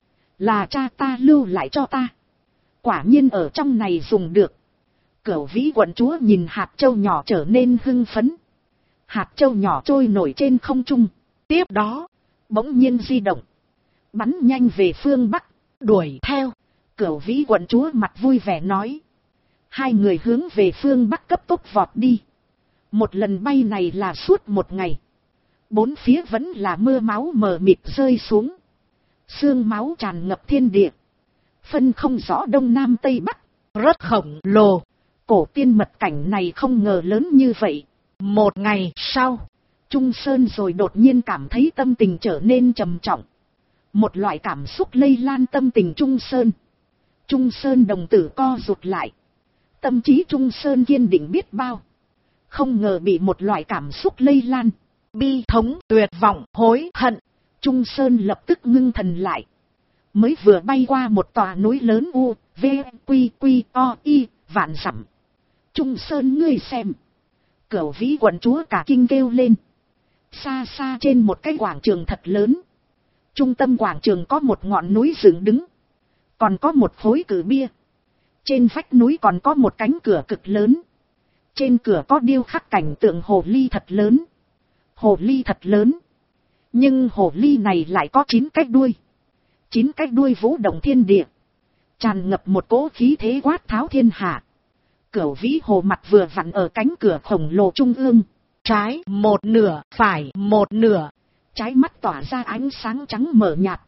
Là cha ta lưu lại cho ta. Quả nhiên ở trong này dùng được. Cửu Vĩ quận chúa nhìn hạt châu nhỏ trở nên hưng phấn. Hạt châu nhỏ trôi nổi trên không trung. Tiếp đó, bỗng nhiên di động. Bắn nhanh về phương Bắc, đuổi theo. Cửu Vĩ quận chúa mặt vui vẻ nói. Hai người hướng về phương Bắc cấp tốc vọt đi. Một lần bay này là suốt 1 ngày. 4 phía vẫn là mưa máu mờ mịt rơi xuống. Sương máu tràn ngập thiên địa. Phân không rõ đông nam tây bắc. Rất khổng lồ. Cổ tiên mật cảnh này không ngờ lớn như vậy. 1 ngày sau, Trung Sơn rồi đột nhiên cảm thấy tâm tình trở nên trầm trọng. Một loại cảm xúc lây lan tâm tình Trung Sơn. Trung Sơn đồng tử co rụt lại. Tâm trí Trung Sơn kiên định biết bao. Không ngờ bị một loại cảm xúc lây lan. Bi thống, tuyệt vọng, hối hận. Trung Sơn lập tức ngưng thần lại. Mới vừa bay qua một tòa núi lớn U, V, Quy, Quy, O, I, vạn dặm. Trung Sơn ngươi xem. Cửu Vĩ quận chúa cả kinh kêu lên. Xa xa trên một cái quảng trường thật lớn. Trung tâm quảng trường có một ngọn núi dựng đứng. Còn có một khối cử bia. Trên vách núi còn có một cánh cửa cực lớn. Trên cửa có điêu khắc cảnh tượng hồ ly thật lớn. Hồ ly thật lớn. Nhưng hồ ly này lại có 9 cái đuôi. 9 cái đuôi vũ động thiên địa. Tràn ngập một cỗ khí thế quát tháo thiên hạ. Cửu Vĩ hồ mặt vừa vặn ở cánh cửa khổng lồ trung ương. Trái một nửa, phải một nửa. Trái mắt tỏa ra ánh sáng trắng mờ nhạt.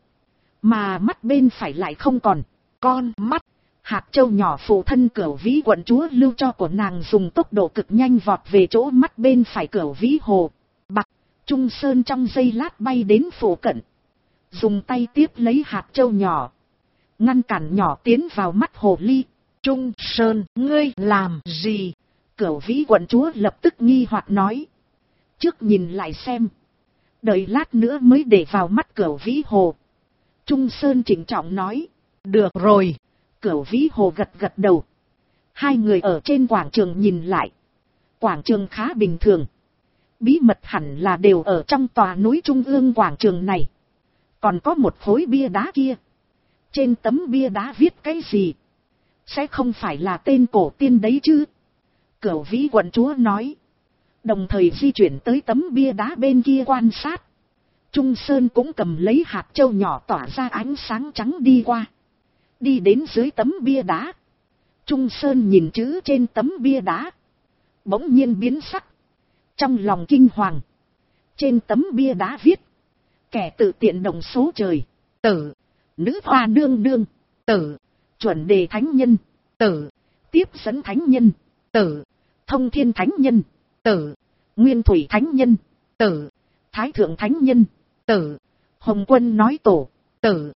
Mà mắt bên phải lại không còn. Con mắt. Hạt châu nhỏ phụ thân Cửu Vĩ quận chúa lưu cho của nàng dùng tốc độ cực nhanh vọt về chỗ mắt bên phải Cửu Vĩ hồ. Bạc. Trung Sơn trong giây lát bay đến phủ cận. Dùng tay tiếp lấy hạt châu nhỏ. Ngăn cản nhỏ tiến vào mắt hồ ly. Trung Sơn, ngươi làm gì? Cửu Vĩ quận chúa lập tức nghi hoặc nói. Trước nhìn lại xem. Đợi lát nữa mới để vào mắt Cửu Vĩ hồ. Trung Sơn chỉnh trọng nói. Được rồi. Cửu Vĩ hồ gật gật đầu. Hai người ở trên quảng trường nhìn lại. Quảng trường khá bình thường. Bí mật hẳn là đều ở trong tòa núi trung ương quảng trường này. Còn có một khối bia đá kia. Trên tấm bia đá viết cái gì? Sẽ không phải là tên cổ tiên đấy chứ? Cửu Vĩ quận chúa nói. Đồng thời di chuyển tới tấm bia đá bên kia quan sát. Trung Sơn cũng cầm lấy hạt châu nhỏ tỏa ra ánh sáng trắng đi qua. Đi đến dưới tấm bia đá. Trung Sơn nhìn chữ trên tấm bia đá. Bỗng nhiên biến sắc. Trong lòng kinh hoàng. Trên tấm bia đá viết. Kẻ tự tiện đồng số trời. Tử. Nữ hoa nương nương. Tử. Chuẩn đề thánh nhân. Tử. Tiếp dẫn thánh nhân. Tử. Thông thiên thánh nhân. Tử. Nguyên thủy thánh nhân. Tử. Thái thượng thánh nhân. Tử. Hồng quân nói tổ. Tử.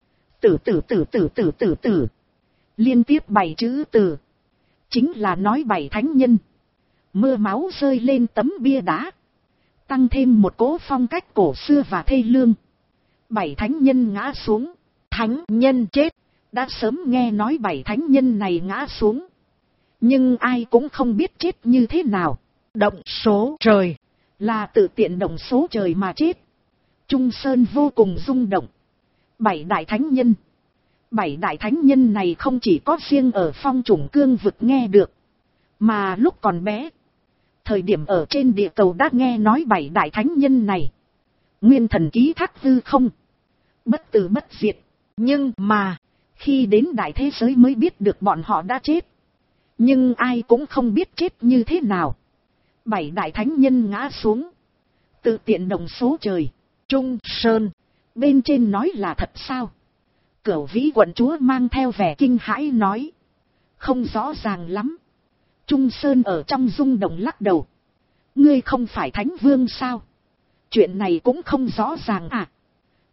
Tử. Liên tiếp 7 chữ tử. Chính là nói 7 thánh nhân. Mưa máu rơi lên tấm bia đá. Tăng thêm một cỗ phong cách cổ xưa và thê lương. 7 thánh nhân ngã xuống. Thánh nhân chết. Đã sớm nghe nói 7 thánh nhân này ngã xuống. Nhưng ai cũng không biết chết như thế nào. Động số trời. Là tự tiện động số trời mà chết. Trung Sơn vô cùng rung động. 7 đại thánh nhân. 7 đại thánh nhân này không chỉ có riêng ở Phong Chủng Cương vực nghe được. Mà lúc còn bé. Thời điểm ở trên địa cầu đã nghe nói 7 đại thánh nhân này. Nguyên thần ký thác hư không. Bất tử bất diệt. Nhưng mà. Khi đến đại thế giới mới biết được bọn họ đã chết. Nhưng ai cũng không biết chết như thế nào. 7 đại thánh nhân ngã xuống. Tự tiện đồng số trời. Trung Sơn. Bên trên nói là thật sao? Cửu Vĩ quận chúa mang theo vẻ kinh hãi nói. Không rõ ràng lắm. Trung Sơn ở trong rung động lắc đầu. Ngươi không phải thánh vương sao? Chuyện này cũng không rõ ràng à?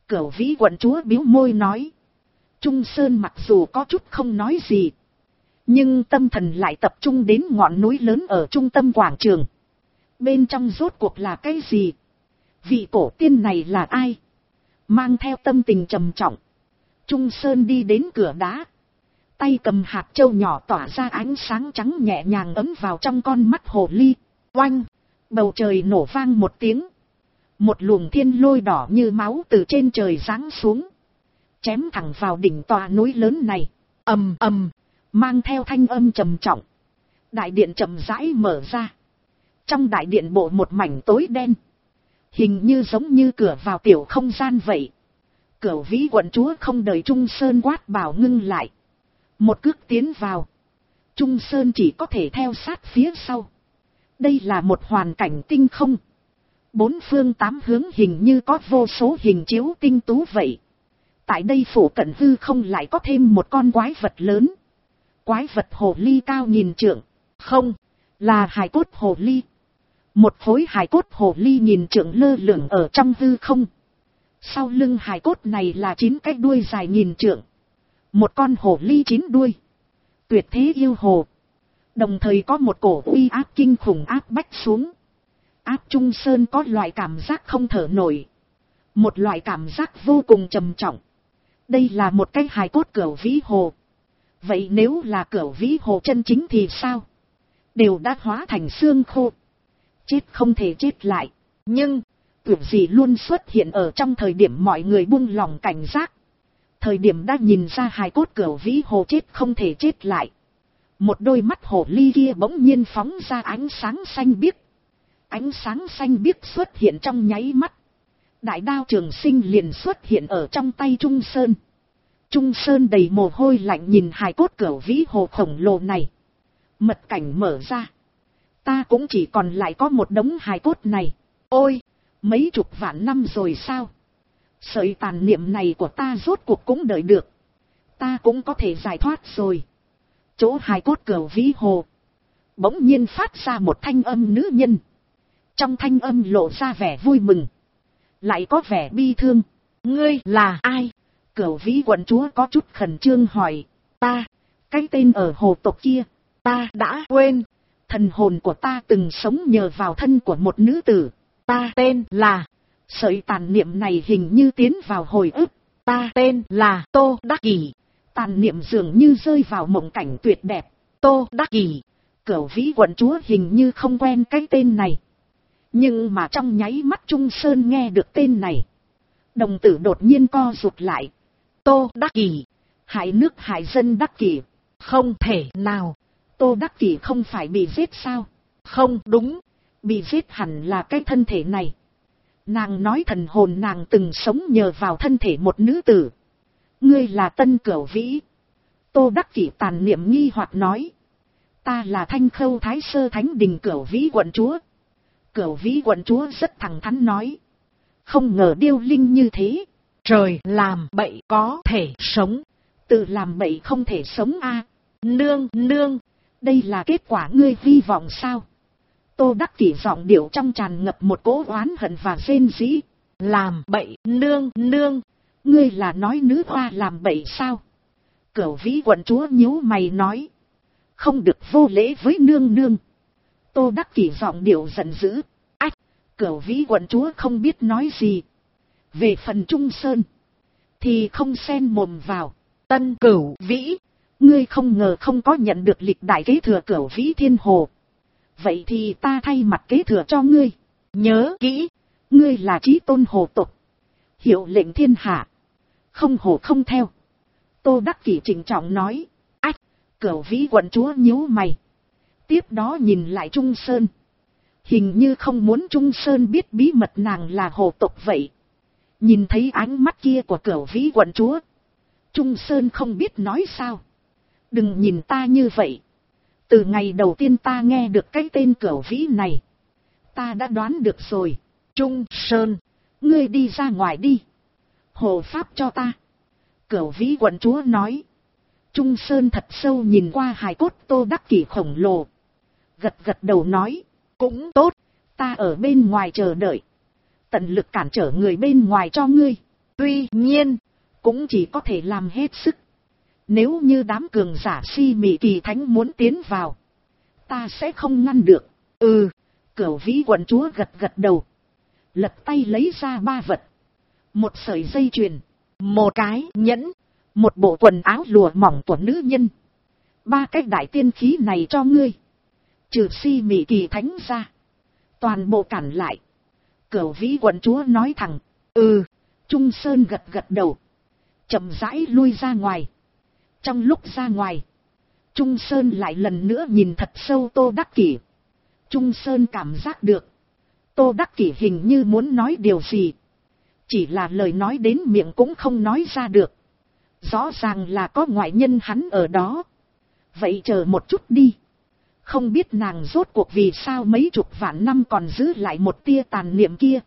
Cửu Vĩ quận chúa bĩu môi nói. Trung Sơn mặc dù có chút không nói gì, nhưng tâm thần lại tập trung đến ngọn núi lớn ở trung tâm quảng trường. Bên trong rốt cuộc là cái gì? Vị cổ tiên này là ai? Mang theo tâm tình trầm trọng, Trung Sơn đi đến cửa đá. Tay cầm hạt châu nhỏ tỏa ra ánh sáng trắng nhẹ nhàng ấm vào trong con mắt hồ ly. Oanh! Bầu trời nổ vang một tiếng. Một luồng thiên lôi đỏ như máu từ trên trời giáng xuống, chém thẳng vào đỉnh tòa núi lớn này. Ầm ầm, mang theo thanh âm trầm trọng, đại điện chậm rãi mở ra. Trong đại điện bộ một mảnh tối đen, hình như giống như cửa vào tiểu không gian vậy. Cửu Vĩ quận chúa không đợi Trung Sơn quát bảo ngưng lại, một cước tiến vào. Trung Sơn chỉ có thể theo sát phía sau. Đây là một hoàn cảnh tinh không, bốn phương tám hướng hình như có vô số hình chiếu tinh tú vậy. Tại đây phủ cận hư không lại có thêm một con quái vật lớn. Quái vật hồ ly cao nghìn trượng. Không, là hài cốt hồ ly. Một khối hài cốt hồ ly nghìn trượng lơ lửng ở trong hư không. Sau lưng hài cốt này là 9 cái đuôi dài nghìn trượng. Một con hồ ly 9 đuôi. Tuyệt thế yêu hồ. Đồng thời có một cổ uy áp kinh khủng áp bách xuống. Áp Trung Sơn có loại cảm giác không thở nổi. Một loại cảm giác vô cùng trầm trọng. Đây là một cái hài cốt Cửu Vĩ hồ. Vậy nếu là Cửu Vĩ hồ chân chính thì sao? Đều đã hóa thành xương khô. Chết không thể chết lại. Nhưng, tưởng gì luôn xuất hiện ở trong thời điểm mọi người buông lòng cảnh giác. Thời điểm đã nhìn ra hài cốt Cửu Vĩ hồ chết không thể chết lại. Một đôi mắt hồ ly kia bỗng nhiên phóng ra ánh sáng xanh biếc. Ánh sáng xanh biếc xuất hiện trong nháy mắt. Đại đao trường sinh liền xuất hiện ở trong tay Trung Sơn. Trung Sơn đầy mồ hôi lạnh nhìn hài cốt Cửu Vĩ hồ khổng lồ này. Mật cảnh mở ra. Ta cũng chỉ còn lại có một đống hài cốt này. Ôi, mấy chục vạn năm rồi sao? Sợi tàn niệm này của ta rốt cuộc cũng đợi được. Ta cũng có thể giải thoát rồi. Chỗ hài cốt Cửu Vĩ hồ, bỗng nhiên phát ra một thanh âm nữ nhân. Trong thanh âm lộ ra vẻ vui mừng, lại có vẻ bi thương. Ngươi là ai? Cửu Vĩ quận chúa có chút khẩn trương hỏi. Ta, cái tên ở hồ tộc kia, ta đã quên. Thần hồn của ta từng sống nhờ vào thân của một nữ tử. Ta tên là... Sợi tàn niệm này hình như tiến vào hồi ức. Ta tên là Tô Đắc Kỷ. Tàn niệm dường như rơi vào mộng cảnh tuyệt đẹp. Tô Đắc Kỷ. Cửu Vĩ quận chúa hình như không quen cái tên này. Nhưng mà trong nháy mắt Trung Sơn nghe được tên này, đồng tử đột nhiên co rụt lại. Tô Đắc Kỷ, hại nước hại dân Đắc Kỷ. Không thể nào. Tô Đắc Kỷ không phải bị giết sao? Không đúng, bị giết hẳn là cái thân thể này. Nàng nói thần hồn nàng từng sống nhờ vào thân thể một nữ tử. Ngươi là Tân Cửu Vĩ. Tô Đắc Kỷ tàn niệm nghi hoặc nói. Ta là Thanh Khâu Thái Sơ Thánh Đình Cửu Vĩ quận chúa. Cửu Vĩ quận chúa rất thẳng thắn nói. Không ngờ điêu linh như thế. Trời làm bậy có thể sống. Tự làm bậy không thể sống a. Nương, nương. Đây là kết quả ngươi hy vọng sao? Tô Đắc Kỷ giọng điệu trong tràn ngập một cỗ oán hận và rên rỉ. Làm bậy, nương, nương. Ngươi là nói nữ hoa làm bậy sao? Cửu Vĩ quận chúa nhíu mày nói. Không được vô lễ với nương nương. Tô Đắc Kỷ giọng điệu giận dữ. Ách, Cửu Vĩ quận chúa không biết nói gì. Về phần Trung Sơn, thì không xen mồm vào. Tân Cửu Vĩ, ngươi không ngờ không có nhận được lịch đại kế thừa Cửu Vĩ Thiên Hồ. Vậy thì ta thay mặt kế thừa cho ngươi. Nhớ kỹ, ngươi là chí tôn hồ tộc. Hiệu lệnh thiên hạ. Không hồ không theo. Tô Đắc Kỷ trịnh trọng nói. Ách, Cửu Vĩ quận chúa nhíu mày. Tiếp đó nhìn lại Trung Sơn. Hình như không muốn Trung Sơn biết bí mật nàng là hồ tộc vậy. Nhìn thấy ánh mắt kia của Cửu Vĩ quận chúa, Trung Sơn không biết nói sao. Đừng nhìn ta như vậy. Từ ngày đầu tiên ta nghe được cái tên Cửu Vĩ này, ta đã đoán được rồi. Trung Sơn, ngươi đi ra ngoài đi. Hộ pháp cho ta. Cửu Vĩ quận chúa nói. Trung Sơn thật sâu nhìn qua hài cốt Tô Đắc Kỷ khổng lồ. Gật gật đầu nói. Cũng tốt, ta ở bên ngoài chờ đợi. Tận lực cản trở người bên ngoài cho ngươi. Tuy nhiên, cũng chỉ có thể làm hết sức. Nếu như đám cường giả si mị kỳ thánh muốn tiến vào, ta sẽ không ngăn được. Cửu vĩ quận chúa gật gật đầu. Lật tay lấy ra 3 vật. Một sợi dây chuyền, một cái nhẫn, một bộ quần áo lụa mỏng của nữ nhân. 3 cái đại tiên khí này cho ngươi. Trừ si mị kỳ thánh ra, toàn bộ cản lại. Cửu vĩ quận chúa nói thẳng. Trung Sơn gật gật đầu, chậm rãi lui ra ngoài. Trong lúc ra ngoài, Trung Sơn lại lần nữa nhìn thật sâu Tô Đắc Kỷ. Trung Sơn cảm giác được, Tô Đắc Kỷ hình như muốn nói điều gì, chỉ là lời nói đến miệng cũng không nói ra được. Rõ ràng là có ngoại nhân hắn ở đó. Vậy chờ một chút đi. Không biết nàng rốt cuộc vì sao mấy chục vạn năm còn giữ lại một tia tàn niệm kia.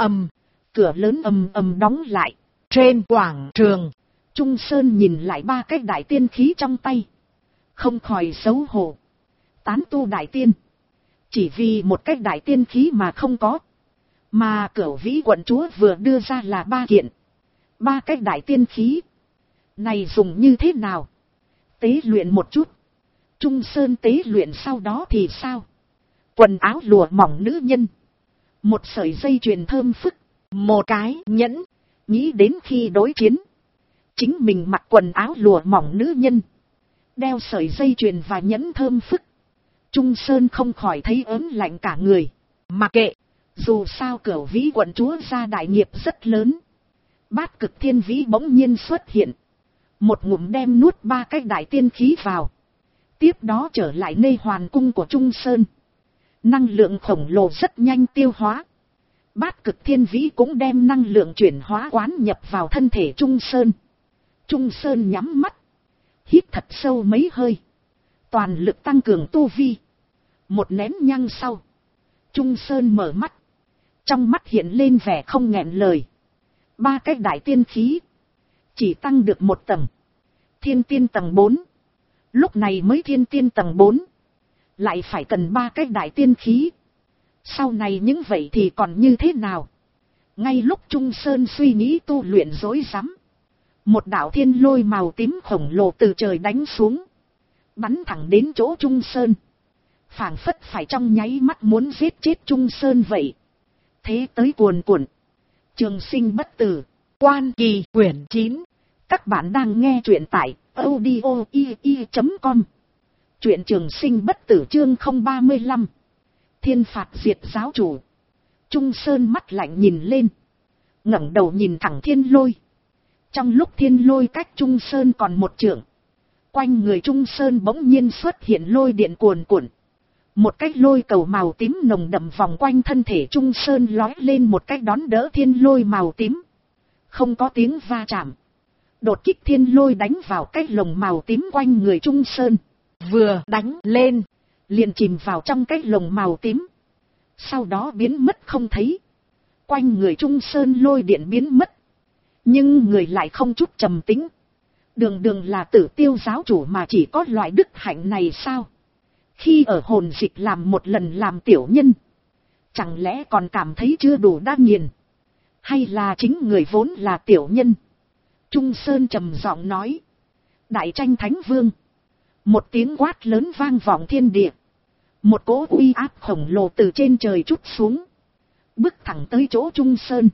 Cửa lớn ầm ầm đóng lại. Trên quảng trường, Trung Sơn nhìn lại 3 cái đại tiên khí trong tay, không khỏi xấu hổ. Tán tu đại tiên, chỉ vì một cái đại tiên khí mà không có. Mà Cửu vĩ quận chúa vừa đưa ra là 3 kiện. 3 cái đại tiên khí này dùng như thế nào? Tế luyện một chút. Trung Sơn tế luyện sau đó thì sao? Quần áo lụa mỏng nữ nhân, một sợi dây chuyền thơm phức, một cái nhẫn. Nghĩ đến khi đối chiến, chính mình mặc quần áo lụa mỏng nữ nhân, đeo sợi dây chuyền và nhẫn thơm phức. Trung Sơn không khỏi thấy ớn lạnh cả người. Mà kệ, dù sao Cửu vĩ quận chúa ra đại nghiệp rất lớn. Bát cực thiên vĩ bỗng nhiên xuất hiện, một ngụm đem nuốt 3 cái đại tiên khí vào. Tiếp đó trở lại nơi hoàn cung của Trung Sơn. Năng lượng khổng lồ rất nhanh tiêu hóa. Bát cực thiên vĩ cũng đem năng lượng chuyển hóa quán nhập vào thân thể Trung Sơn. Trung Sơn nhắm mắt, hít thật sâu mấy hơi, toàn lực tăng cường tu vi. Một nén nhang sau, Trung Sơn mở mắt, trong mắt hiện lên vẻ không nghẹn lời. 3 cái đại tiên khí chỉ tăng được 1 tầng, thiên tiên tầng 4. Lúc này mới thiên tiên tầng 4, lại phải cần 3 cái đại tiên khí. Sau này những vậy thì còn như thế nào? Ngay lúc Trung Sơn suy nghĩ tu luyện rối rắm, một đạo thiên lôi màu tím khổng lồ từ trời đánh xuống, bắn thẳng đến chỗ Trung Sơn, phảng phất phải trong nháy mắt muốn giết chết Trung Sơn vậy. Thế tới cuồn cuộn, trường sinh bất tử, Quan Kỳ quyển 9. Các bạn đang nghe truyện tại audio.com. Truyện trường sinh bất tử chương 035. Thiên phạt diệt giáo chủ. Trung Sơn mắt lạnh nhìn lên, ngẩng đầu nhìn thẳng thiên lôi. Trong lúc thiên lôi cách Trung Sơn còn 1 trượng, quanh người Trung Sơn bỗng nhiên xuất hiện lôi điện cuồn cuộn. Một cái lôi cầu màu tím nồng đậm vòng quanh thân thể Trung Sơn lói lên một cách đón đỡ thiên lôi màu tím. Không có tiếng va chạm, đột kích thiên lôi đánh vào cái lồng màu tím quanh người Trung Sơn. Vừa đánh lên, liền chìm vào trong cái lồng màu tím, sau đó biến mất không thấy. Quanh người Trung Sơn lôi điện biến mất, nhưng người lại không chút trầm tĩnh. Đường đường là Tử Tiêu giáo chủ mà chỉ có loại đức hạnh này sao? Khi ở hồn dịch làm một lần làm tiểu nhân, chẳng lẽ còn cảm thấy chưa đủ đa nghiền? Hay là chính người vốn là tiểu nhân? Trung Sơn trầm giọng nói. Đại tranh thánh vương. Một tiếng quát lớn vang vọng thiên địa. Một cỗ uy áp khổng lồ từ trên trời trút xuống, bước thẳng tới chỗ Trung Sơn.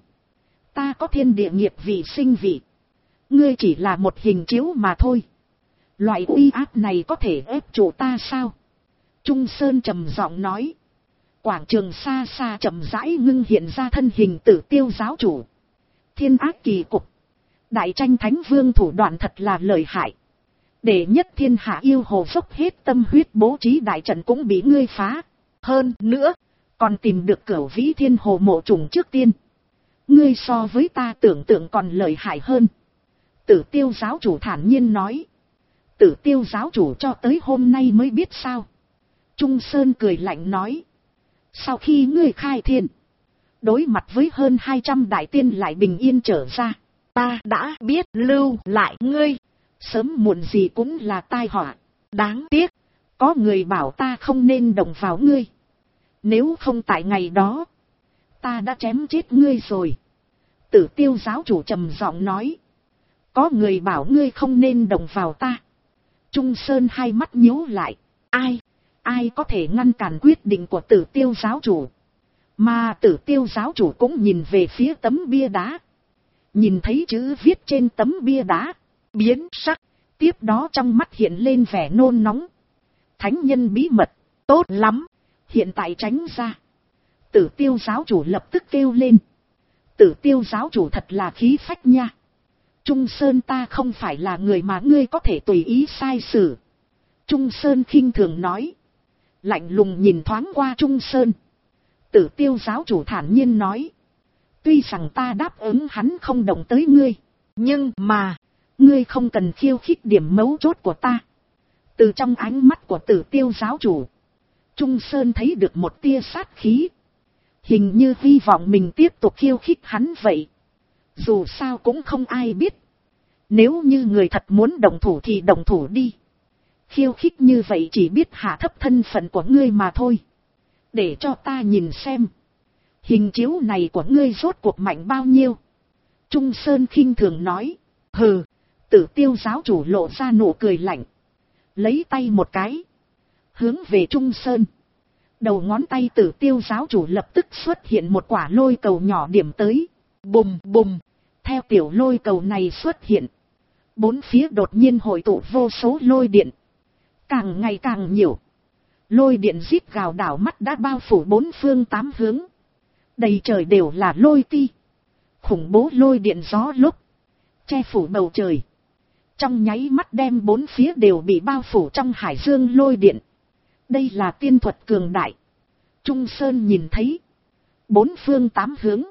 Ta có thiên địa nghiệp vị sinh vị, ngươi chỉ là một hình chiếu mà thôi. Loại uy áp này có thể ép chủ ta sao? Trung Sơn trầm giọng nói. Quảng trường xa xa chậm rãi ngưng hiện ra thân hình Tử Tiêu giáo chủ. Thiên ác kỳ cục. Đại tranh thánh vương thủ đoạn thật là lợi hại. Để nhất thiên hạ yêu hồ dốc hết tâm huyết bố trí đại trận cũng bị ngươi phá. Hơn nữa, còn tìm được Cửu vĩ thiên hồ mộ trùng trước tiên. Ngươi so với ta tưởng tượng còn lợi hại hơn. Tử Tiêu giáo chủ thản nhiên nói. Tử Tiêu giáo chủ cho tới hôm nay mới biết sao? Trung Sơn cười lạnh nói. Sau khi ngươi khai thiên, đối mặt với hơn 200 đại tiên lại bình yên trở ra, ta đã biết lưu lại ngươi, sớm muộn gì cũng là tai họa. Đáng tiếc, có người bảo ta không nên động vào ngươi. Nếu không tại ngày đó, ta đã chém chết ngươi rồi. Tử Tiêu giáo chủ trầm giọng nói. Có người bảo ngươi không nên động vào ta. Trung Sơn hai mắt nhíu lại. Ai có thể ngăn cản quyết định của Tử Tiêu giáo chủ? Mà Tử Tiêu giáo chủ cũng nhìn về phía tấm bia đá. Nhìn thấy chữ viết trên tấm bia đá. Biến sắc. Tiếp đó trong mắt hiện lên vẻ nôn nóng. Thánh nhân bí mật. Tốt lắm. Hiện tại tránh ra. Tử Tiêu giáo chủ lập tức kêu lên. Tử Tiêu giáo chủ thật là khí phách nha. Trung Sơn ta không phải là người mà ngươi có thể tùy ý sai xử. Trung Sơn khinh thường nói. Lạnh lùng nhìn thoáng qua Trung Sơn. Tử Tiêu giáo chủ thản nhiên nói. Tuy rằng ta đáp ứng hắn không động tới ngươi. Nhưng mà, ngươi không cần khiêu khích điểm mấu chốt của ta. Từ trong ánh mắt của Tử Tiêu giáo chủ, Trung Sơn thấy được một tia sát khí. Hình như hy vọng mình tiếp tục khiêu khích hắn vậy. Dù sao cũng không ai biết. Nếu như người thật muốn động thủ thì động thủ đi. Khiêu khích như vậy chỉ biết hạ thấp thân phận của ngươi mà thôi. Để cho ta nhìn xem. Hình chiếu này của ngươi rốt cuộc mạnh bao nhiêu? Trung Sơn khinh thường nói. Hừ. Tử Tiêu giáo chủ lộ ra nụ cười lạnh. Lấy tay một cái. Hướng về Trung Sơn. Đầu ngón tay Tử Tiêu giáo chủ lập tức xuất hiện một quả lôi cầu nhỏ điểm tới. Bùm bùm. Theo tiểu lôi cầu này xuất hiện. Bốn phía đột nhiên hội tụ vô số lôi điện. Càng ngày càng nhiều. Lôi điện rít gào đảo mắt đã bao phủ bốn phương tám hướng. Đầy trời đều là lôi ti. Khủng bố lôi điện gió lúc. Che phủ bầu trời. Trong nháy mắt đem bốn phía đều bị bao phủ trong hải dương lôi điện. Đây là tiên thuật cường đại. Trung Sơn nhìn thấy. Bốn phương tám hướng.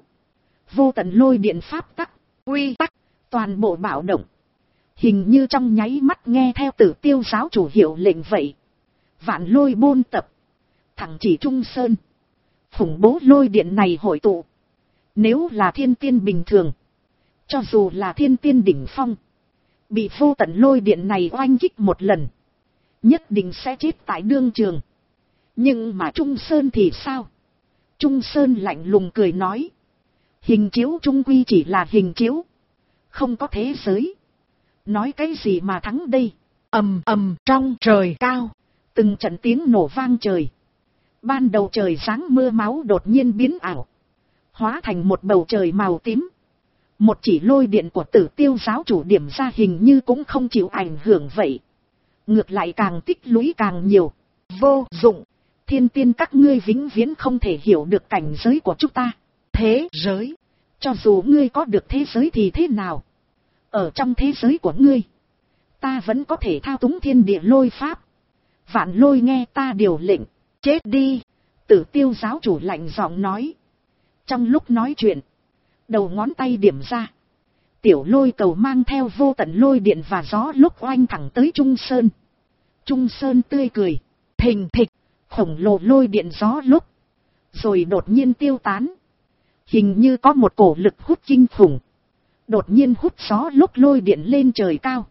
Vô tận lôi điện pháp tắc, quy tắc, toàn bộ bạo động. Hình như trong nháy mắt nghe theo Tử Tiêu giáo chủ hiệu lệnh vậy. Vạn lôi bôn tập. Thẳng chỉ Trung Sơn. Khủng bố lôi điện này hội tụ. Nếu là thiên tiên bình thường. Cho dù là thiên tiên đỉnh phong. Bị vô tận lôi điện này oanh kích một lần. Nhất định sẽ chết tại đương trường. Nhưng mà Trung Sơn thì sao? Trung Sơn lạnh lùng cười nói. Hình chiếu trung quy chỉ là hình chiếu. Không có thế giới. Nói cái gì mà thắng đây? Ầm ầm trong trời cao. Từng trận tiếng nổ vang trời. Ban đầu trời sáng mưa máu đột nhiên biến ảo. Hóa thành một bầu trời màu tím. Một chỉ lôi điện của Tử Tiêu giáo chủ điểm ra hình như cũng không chịu ảnh hưởng vậy. Ngược lại càng tích lũy càng nhiều. Vô dụng. Thiên tiên các ngươi vĩnh viễn không thể hiểu được cảnh giới của chúng ta. Thế giới. Cho dù ngươi có được thế giới thì thế nào? Ở trong thế giới của ngươi. Ta vẫn có thể thao túng thiên địa lôi pháp. Vạn lôi nghe ta điều lệnh. Chết đi. Tử Tiêu giáo chủ lạnh giọng nói. Trong lúc nói chuyện. Đầu ngón tay điểm ra. Tiểu lôi cầu mang theo vô tận lôi điện và gió lúc oanh thẳng tới Trung Sơn. Trung Sơn tươi cười. Thình thịch. Khổng lồ lôi điện gió lúc. Rồi đột nhiên tiêu tán. Hình như có một cổ lực hút kinh khủng. Đột nhiên hút gió lúc lôi điện lên trời cao.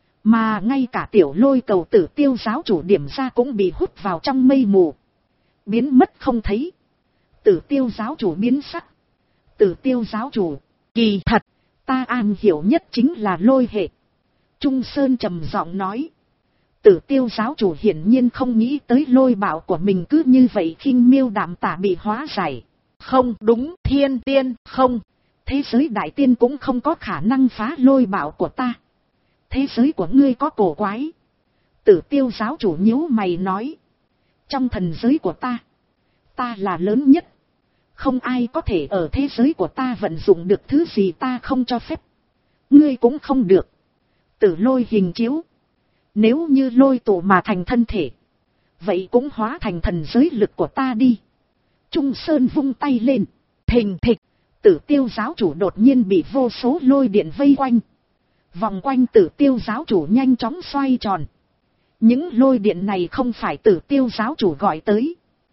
Mà ngay cả tiểu lôi cầu Tử Tiêu giáo chủ điểm ra cũng bị hút vào trong mây mù. Biến mất không thấy. Tử Tiêu giáo chủ biến sắc. Tử Tiêu giáo chủ, kỳ thật, ta am hiểu nhất chính là lôi hệ. Trung Sơn trầm giọng nói. Tử Tiêu giáo chủ hiển nhiên không nghĩ tới lôi bạo của mình cứ như vậy khinh miêu đạm tả bị hóa giải. Không đúng, thiên tiên, không. Thế giới đại tiên cũng không có khả năng phá lôi bạo của ta. Thế giới của ngươi có cổ quái. Tử Tiêu giáo chủ nhíu mày nói. Trong thần giới của ta, ta là lớn nhất. Không ai có thể ở thế giới của ta vận dụng được thứ gì ta không cho phép. Ngươi cũng không được. Tử lôi hình chiếu. Nếu như lôi tụ mà thành thân thể. Vậy cũng hóa thành thần giới lực của ta đi. Trung Sơn vung tay lên. Thình thịch. Tử Tiêu giáo chủ đột nhiên bị vô số lôi điện vây quanh. Vòng quanh Tử Tiêu giáo chủ nhanh chóng xoay tròn. Những lôi điện này không phải Tử Tiêu giáo chủ gọi tới.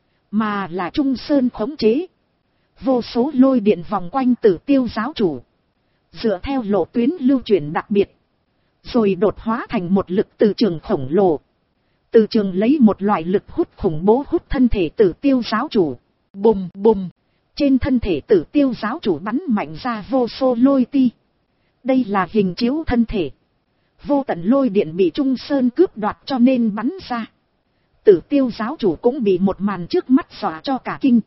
Mà là Trung Sơn khống chế. Vô số lôi điện vòng quanh Tử Tiêu giáo chủ. Dựa theo lộ tuyến lưu chuyển đặc biệt. Rồi đột hóa thành một lực từ trường khổng lồ. Từ trường lấy một loại lực hút khủng bố hút thân thể Tử Tiêu giáo chủ. Bùm bùm. Trên thân thể Tử Tiêu giáo chủ bắn mạnh ra vô số lôi ti. Đây là hình chiếu thân thể. Vô tận lôi điện bị Trung Sơn cướp đoạt cho nên bắn ra. Tử Tiêu giáo chủ cũng bị một màn trước mắt dọa cho cả kinh.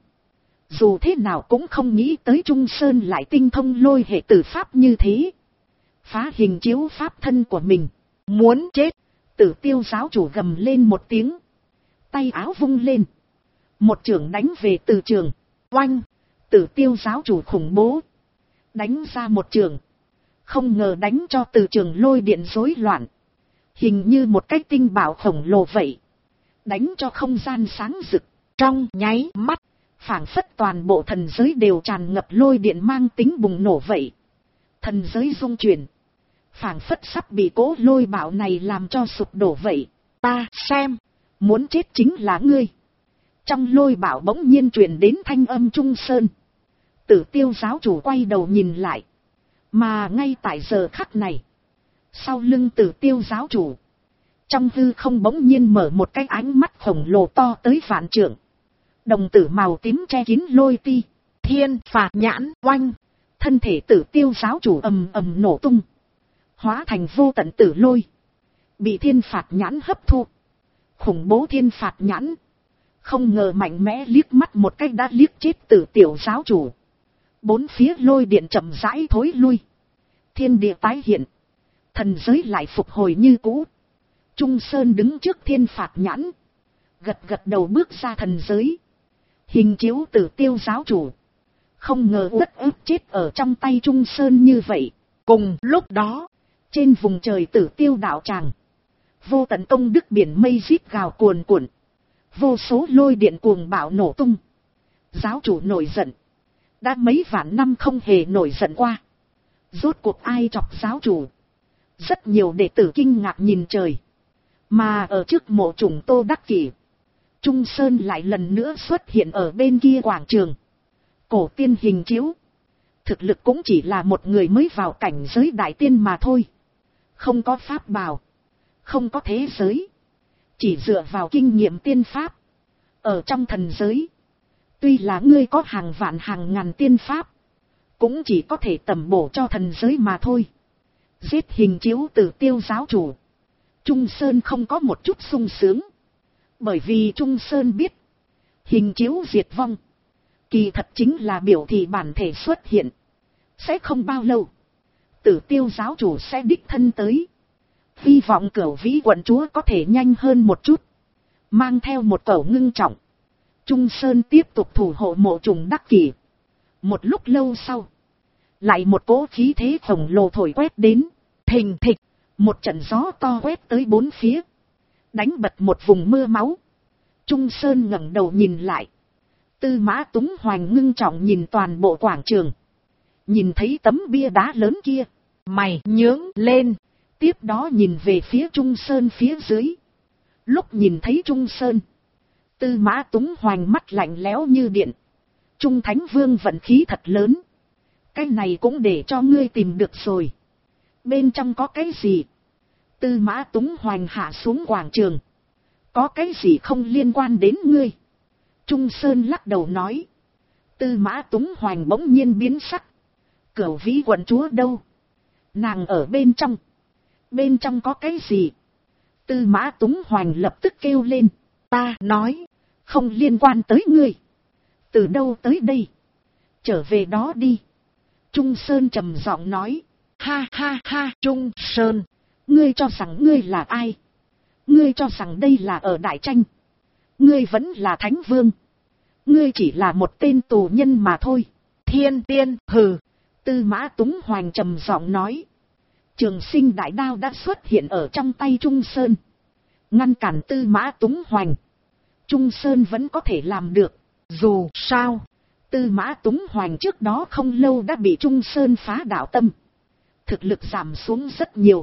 Dù thế nào cũng không nghĩ tới Trung Sơn lại tinh thông lôi hệ tử pháp như thế. Phá hình chiếu pháp thân của mình. Muốn chết. Tử Tiêu giáo chủ gầm lên một tiếng. Tay áo vung lên. Một chưởng đánh về Từ Trường. Oanh. Tử Tiêu giáo chủ khủng bố. Đánh ra một chưởng. Không ngờ đánh cho Từ Trường lôi điện rối loạn. Hình như một cái tinh bảo khổng lồ vậy. Đánh cho không gian sáng rực. Trong nháy mắt. Phảng phất toàn bộ thần giới đều tràn ngập lôi điện mang tính bùng nổ vậy. Thần giới rung chuyển. Phảng phất sắp bị cỗ lôi bạo này làm cho sụp đổ vậy. Ta xem. Muốn chết chính là ngươi. Trong lôi bạo bỗng nhiên truyền đến thanh âm Trung Sơn. Tử Tiêu giáo chủ quay đầu nhìn lại. Mà ngay tại giờ khắc này. Sau lưng Tử Tiêu giáo chủ. Trong hư không bỗng nhiên mở một cái ánh mắt khổng lồ to tới vạn trượng. Đồng tử màu tím che kín lôi ti. Thiên phạt nhãn oanh. Thân thể Tử Tiêu giáo chủ ầm ầm nổ tung. Hóa thành vô tận tử lôi. Bị thiên phạt nhãn hấp thu. Khủng bố thiên phạt nhãn. Không ngờ mạnh mẽ liếc mắt một cách đã liếc chết Tử Tiểu giáo chủ. Bốn phía lôi điện chậm rãi thối lui. Thiên địa tái hiện. Thần giới lại phục hồi như cũ. Trung Sơn đứng trước thiên phạt nhãn. Gật gật đầu bước ra thần giới. Hình chiếu Tử Tiêu giáo chủ. Không ngờ uất ức chết ở trong tay Trung Sơn như vậy. Cùng lúc đó. Trên vùng trời Tử Tiêu đạo tràng. Vô tận công đức biển mây rít gào cuồn cuộn. Vô số lôi điện cuồng bạo nổ tung. Giáo chủ nổi giận. Đã mấy vạn năm không hề nổi giận qua. Rốt cuộc ai chọc giáo chủ. Rất nhiều đệ tử kinh ngạc nhìn trời. Mà ở trước mộ trùng Tô Đắc Kỷ. Trung Sơn lại lần nữa xuất hiện ở bên kia quảng trường. Cổ tiên hình chiếu. Thực lực cũng chỉ là một người mới vào cảnh giới đại tiên mà thôi. Không có pháp bào. Không có thế giới. Chỉ dựa vào kinh nghiệm tiên pháp. Ở trong thần giới. Tuy là ngươi có hàng vạn hàng ngàn tiên pháp. Cũng chỉ có thể tầm bổ cho thần giới mà thôi. Giết hình chiếu Tử Tiêu giáo chủ. Trung Sơn không có một chút sung sướng. Bởi vì Trung Sơn biết. Hình chiếu diệt vong. Kỳ thật chính là biểu thị bản thể xuất hiện. Sẽ không bao lâu. Tử Tiêu giáo chủ sẽ đích thân tới. Hy vọng Cửu Vĩ quận chúa có thể nhanh hơn một chút. Mang theo một cẩu ngưng trọng. Trung Sơn tiếp tục thủ hộ mộ trùng Đắc Kỷ. Một lúc lâu sau. Lại một cỗ khí thế khổng lồ thổi quét đến. Thình thịch. Một trận gió to quét tới bốn phía. Đánh bật một vùng mưa máu. Trung Sơn ngẩng đầu nhìn lại. Tư Mã Túng Hoành ngưng trọng nhìn toàn bộ quảng trường. Nhìn thấy tấm bia đá lớn kia. Mày nhướng lên. Tiếp đó nhìn về phía Trung Sơn phía dưới. Lúc nhìn thấy Trung Sơn. Tư Mã Túng Hoành mắt lạnh lẽo như điện. Trung Thánh Vương vận khí thật lớn. Cái này cũng để cho ngươi tìm được rồi. Bên trong có cái gì? Tư Mã Túng Hoành hạ xuống quảng trường. Có cái gì không liên quan đến ngươi? Trung Sơn lắc đầu nói. Tư Mã Túng Hoành bỗng nhiên biến sắc. Cửu Vĩ quận chúa đâu? Nàng ở bên trong. Bên trong có cái gì? Tư Mã Túng Hoành lập tức kêu lên. Ta nói. Không liên quan tới ngươi. Từ đâu tới đây? Trở về đó đi. Trung Sơn trầm giọng nói. Ha ha ha Trung Sơn. Ngươi cho rằng ngươi là ai? Ngươi cho rằng đây là ở Đại Tranh. Ngươi vẫn là Thánh Vương. Ngươi chỉ là một tên tù nhân mà thôi. Thiên tiên hừ. Tư Mã Túng Hoành trầm giọng nói. Trường Sinh đại đao đã xuất hiện ở trong tay Trung Sơn. Ngăn cản Tư Mã Túng Hoành. Trung Sơn vẫn có thể làm được. Dù sao. Tư Mã Túng Hoành trước đó không lâu đã bị Trung Sơn phá đạo tâm. Thực lực giảm xuống rất nhiều.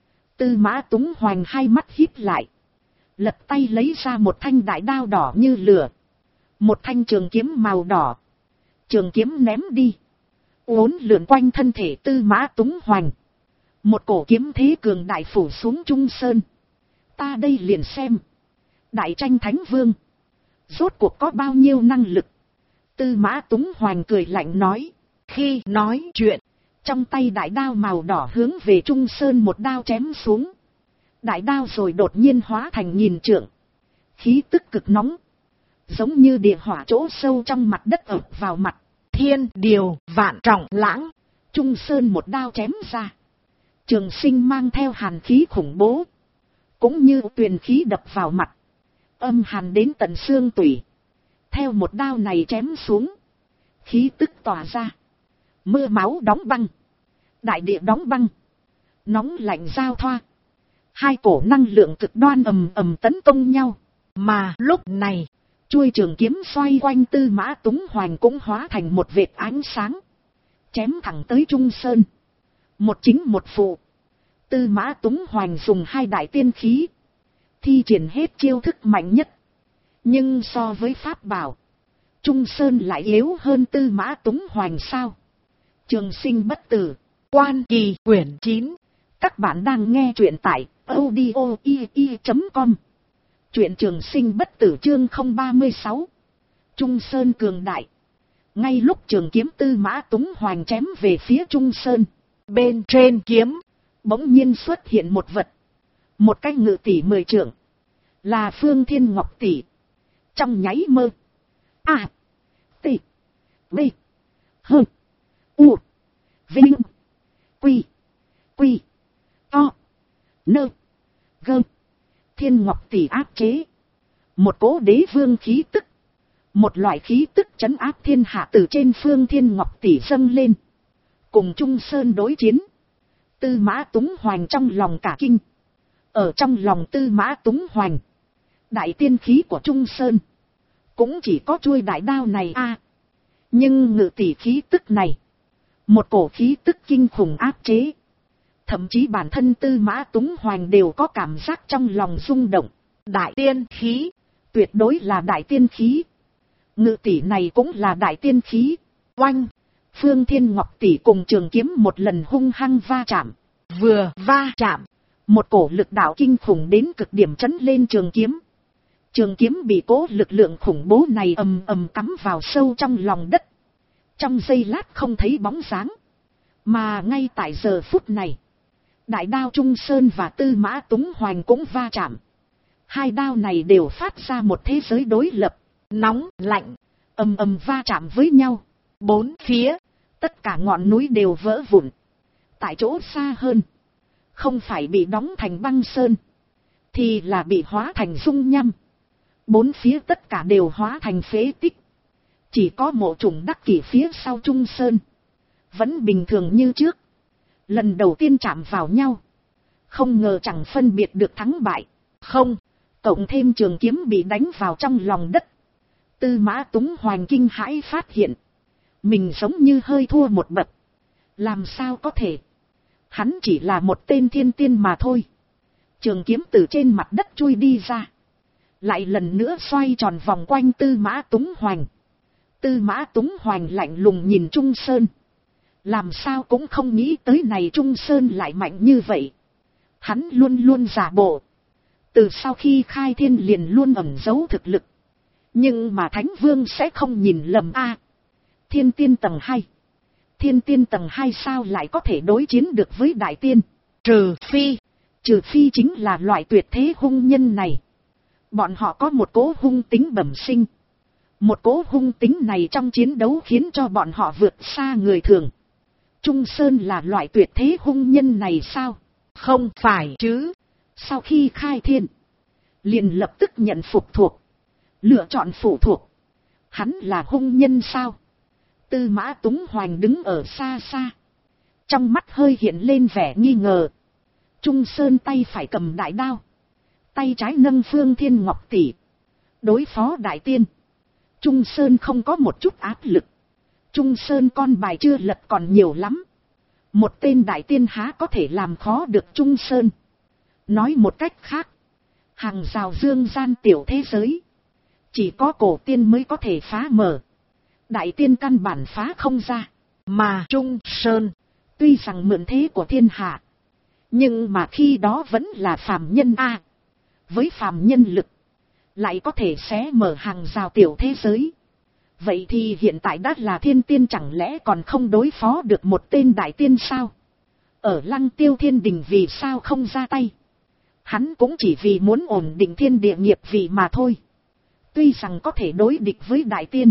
Tư Mã Túng Hoành hai mắt híp lại. Lật tay lấy ra một thanh đại đao đỏ như lửa. Một thanh trường kiếm màu đỏ. Trường kiếm ném đi. Uốn lượn quanh thân thể Tư Mã Túng Hoành. Một cổ kiếm thế cường đại phủ xuống Trung Sơn. Ta đây liền xem. Đại Tranh Thánh Vương. Rốt cuộc có bao nhiêu năng lực. Tư Mã Túng Hoành cười lạnh nói. Khi nói chuyện, trong tay đại đao màu đỏ hướng về Trung Sơn một đao chém xuống. Đại đao rồi đột nhiên hóa thành nghìn trượng. Khí tức cực nóng. Giống như địa hỏa chỗ sâu trong mặt đất ập vào mặt. Thiên điều vạn trọng lãng. Trung Sơn một đao chém ra. Trường Sinh mang theo hàn khí khủng bố. Cũng như tuyền khí đập vào mặt. Âm hàn đến tận xương tủy. Theo một đao này chém xuống. Khí tức tỏa ra. Mưa máu đóng băng. Đại địa đóng băng. Nóng lạnh giao thoa. Hai cổ năng lượng cực đoan ầm ầm tấn công nhau. Mà lúc này, chuôi trường kiếm xoay quanh Tư Mã Túng Hoành cũng hóa thành một vệt ánh sáng. Chém thẳng tới Trung Sơn. Một chính một phụ. Tư Mã Túng Hoành dùng hai đại tiên khí. Thi triển hết chiêu thức mạnh nhất. Nhưng so với pháp bảo, Trung Sơn lại yếu hơn Tư Mã Túng Hoành sao? Trường Sinh bất tử. Quan Kỳ quyển 9. Các bạn đang nghe truyện tại audio.com. Truyện Trường Sinh bất tử chương 036. Trung Sơn cường đại. Ngay lúc trường kiếm Tư Mã Túng Hoành chém về phía Trung Sơn, bên trên kiếm bỗng nhiên xuất hiện một vật. Một cái ngự tỷ 10 trượng. Là Phương Thiên Ngọc tỷ. Trong nháy mơ. A. T. B. H. U. Vinh. Quy. Quy. To. Nơ. Gơ. Thiên Ngọc tỷ áp chế. Một cỗ đế vương khí tức. Một loại khí tức trấn áp thiên hạ từ trên Phương Thiên Ngọc tỷ dâng lên. Cùng Trung Sơn đối chiến. Tư Mã Túng Hoành trong lòng cả kinh. Ở trong lòng Tư Mã Túng Hoành, đại tiên khí của Trung Sơn cũng chỉ có chuôi đại đao này nhưng ngự tỷ khí tức này, một cổ khí tức kinh khủng áp chế. Thậm chí bản thân Tư Mã Túng Hoành đều có cảm giác trong lòng rung động. Đại tiên khí, tuyệt đối là đại tiên khí. Ngự tỷ này cũng là đại tiên khí. Oanh! Phương Thiên Ngọc tỷ cùng trường kiếm một lần hung hăng va chạm. Vừa va chạm, một cổ lực đạo kinh khủng đến cực điểm trấn lên trường kiếm. Trường kiếm bị cố lực lượng khủng bố này ầm ầm cắm vào sâu trong lòng đất. Trong giây lát không thấy bóng dáng. Mà ngay tại giờ phút này, đại đao Trung Sơn và Tư Mã Túng Hoành cũng va chạm. Hai đao này đều phát ra một thế giới đối lập, nóng, lạnh, ầm ầm va chạm với nhau. Bốn phía, tất cả ngọn núi đều vỡ vụn. Tại chỗ xa hơn, không phải bị đóng thành băng sơn, thì là bị hóa thành dung nham. Bốn phía tất cả đều hóa thành phế tích. Chỉ có Mộ Trùng Đắc Kỷ phía sau Trung Sơn vẫn bình thường như trước. Lần đầu tiên chạm vào nhau, không ngờ chẳng phân biệt được thắng bại. Không, cộng thêm trường kiếm bị đánh vào trong lòng đất. Tư Mã Túng Hoành kinh hãi phát hiện mình giống như hơi thua một bậc. Làm sao có thể? Hắn chỉ là một tên thiên tiên mà thôi. Trường kiếm từ trên mặt đất chui đi ra, lại lần nữa xoay tròn vòng quanh Tư Mã Túng Hoành. Tư Mã Túng Hoành lạnh lùng nhìn Trung Sơn. Làm sao cũng không nghĩ tới này Trung Sơn lại mạnh như vậy. Hắn luôn luôn giả bộ. Từ sau khi khai thiên liền luôn ẩn giấu thực lực. Nhưng mà Thánh Vương sẽ không nhìn lầm Thiên tiên tầng 2. Thiên tiên tầng 2 sao lại có thể đối chiến được với đại tiên? Trừ phi chính là loại tuyệt thế hung nhân này. Bọn họ có một cỗ hung tính bẩm sinh. Một cỗ hung tính này trong chiến đấu khiến cho bọn họ vượt xa người thường. Trung Sơn là loại tuyệt thế hung nhân này sao? Không phải chứ. Sau khi khai thiên, liền lập tức nhận phục thuộc. Lựa chọn phụ thuộc. Hắn là hung nhân sao? Tư Mã Túng Hoành đứng ở xa xa. Trong mắt hơi hiện lên vẻ nghi ngờ. Trung Sơn tay phải cầm đại đao, tay trái nâng Phương Thiên Ngọc tỷ. Đối phó đại tiên, Trung Sơn không có một chút áp lực. Trung Sơn con bài chưa lật còn nhiều lắm. Một tên đại tiên há có thể làm khó được Trung Sơn. Nói một cách khác, hàng rào dương gian tiểu thế giới, chỉ có cổ tiên mới có thể phá mở. Đại tiên căn bản phá không ra. Mà Trung Sơn, tuy rằng mượn thế của thiên hạ, nhưng mà khi đó vẫn là phàm nhân với phàm nhân lực, lại có thể xé mở hàng rào tiểu thế giới. Vậy thì hiện tại đã là thiên tiên, chẳng lẽ còn không đối phó được một tên đại tiên sao? Ở Lăng Tiêu Thiên Đình vì sao không ra tay? Hắn cũng chỉ vì muốn ổn định thiên địa nghiệp vị mà thôi. Tuy rằng có thể đối địch với đại tiên,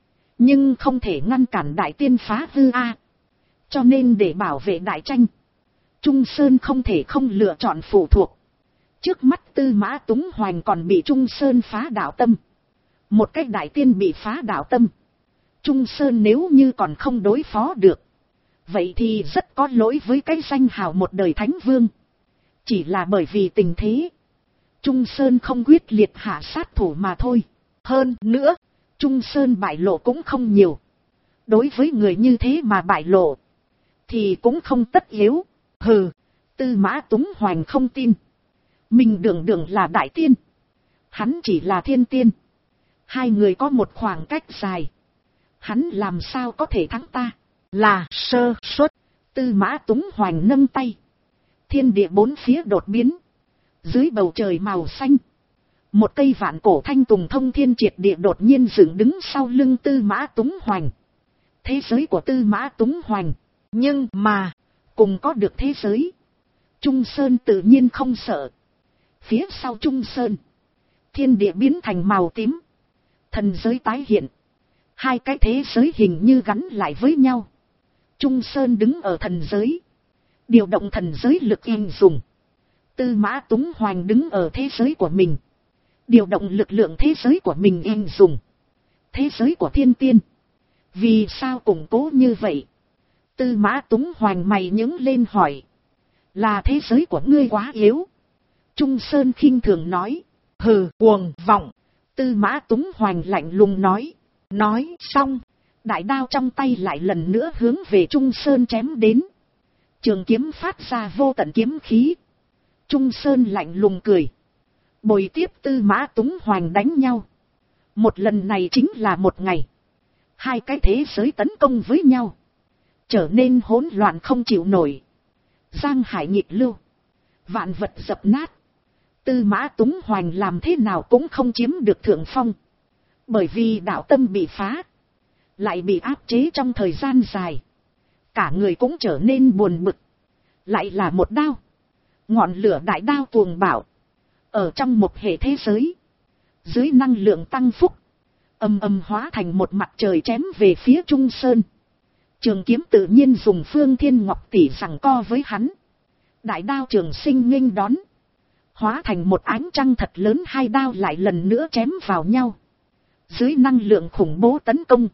nhưng không thể ngăn cản đại tiên phá hư a. Cho nên để bảo vệ đại tranh, Trung Sơn không thể không lựa chọn phụ thuộc. Trước mắt Tư Mã Túng Hoành còn bị Trung Sơn phá đạo tâm. Một cách đại tiên bị phá đạo tâm, Trung Sơn nếu như còn không đối phó được, vậy thì rất có lỗi với cái danh hào một đời Thánh Vương. Chỉ là bởi vì tình thế, Trung Sơn không quyết liệt hạ sát thủ mà thôi. Hơn nữa, Trung Sơn bại lộ cũng không nhiều. Đối với người như thế mà bại lộ, thì cũng không tất yếu. Hừ, Tư Mã Túng Hoành không tin. Mình đường đường là đại tiên, hắn chỉ là thiên tiên. Hai người có một khoảng cách dài, hắn làm sao có thể thắng ta? Là sơ suất. Tư Mã Túng Hoành nâng tay. Thiên địa bốn phía đột biến. Dưới bầu trời màu xanh, một cây vạn cổ thanh tùng thông thiên triệt địa đột nhiên dựng đứng sau lưng Tư Mã Túng Hoành. Thế giới của Tư Mã Túng Hoành, nhưng mà cùng có được thế giới, Trung Sơn tự nhiên không sợ. Phía sau Trung Sơn, thiên địa biến thành màu tím, thần giới tái hiện. Hai cái thế giới hình như gắn lại với nhau. Trung Sơn đứng ở thần giới, điều động thần giới lực anh dùng. Tư Mã Túng Hoành đứng ở thế giới của mình, điều động lực lượng thế giới của mình anh dùng. Thế giới của thiên tiên. Vì sao củng cố như vậy? Tư Mã Túng Hoành mày nhướng lên hỏi. Là thế giới của ngươi quá yếu. Trung Sơn khinh thường nói. Hừ, cuồng vọng. Tư Mã Túng Hoành lạnh lùng nói. Nói xong, đại đao trong tay lại lần nữa hướng về Trung Sơn chém đến. Trường kiếm phát ra vô tận kiếm khí. Trung Sơn lạnh lùng cười. Bồi tiếp Tư Mã Túng Hoành đánh nhau. Một lần này chính là một ngày. Hai cái thế giới tấn công với nhau, trở nên hỗn loạn không chịu nổi. Giang hải nhịp lưu, vạn vật dập nát. Tư Mã Túng Hoành làm thế nào cũng không chiếm được thượng phong. Bởi vì đạo tâm bị phá, lại bị áp chế trong thời gian dài. Cả người cũng trở nên buồn bực. Lại là một đao. Ngọn lửa đại đao cuồng bạo. Ở trong một hệ thế giới, dưới năng lượng tăng phúc, ầm ầm hóa thành một mặt trời chém về phía Trung Sơn. Trường kiếm tự nhiên dùng Phương Thiên Ngọc Tỷ giằng co với hắn. Đại đao Trường Sinh nghênh đón, hóa thành một ánh trăng thật lớn. Hai đao lại lần nữa chém vào nhau. Dưới năng lượng khủng bố tấn công,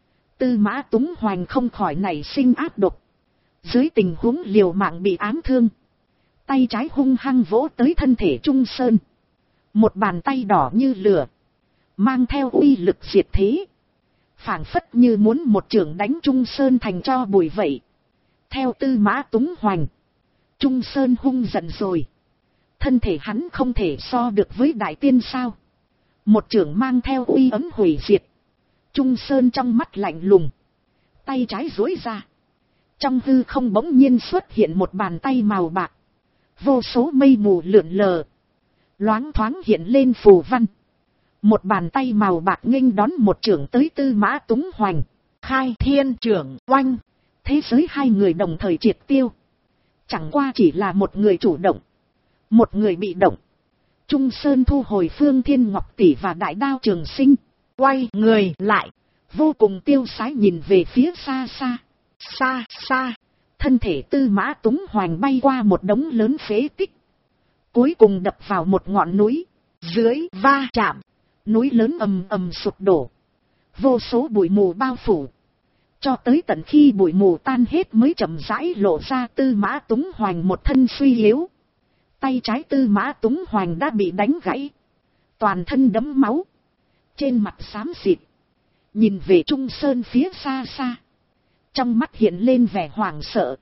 Tư Mã Túng Hoành không khỏi nảy sinh ác độc. Dưới tình huống liều mạng bị ám thương, tay trái hung hăng vỗ tới thân thể Trung Sơn. Một bàn tay đỏ như lửa, mang theo uy lực diệt thế, phảng phất như muốn một chưởng đánh Trung Sơn thành tro bụi vậy. Theo Tư Mã Túng Hoành, Trung Sơn hung giận rồi. Thân thể hắn không thể so được với đại tiên sao? Một chưởng mang theo uy ấm hủy diệt. Trung Sơn trong mắt lạnh lùng, tay trái duỗi ra. Trong hư không bỗng nhiên xuất hiện một bàn tay màu bạc. Vô số mây mù lượn lờ, loáng thoáng hiện lên phù văn. Một bàn tay màu bạc nghênh đón một chưởng tới Tư Mã Túng Hoành. Khai thiên chưởng oanh. Thế giới hai người đồng thời triệt tiêu. Chẳng qua chỉ là một người chủ động, một người bị động. Trung Sơn thu hồi Phương Thiên Ngọc Tỷ và đại đao Trường Sinh, quay người lại, vô cùng tiêu sái nhìn về phía xa xa. Xa xa, thân thể Tư Mã Túng Hoành bay qua một đống lớn phế tích, cuối cùng đập vào một ngọn núi. Dưới va chạm, núi lớn ầm ầm sụp đổ, vô số bụi mù bao phủ. Cho tới tận khi bụi mù tan hết mới chậm rãi lộ ra Tư Mã Túng Hoành một thân suy yếu. Tay trái Tư Mã Túng Hoành đã bị đánh gãy, toàn thân đẫm máu, trên mặt xám xịt, nhìn về Trung Sơn phía xa xa, trong mắt hiện lên vẻ hoảng sợ.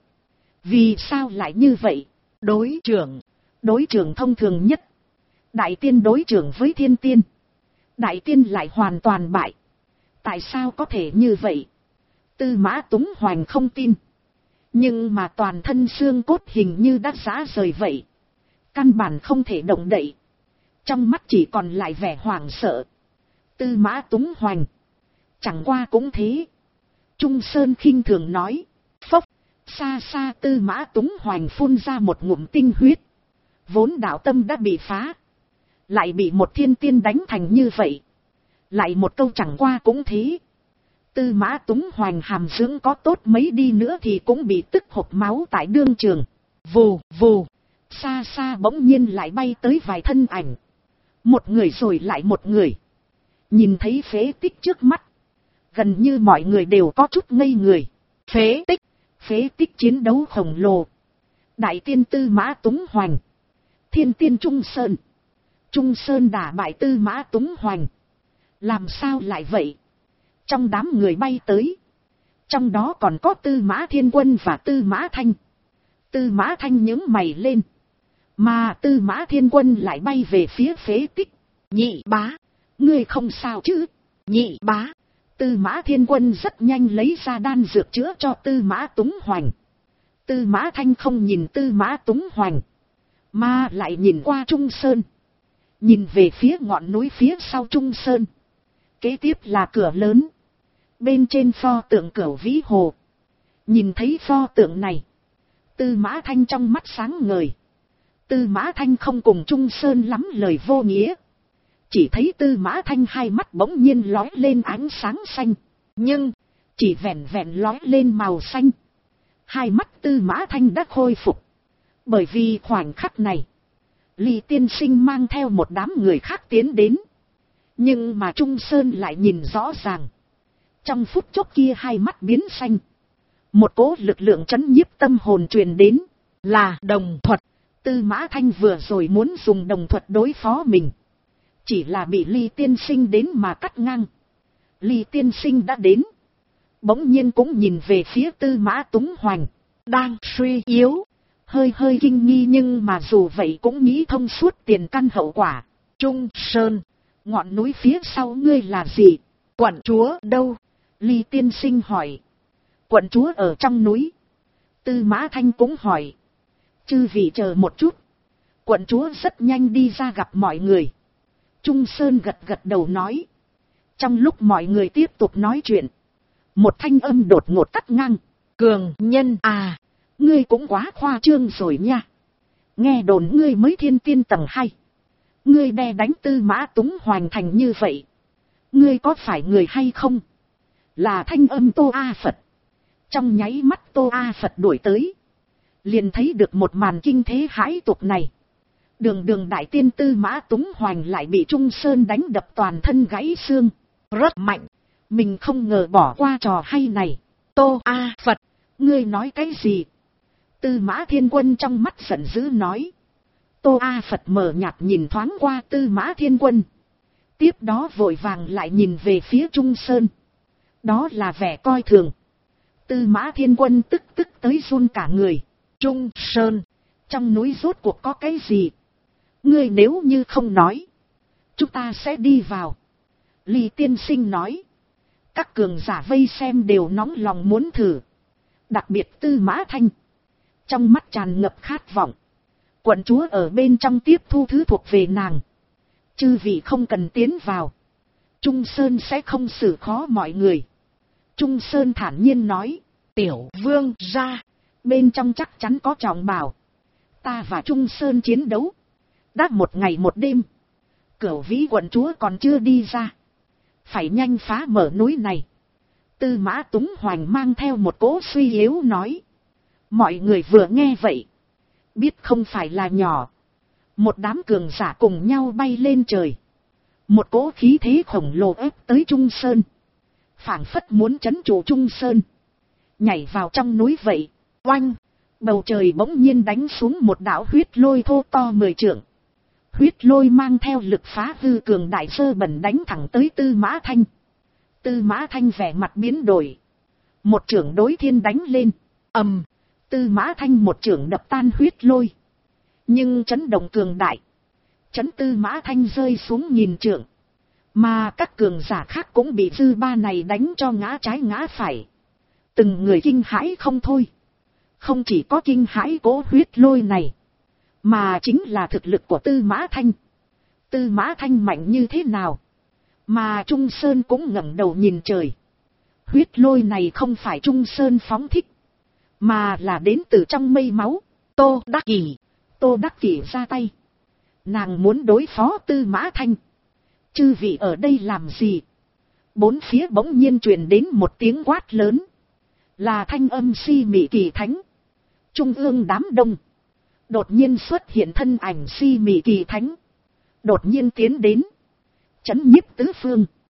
Vì sao lại như vậy? Đối trưởng thông thường nhất, đại tiên đối trưởng với thiên tiên, đại tiên lại hoàn toàn bại. Tại sao có thể như vậy? Tư Mã Túng Hoành không tin, nhưng mà toàn thân xương cốt hình như đã rã rời vậy, căn bản không thể động đậy, trong mắt chỉ còn lại vẻ hoảng sợ. Tư Mã Túng Hoành, Chẳng qua cũng thế. Trung Sơn khinh thường nói. Phốc, xa xa Tư Mã Túng Hoành phun ra một ngụm tinh huyết. Vốn đạo tâm đã bị phá. Lại bị một thiên tiên đánh thành như vậy. Lại một câu chẳng qua cũng thế. Tư Mã Túng Hoành hàm dưỡng có tốt mấy đi nữa thì cũng bị tức hộc máu tại đương trường. Vù vù, xa xa bỗng nhiên lại bay tới vài thân ảnh. Một người rồi lại một người. Nhìn thấy phế tích trước mắt. Gần như mọi người đều có chút ngây người. Phế tích chiến đấu khổng lồ. Đại tiên Tư Mã Túng Hoành. Thiên tiên Trung Sơn. Trung Sơn đả bại Tư Mã Túng Hoành. Làm sao lại vậy? Trong đám người bay tới. Trong đó còn có Tư Mã Thiên Quân và Tư Mã Thanh. Tư Mã Thanh nhướng mày lên. Mà Tư Mã Thiên Quân lại bay về phía phế tích. Nhị bá, ngươi không sao chứ? Nhị bá. Tư Mã Thiên Quân rất nhanh lấy ra đan dược chữa cho Tư Mã Túng Hoành. Tư Mã Thanh không nhìn Tư Mã Túng Hoành, mà lại nhìn qua Trung Sơn. Nhìn về phía ngọn núi phía sau Trung Sơn. Kế tiếp là cửa lớn. Bên trên pho tượng Cửu Vĩ Hồ. Nhìn thấy pho tượng này. Tư Mã Thanh trong mắt sáng ngời. Tư Mã Thanh không cùng Trung Sơn lắm lời vô nghĩa. Chỉ thấy Tư Mã Thanh hai mắt bỗng nhiên lói lên ánh sáng xanh. Nhưng, chỉ vẹn vẹn lói lên màu xanh. Hai mắt Tư Mã Thanh đã khôi phục. Bởi vì khoảnh khắc này, Lý Tiên Sinh mang theo một đám người khác tiến đến. Nhưng mà Trung Sơn lại nhìn rõ ràng. Trong phút chốc kia hai mắt biến xanh. Một cỗ lực lượng trấn nhiếp tâm hồn truyền đến. Là đồng thuật. Tư Mã Thanh vừa rồi muốn dùng đồng thuật đối phó mình. Chỉ là bị Lý Tiên Sinh đến mà cắt ngang. Lý Tiên Sinh đã đến. Bỗng nhiên cũng nhìn về phía Tư Mã Túng Hoành. Đang suy yếu. Hơi kinh nghi nhưng mà dù vậy cũng nghĩ thông suốt tiền căn hậu quả. Trung Sơn, ngọn núi phía sau ngươi là gì? Quận chúa đâu? Lý Tiên Sinh hỏi. Quận chúa ở trong núi. Tư Mã Thanh cũng hỏi. Chư vị chờ một chút. Quận chúa rất nhanh đi ra gặp mọi người. Trung Sơn gật đầu nói. Trong lúc mọi người tiếp tục nói chuyện, một thanh âm đột ngột cắt ngang. Cường nhân à, ngươi cũng quá khoa trương rồi nha. Nghe đồn ngươi mới thiên tiên tầng 2. Ngươi đè đánh Tư Mã Túng Hoành thành như vậy. Ngươi có phải người hay không? Là thanh âm Tô A Phật. Trong nháy mắt Tô A Phật đuổi tới. Liền thấy được một màn kinh thế hãi tục này. Đường đại tiên Tư Mã Túng Hoành lại bị Trung Sơn đánh đập toàn thân gãy xương. Rất mạnh. Mình không ngờ bỏ qua trò hay này. Tô A Phật, ngươi nói cái gì? Tư Mã Thiên Quân trong mắt giận dữ nói. Tô A Phật mờ nhạt nhìn thoáng qua Tư Mã Thiên Quân. Tiếp đó vội vàng lại nhìn về phía Trung Sơn. Đó là vẻ coi thường. Tư Mã Thiên Quân tức tới run cả người. Trung Sơn, trong núi rốt cuộc có cái gì? Ngươi nếu như không nói, chúng ta sẽ đi vào. Lý Tiên Sinh nói. Các cường giả vây xem đều nóng lòng muốn thử. Đặc biệt Tư Mã Thanh. Trong mắt tràn ngập khát vọng. Quận chúa ở bên trong tiếp thu thứ thuộc về nàng. Chư vị không cần tiến vào. Trung Sơn sẽ không xử khó mọi người. Trung Sơn thản nhiên nói. Tiểu vương ra. Bên trong chắc chắn có trọng bảo. Ta và Trung Sơn chiến đấu. Đã một ngày một đêm. Cửu Vĩ quận chúa còn chưa đi ra. Phải nhanh phá mở núi này. Tư Mã Túng Hoành mang theo một cỗ suy yếu nói. Mọi người vừa nghe vậy. Biết không phải là nhỏ. Một đám cường giả cùng nhau bay lên trời. Một cỗ khí thế khổng lồ ép tới Trung Sơn. Phảng phất muốn trấn trụ Trung Sơn. Nhảy vào trong núi vậy. Oanh. Bầu trời bỗng nhiên đánh xuống một đạo huyết lôi thô to 10 trượng. Huyết lôi mang theo lực phá hư cường đại sơ bẩn đánh thẳng tới Tư Mã Thanh. Tư Mã Thanh vẻ mặt biến đổi. Một chưởng đối thiên đánh lên. Ầm. Tư Mã Thanh một chưởng đập tan huyết lôi. Nhưng chấn động cường đại. Chấn Tư Mã Thanh rơi xuống nghìn trượng. Mà các cường giả khác cũng bị dư ba này đánh cho ngã trái ngã phải. Từng người kinh hãi không thôi. Không chỉ có kinh hãi cỗ huyết lôi này. Mà chính là thực lực của Tư Mã Thanh. Tư Mã Thanh mạnh như thế nào? Mà Trung Sơn cũng ngẩng đầu nhìn trời. Huyết lôi này không phải Trung Sơn phóng thích, mà là đến từ trong mây máu. Tô Đắc Kỷ ra tay. Nàng muốn đối phó Tư Mã Thanh. Chư vị ở đây làm gì? Bốn phía bỗng nhiên truyền đến một tiếng quát lớn. Là thanh âm Si Mị Kỳ Thánh. Trung ương đám đông. Đột nhiên xuất hiện thân ảnh Si Mị Kỳ Thánh. Đột nhiên tiến đến. Chấn nhiếp tứ phương.